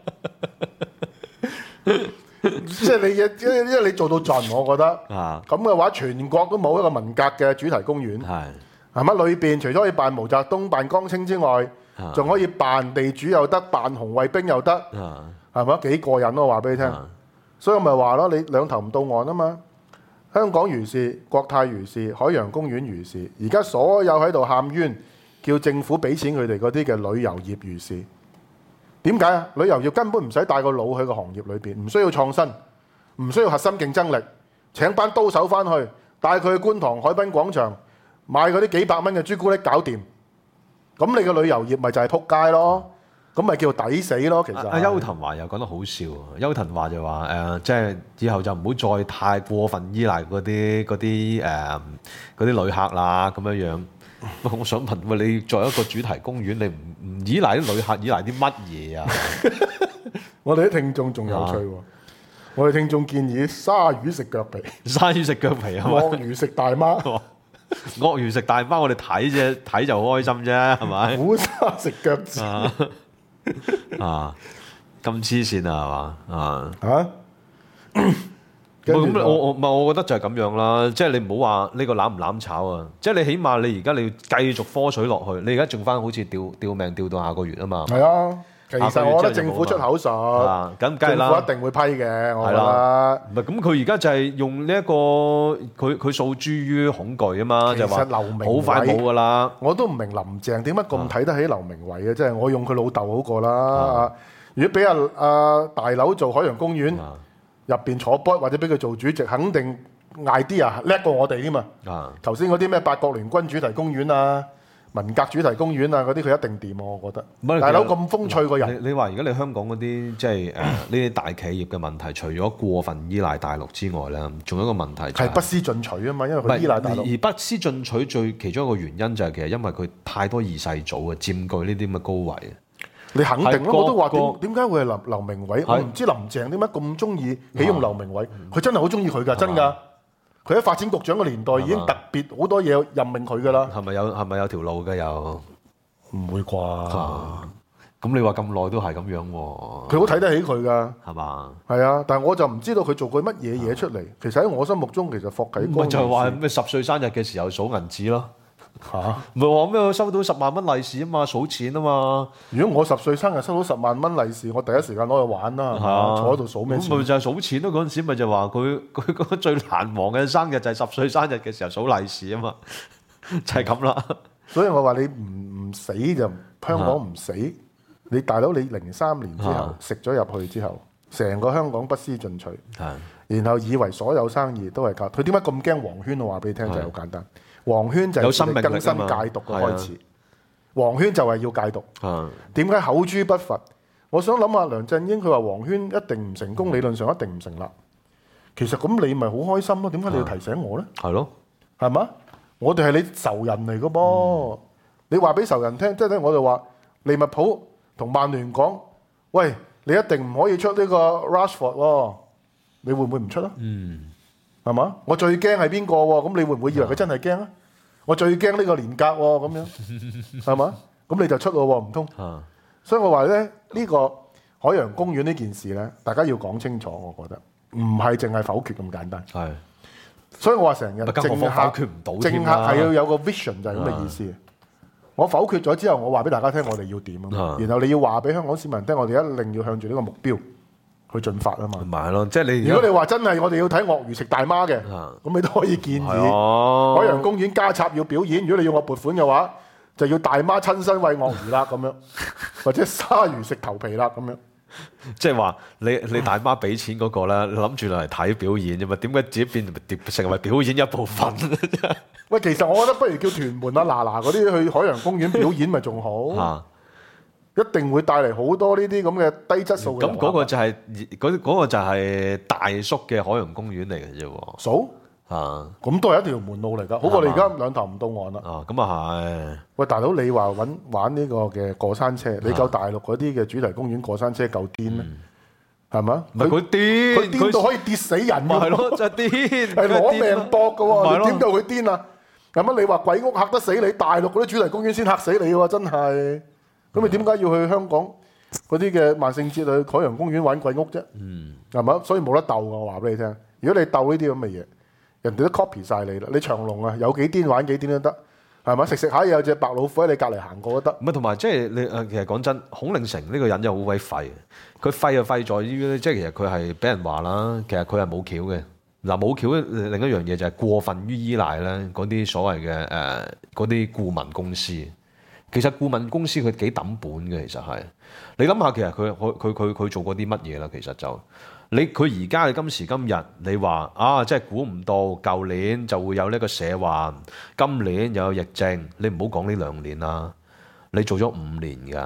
[SPEAKER 4] 聽，即係你，因為你做到盡，我覺得咁嘅話，全國都冇一個文革嘅主題公園，係咪？裏邊除咗可以扮毛澤東、扮江青之外，仲可以扮地主又得，扮紅衛兵又得，係咪？幾過癮咯！我話俾你聽。所以我咪話咯，你兩頭唔到岸啊嘛！香港如是，國泰如是，海洋公園如是，而家所有喺度喊冤，叫政府俾錢佢哋嗰啲嘅旅遊業如是。點解啊？旅遊業根本唔使帶個腦去個行業裏邊，唔需要創新，唔需要核心競爭力，請班刀手翻去，帶佢去觀塘海濱廣場買嗰啲幾百蚊嘅朱古力搞掂。咁你嘅旅遊業咪就係撲街咯！
[SPEAKER 3] 咁咪叫抵死咯。其實
[SPEAKER 4] 阿邱騰華又講得好笑喎，邱騰華就話即係以後就唔好再太過分依賴嗰啲旅客啦咁樣樣。我想問喂，你作為一個主題公園，你唔依賴啲旅客，依賴啲乜嘢啊？
[SPEAKER 3] 我哋啲聽眾仲有趣喎，我哋聽眾建議鯊魚食腳皮，
[SPEAKER 4] 鯊魚食腳皮啊嘛，
[SPEAKER 3] 鱷魚食大媽，
[SPEAKER 4] 鱷魚食大媽，我哋睇啫，睇就好開心啫，係咪？
[SPEAKER 3] 虎鯊食腳趾
[SPEAKER 4] 咁黐線啊，係嘛
[SPEAKER 3] 嚇。
[SPEAKER 4] 咁我覺得就係咁樣啦，即係你唔好話呢個攬唔攬炒啊，即係你起碼你而家你要繼續科水落去，你而家仲翻好似吊命吊到下個月啊嘛。
[SPEAKER 3] 係啊，其實我覺得政府出口術，
[SPEAKER 4] 咁梗係啦，
[SPEAKER 3] 政府一定會批嘅，我覺得。
[SPEAKER 4] 唔係咁，佢而家就係用呢一個佢訴諸於恐懼啊嘛，就話好快冇噶啦。
[SPEAKER 3] 我都唔明林鄭點解咁睇得起劉鳴煒嘅，即係我用佢老豆好過啦。如果俾阿大佬做海洋公園入邊坐 board 或者俾佢做主席，肯定 idea 叻過我哋添嘛。頭先嗰啲咩八國聯軍主題公園啊、文革主題公園啊嗰啲，佢一定掂我覺得。大佬咁風趣個人，
[SPEAKER 4] 你話而家你香港嗰啲即係呢啲大企業嘅問題，除咗過分依賴大陸之外咧，仲有一個問題係
[SPEAKER 3] 不思進取啊嘛，因為佢依賴大陸。
[SPEAKER 4] 而不思進取其中一個原因就係其實因為佢太多二世祖啊，佔據呢啲咁嘅高位。
[SPEAKER 3] 你肯定咯，我都話點解會係劉鳴煒？我唔知林鄭點解咁中意起用劉鳴煒，佢真係好中意佢㗎，真㗎。佢喺發展局長嘅年代已經特別好多嘢任命佢㗎啦。
[SPEAKER 4] 係咪有條路嘅又？
[SPEAKER 3] 唔會啩？
[SPEAKER 4] 咁你話咁耐都係咁樣喎？
[SPEAKER 3] 佢好睇得起佢㗎，
[SPEAKER 4] 係嘛？
[SPEAKER 3] 係啊，但係我就唔知道佢做過乜嘢嘢出嚟。其實喺我心目中，其實霍啟剛
[SPEAKER 4] 咪就係話咩10歲生日嘅時候數銀紙咯。
[SPEAKER 3] 嚇！
[SPEAKER 4] 唔係話咩收到10萬蚊利是啊嘛，數錢啊嘛。
[SPEAKER 3] 如果我10歲生日收到10萬蚊利是，我第一時間攞去玩啦，坐喺度數咩錢？
[SPEAKER 4] 咁咪就係數錢咯。嗰陣時咪就話佢嗰個最難忘嘅生日就係10歲生日嘅時候數利是啊嘛，就係咁啦。
[SPEAKER 3] 所以我話你唔死就香港唔死。你大佬你03年之後食咗入去之後，成個香港不思進取，然後以為所有生意都係靠佢。點解咁驚黃圈？我話俾你聽就係好簡單。黃圈就係更新戒毒嘅開始，黃圈就係要戒毒。點解口誅筆伐？我想諗下梁振英佢話黃圈一定唔成功，理論上一定唔成立。其實咁你咪好開心咯？點解你要提醒我呢？
[SPEAKER 4] 係咯，
[SPEAKER 3] 係嘛？我哋係你仇人嚟嘅噃。你話俾仇人聽，即係我就話利物浦同曼聯講，喂，你一定唔可以出呢個 Rashford 喎，你會唔會唔出啊？係嘛？我最驚係邊個喎？咁你會唔會以為佢真係驚啊？我最驚呢個連格喎，咁樣係嘛？咁你就出咯喎，唔通？所以我話咧，呢個海洋公園呢件事咧，大家要講清楚。我覺得唔係淨係否決咁簡單。係，所以我話成日政客
[SPEAKER 4] 否決唔到，
[SPEAKER 3] 政客係要有個 vision 就係咁嘅意思。我否決咗之後，我話俾大家聽，我哋要點啊？然後你要話俾香港市民聽，我哋一定要向住呢個目標去進發啊嘛。
[SPEAKER 4] 唔係咯，即係你。
[SPEAKER 3] 如果你話真係我哋要睇鱷魚食大媽嘅，咁你都可以建議海洋公園加插要表演。如果你要我撥款嘅話，就要大媽親身餵鱷魚啦咁樣，或者鯊魚食頭皮啦咁樣。
[SPEAKER 4] 即係話你大媽俾錢嗰個咧，你諗住嚟睇表演啫嘛？點解自己變成為表演一部分？
[SPEAKER 3] 喂，其實我覺得不如叫屯門啊、嗱嗰啲去海洋公園表演咪仲好，一定會帶嚟好多呢啲咁嘅低質素嘅。
[SPEAKER 4] 咁嗰個就係嗰個就係大叔嘅海洋公園嚟嘅啫喎。
[SPEAKER 3] 數咁都係一條門路嚟㗎，好過你而家兩頭唔到岸啦。
[SPEAKER 4] 咁啊係。喂，
[SPEAKER 3] 大佬，你話玩呢個嘅過山車，你夠大陸嗰啲嘅主題公園過山車夠癲咩？係嘛？
[SPEAKER 4] 唔係佢癲，
[SPEAKER 3] 佢癲到可以跌死人㗎。
[SPEAKER 4] 係咯，就係癲，
[SPEAKER 3] 係攞命搏㗎喎。你點到佢癲啊？咁啊！你話鬼屋嚇得死你，大陸嗰啲主題公園先嚇死你喎！真係。咁你點解要去香港嗰啲嘅萬聖節去海洋公園玩鬼屋啫？係嘛？所以冇得鬥㗎。我話俾你聽，如果你鬥呢啲咁嘅嘢，人哋都 copy 晒你啦。你長隆啊，有幾癲玩幾癲都得，係嘛？食下有隻白老虎喺你隔離行過都得。
[SPEAKER 4] 唔係，同埋即係你其實講真，孔令成呢個人就好鬼廢。佢廢就廢在於即係其實佢係俾人話啦，其實佢係冇橋嘅。嗱，冇橋另一樣嘢就係過分於依賴咧嗰啲所謂嘅嗰啲顧問公司。其實顧問公司佢幾抌本嘅，其實係你諗下，其實佢做過啲乜嘢啦？其實就佢而家嘅今時今日，你話啊，即係估唔到舊年就會有呢個社患，今年又有疫症，你唔好講呢2年啦，你做咗5年㗎。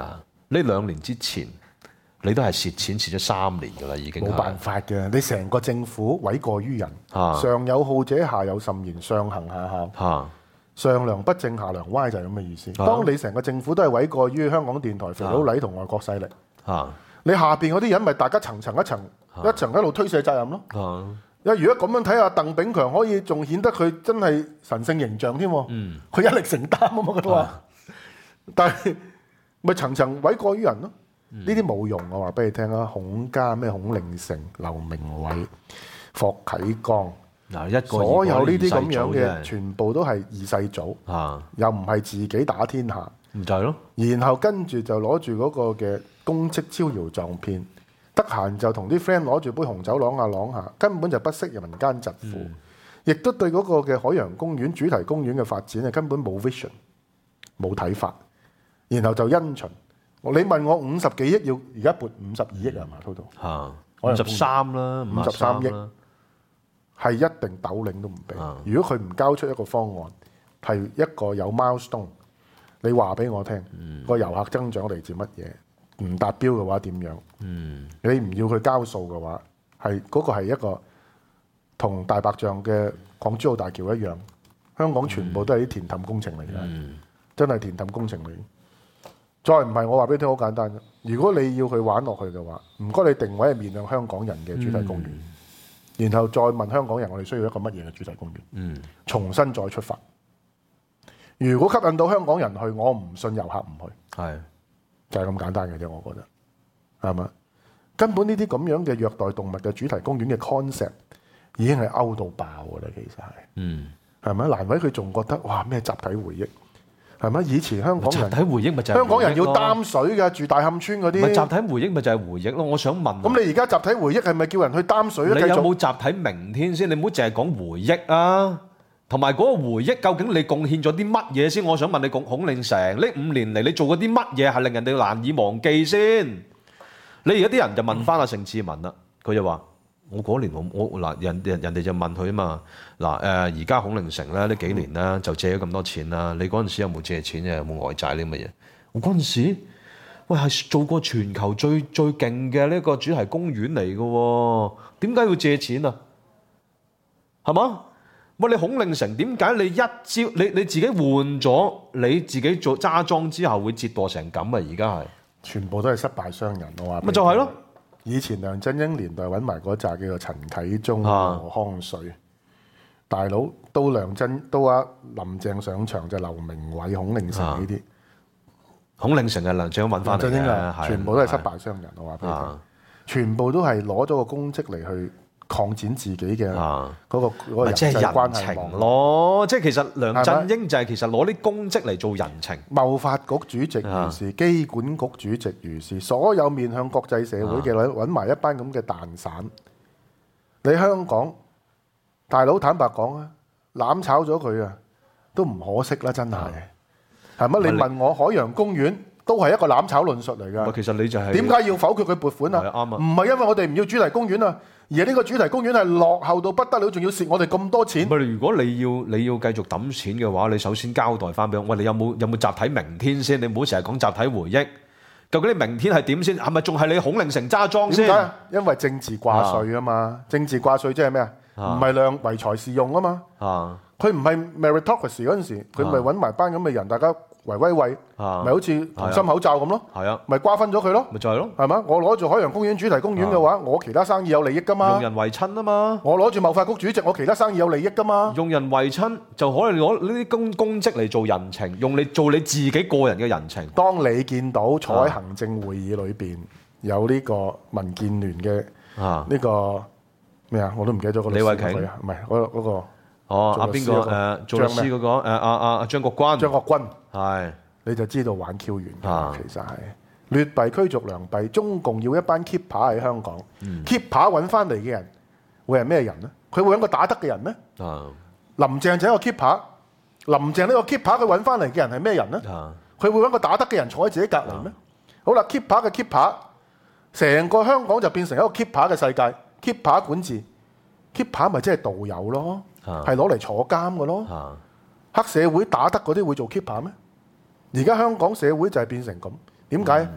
[SPEAKER 4] 呢2年之前你都係蝕錢蝕咗3年㗎啦，已經
[SPEAKER 3] 冇辦法嘅，你成個政府諉過於人，
[SPEAKER 4] 啊
[SPEAKER 3] 上有好者，下有甚言，上行下效，
[SPEAKER 4] 嚇
[SPEAKER 3] 上梁不正下梁歪就係咁嘅意思。
[SPEAKER 4] 啊
[SPEAKER 3] 當你成個政府都係諉過於香港電台、肥佬黎同外國勢力，
[SPEAKER 4] 嚇
[SPEAKER 3] 你下邊嗰啲人咪大家層層一層一路推卸責任咯。
[SPEAKER 4] 嚇
[SPEAKER 3] 如果咁樣睇下，鄧炳強可以仲顯得佢真係神聖形象添喎。佢一力承擔啊嘛，佢話。但係咪層層諉過於人咯？呢啲冇用，我話俾你聽啊！孔家咩孔令成、劉明偉、霍啟剛，
[SPEAKER 4] 嗱一個
[SPEAKER 3] 所有呢啲咁樣嘅，
[SPEAKER 4] 嘅
[SPEAKER 3] 全部都係二世祖，
[SPEAKER 4] 嚇，
[SPEAKER 3] 又唔係自己打天下，
[SPEAKER 4] 唔就係咯，
[SPEAKER 3] 然後跟住就攞住嗰個嘅功績招搖撞騙，得閒就同啲 friend 攞住杯紅酒啷下啷下，根本就不惜人民間疾苦，亦都對嗰個嘅海洋公園、主題公園嘅發展係根本冇 vision、冇睇法，然後就因循。你問我50幾億要而家撥52億係嘛？total
[SPEAKER 4] 嚇53啦
[SPEAKER 3] ，53億係一定斗領都唔俾。如果佢唔交出一個方案，係一個有 milestone，你話俾我聽，個遊客增長嚟自乜嘢？唔達標嘅話點樣？你唔要佢交數嘅話，係嗰個係一個同大白象嘅港珠澳大橋一樣，香港全部都係啲填氹工程嚟嘅，真係填氹工程嚟。再唔係，我話俾你聽好簡單啫。如果你要去玩落去嘅話，唔該你定位係面向香港人嘅主題公園，然後再問香港人我哋需要一個乜嘢嘅主題公園，重新再出發。如果吸引到香港人去，我唔信遊客唔去，
[SPEAKER 4] 係
[SPEAKER 3] 就係咁簡單嘅啫。我覺得係嘛？根本呢啲咁樣嘅虐待動物嘅主題公園嘅 concept 已經係勾到爆㗎啦，其實係，係咪？難為佢仲覺得哇咩集體回憶。係咪？以前香港人
[SPEAKER 4] 集體回憶咪就係
[SPEAKER 3] 香港人要擔水嘅，住大磡村嗰啲。
[SPEAKER 4] 咪集體回憶咪就係回憶咯。我想問，
[SPEAKER 3] 咁你而家集體回憶係咪叫人去擔水咧？
[SPEAKER 4] 你有冇集體明天先？你唔好淨係講回憶啊！同埋嗰個回憶，究竟你貢獻咗啲乜嘢先？我想問你，孔令成呢5年嚟，你做過啲乜嘢係令人哋難以忘記先？你而家啲人就問翻阿盛智文啦，佢就話：我嗰年我嗱人哋就問佢啊嘛，嗱而家孔令成咧呢幾年咧就借咗咁多錢啦，你嗰陣時有冇借錢嘅？有冇外債呢乜嘢？我嗰陣時喂係做過全球最勁嘅呢個主題公園嚟嘅喎，點解要借錢啊？係嘛？喂，你孔令成點解你一朝你自己換咗你自己做揸莊之後會折墮成咁啊？而家係
[SPEAKER 3] 全部都係失敗商人，我話
[SPEAKER 4] 咪就係咯。
[SPEAKER 3] 以前梁振英年代揾埋嗰扎叫做陳啟宗、何康水，大佬到林鄭上場就劉明偉、孔令成呢啲。
[SPEAKER 4] 孔令成係梁振英揾翻嚟嘅，
[SPEAKER 3] 全部都係失敗商人。我話俾你聽，全部都係攞咗個公職嚟去擴展自己嘅嗰個人際關係網
[SPEAKER 4] 咯。即係其實梁振英就係其實攞啲公職嚟做人情。
[SPEAKER 3] 貿發局主席如是，機管局主席如是，所有面向國際社會嘅揾埋一班咁嘅蛋散。你香港大佬坦白講啊，攬炒咗佢啊，都唔可惜啦，真係。係乜？你問我海洋公園都係一個攬炒論述嚟㗎。
[SPEAKER 4] 其實你就係
[SPEAKER 3] 點解要否決佢撥款啊？
[SPEAKER 4] 啱啊！
[SPEAKER 3] 唔係因為我哋唔要主題公園啊，而係呢個主題公園係落後到不得了，仲要蝕我哋咁多錢。
[SPEAKER 4] 如果你要繼續揼錢嘅話，你首先交代翻俾我，喂，你有冇集體明天先？你唔好成日講集體回憶。究竟你明天係點先？係咪仲係你孔令成揸莊先？
[SPEAKER 3] 點解？因為政治掛帥啊嘛。政治掛帥即係咩啊？唔係量唯才是用啊嘛。佢唔係 meritocracy 嗰陣時，佢咪揾埋班咁嘅人，大家圍威喂，咪好似同心口罩咁咯。係啊，咪瓜分咗佢咯。咪就係咯，係嘛？我攞住海洋公園主題公園嘅話，我其他生意有利益噶嘛。
[SPEAKER 4] 用人為親啊嘛。我
[SPEAKER 3] 攞住貿發局主席，我其他生意有利益噶嘛。
[SPEAKER 4] 用人為親就可以攞呢啲公職嚟做人情，用你做你自己個人嘅人情。
[SPEAKER 3] 當你見到坐喺行政會議裏邊有呢個民建聯嘅呢個咩啊？我都唔記得咗個
[SPEAKER 4] 李慧瓊
[SPEAKER 3] 啊，唔係嗰個。
[SPEAKER 4] 阿邊個做律師嗰個阿張國軍，係
[SPEAKER 3] 你就知道玩 Q 完其實係劣幣驅逐良幣，中共要一班 keeper 喺香港，keeper 揾翻嚟嘅人會係咩人呢？佢會揾個打得嘅人咩？林鄭就係一個 keeper， 林鄭呢個 keeper 佢揾翻嚟嘅人係咩人呢？佢會揾個打得嘅人坐喺自己隔離咩？好啦 ，keeper 嘅 keeper， 成個香港就變成一個 keeper 嘅世界 ，keeper 管治 ，keeper 咪即係道友咯。係攞嚟坐監嘅咯，黑社會打得嗰啲會做 keeper 咩？而家香港社會就係變成咁，點解？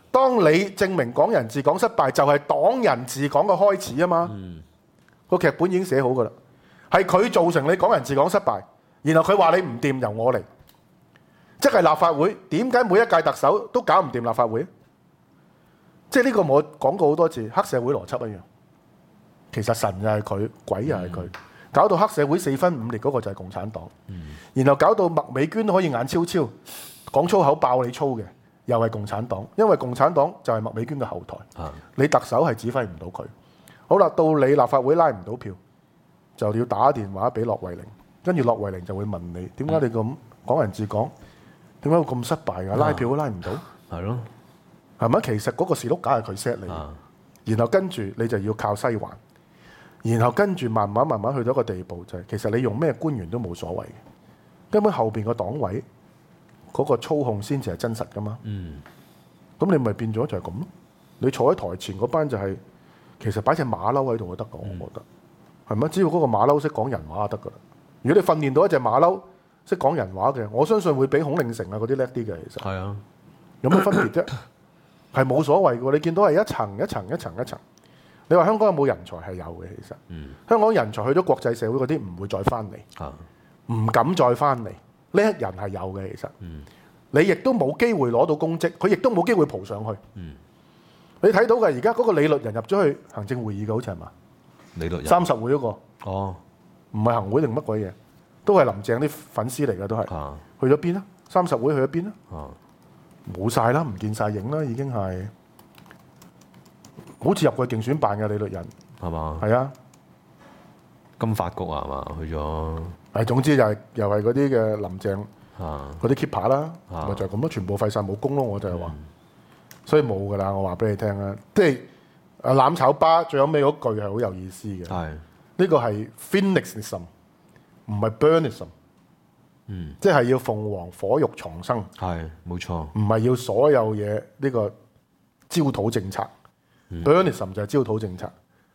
[SPEAKER 3] 當你證明港人治港失敗，就係黨人治港嘅開始啊嘛。個劇本已經寫好㗎啦，係佢造成你港人治港失敗，然後佢話你唔掂，由我嚟，即係立法會點解每一屆特首都搞唔掂立法會？即係呢個我講過好多次，黑社會邏輯一樣。其實神又係佢，鬼又係佢，搞到黑社會四分五裂嗰個就係共產黨，然後搞到麥美娟都可以眼超超講粗口爆你粗嘅，又係共產黨，因為共產黨就係麥美娟嘅後台，你特首係指揮唔到佢。好啦，到你立法會拉唔到票，就要打電話俾駱惠寧，跟住駱惠寧就會問你點解你咁港人治港，點解會咁失敗㗎？拉票都拉唔到，
[SPEAKER 4] 係咯，
[SPEAKER 3] 係咪？其實嗰個士碌架係佢 set 你，然後跟住你就要靠西環，然後跟住慢慢去到一個地步，就係其實你用咩官員都冇所謂嘅，根本後邊個黨委嗰個操控先至係真實㗎嘛。咁你咪變咗就係咁咯。你坐喺台前嗰班就係、其實擺隻馬騮喺度就得㗎，我覺得係咪？只要嗰個馬騮識講人話就得㗎啦。如果你訓練到一隻馬騮識講人話嘅，我相信會比孔令城啊嗰啲叻啲嘅。其實
[SPEAKER 4] 係啊，
[SPEAKER 3] 有咩分別啫？係冇所謂嘅。你見到係一層一層一層一層。你話香港有冇人才係有嘅？其實，香港人才去咗國際社會嗰啲唔會再翻嚟，唔敢再翻嚟。呢一人係有嘅，其實，你亦都冇機會攞到公職，佢亦都冇機會蒲上去。你睇到嘅而家嗰個李律仁入咗去行政會議嘅，好似係嘛？
[SPEAKER 4] 李律仁
[SPEAKER 3] 30會嗰個，唔係行會定乜鬼嘢，都係林鄭啲粉絲嚟嘅，都係。去咗邊啊？30會去咗邊啊？冇晒啦，唔見晒影啦，已經係。好似入過競選辦嘅李律仁
[SPEAKER 4] 係嘛？
[SPEAKER 3] 係啊，
[SPEAKER 4] 金發局啊係嘛？去咗。
[SPEAKER 3] 總之就係又係嗰啲嘅林鄭嗰啲 keeper 啦，咪就係咁咯，全部廢晒武功咯，我就係話。所以冇㗎啦，我話俾你聽啦，即係攬炒巴最後尾嗰句係好有意思嘅。呢個係 Phoenixism， 唔係 Burnism。即係要鳳凰火肉重生。
[SPEAKER 4] 係冇錯。
[SPEAKER 3] 唔係要所有嘢呢個焦土政策。Burnism 就係焦土政策。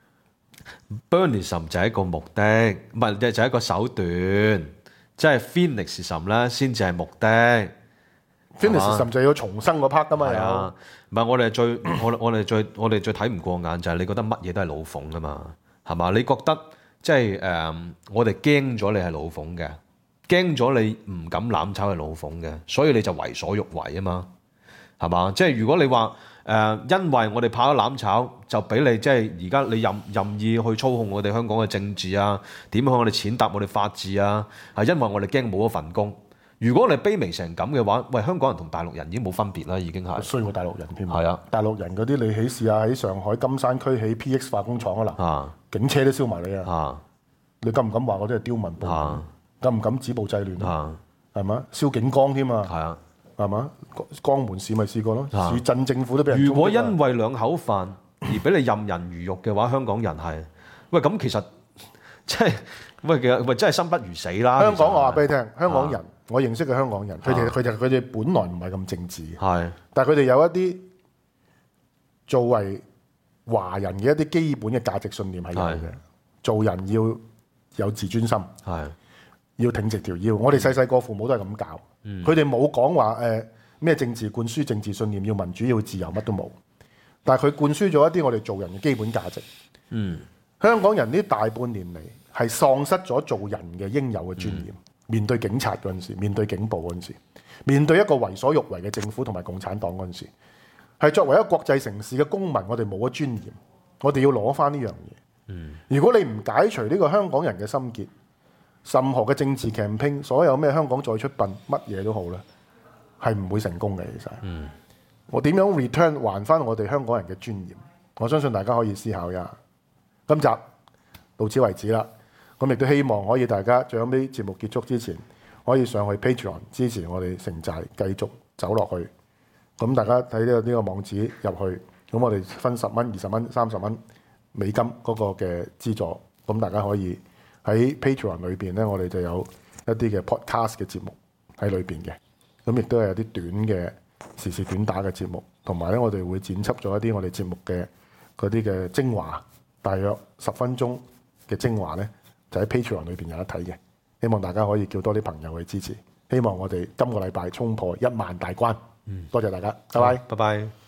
[SPEAKER 4] Burnism 就係一個目的，唔係就係一個手段，即係 Phoenixism 咧先至係目的。
[SPEAKER 3] Phoenixism 就要重生嗰 part 噶嘛。
[SPEAKER 4] 係啊，唔係我哋最睇唔過眼就係你覺得乜嘢都係老馮噶嘛，係嘛？你覺得即係我哋驚咗你係老馮嘅，驚咗你唔敢攬炒係老馮嘅，所以你就為所欲為啊嘛，係嘛？即係如果你話因為我哋怕咗攬炒，就俾你即係而家你任意去操控我哋香港嘅政治啊，點向我哋踐踏我哋法治啊，係因為我哋驚冇咗份工。如果你卑微成咁嘅話，喂，香港人同大陸人已經冇分別啦，已經係
[SPEAKER 3] 衰過大陸人添。
[SPEAKER 4] 係啊，
[SPEAKER 3] 大陸人嗰啲你試下喺上海金山區起 PX 化工廠啊嗱，警車都燒埋你啊！你敢唔敢話我啲係刁民暴亂？敢唔敢止暴制亂啊？係嘛？燒警崗添啊！係啊，係嘛？江門市咪試過咯，市鎮政府都俾人。
[SPEAKER 4] 如果因為兩口飯而俾你任人魚肉嘅話，香港人係喂咁其實即係喂真係生不如死啦！
[SPEAKER 3] 香港我話俾你聽，香港人。我認識嘅香港人，佢哋本來唔係咁政治嘅，但係佢哋有一啲作為華人嘅一啲基本嘅價值信念係有嘅。做人要有自尊心，要挺直條腰。我哋細細個父母都係咁教，佢哋冇講話咩政治灌輸政治信念，要民主要自由乜都冇。但係佢灌輸咗一啲我哋做人嘅基本價值。香港人呢大半年嚟係喪失咗做人嘅應有嘅尊嚴。面對警察嗰陣時，面對警暴嗰陣時，面對一個為所欲為嘅政府同埋共產黨嗰陣時，係作為一個國際城市嘅公民，我哋冇咗尊嚴，我哋要攞翻呢樣嘢。如果你唔解除呢個香港人嘅心結，任何嘅政治 campaign， 所有咩香港再出殯，乜嘢都好咧，係唔會成功嘅。其實，我點樣 return 還翻我哋香港人嘅尊嚴？我相信大家可以思考一下。今集到此為止啦。咁亦都希望可以大家最後尾節目結束之前，可以上去 Patreon 支持我哋城寨繼續走落去。咁大家睇呢個網址入去，咁我哋分10蚊、20蚊、30蚊美金嗰個嘅資助。咁大家可以喺 Patreon 裏邊咧，我哋就有一啲嘅 podcast 嘅節目喺裏邊嘅。咁亦都係有啲短嘅時事短打嘅節目，同埋咧我哋會剪輯咗一啲我哋節目嘅嗰啲嘅精華，大約10分鐘嘅精華咧。就喺 Patreon 裏邊有得睇嘅，希望大家可以叫多啲朋友去支持，希望我哋今個禮拜衝破1萬大關。多謝大家，拜拜，
[SPEAKER 4] 拜拜。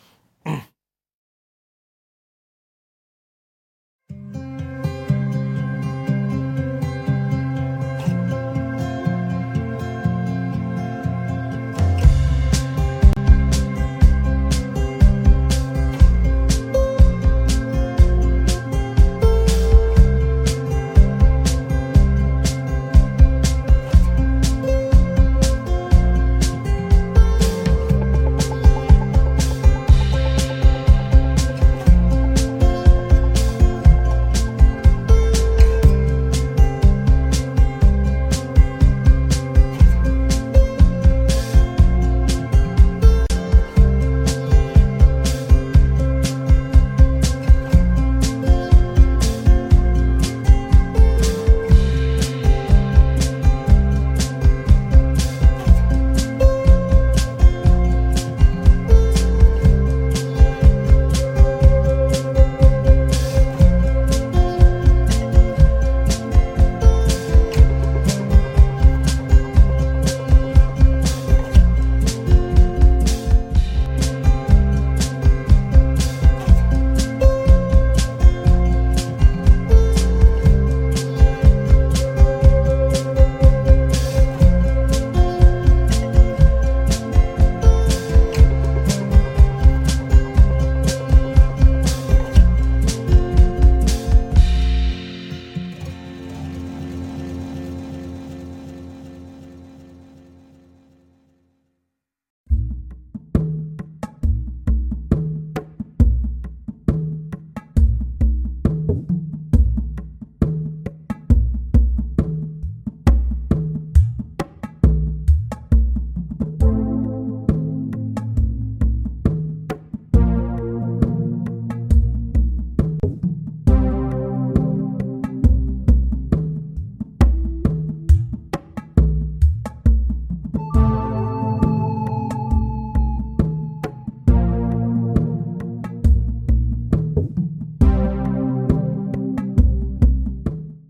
[SPEAKER 3] 拜。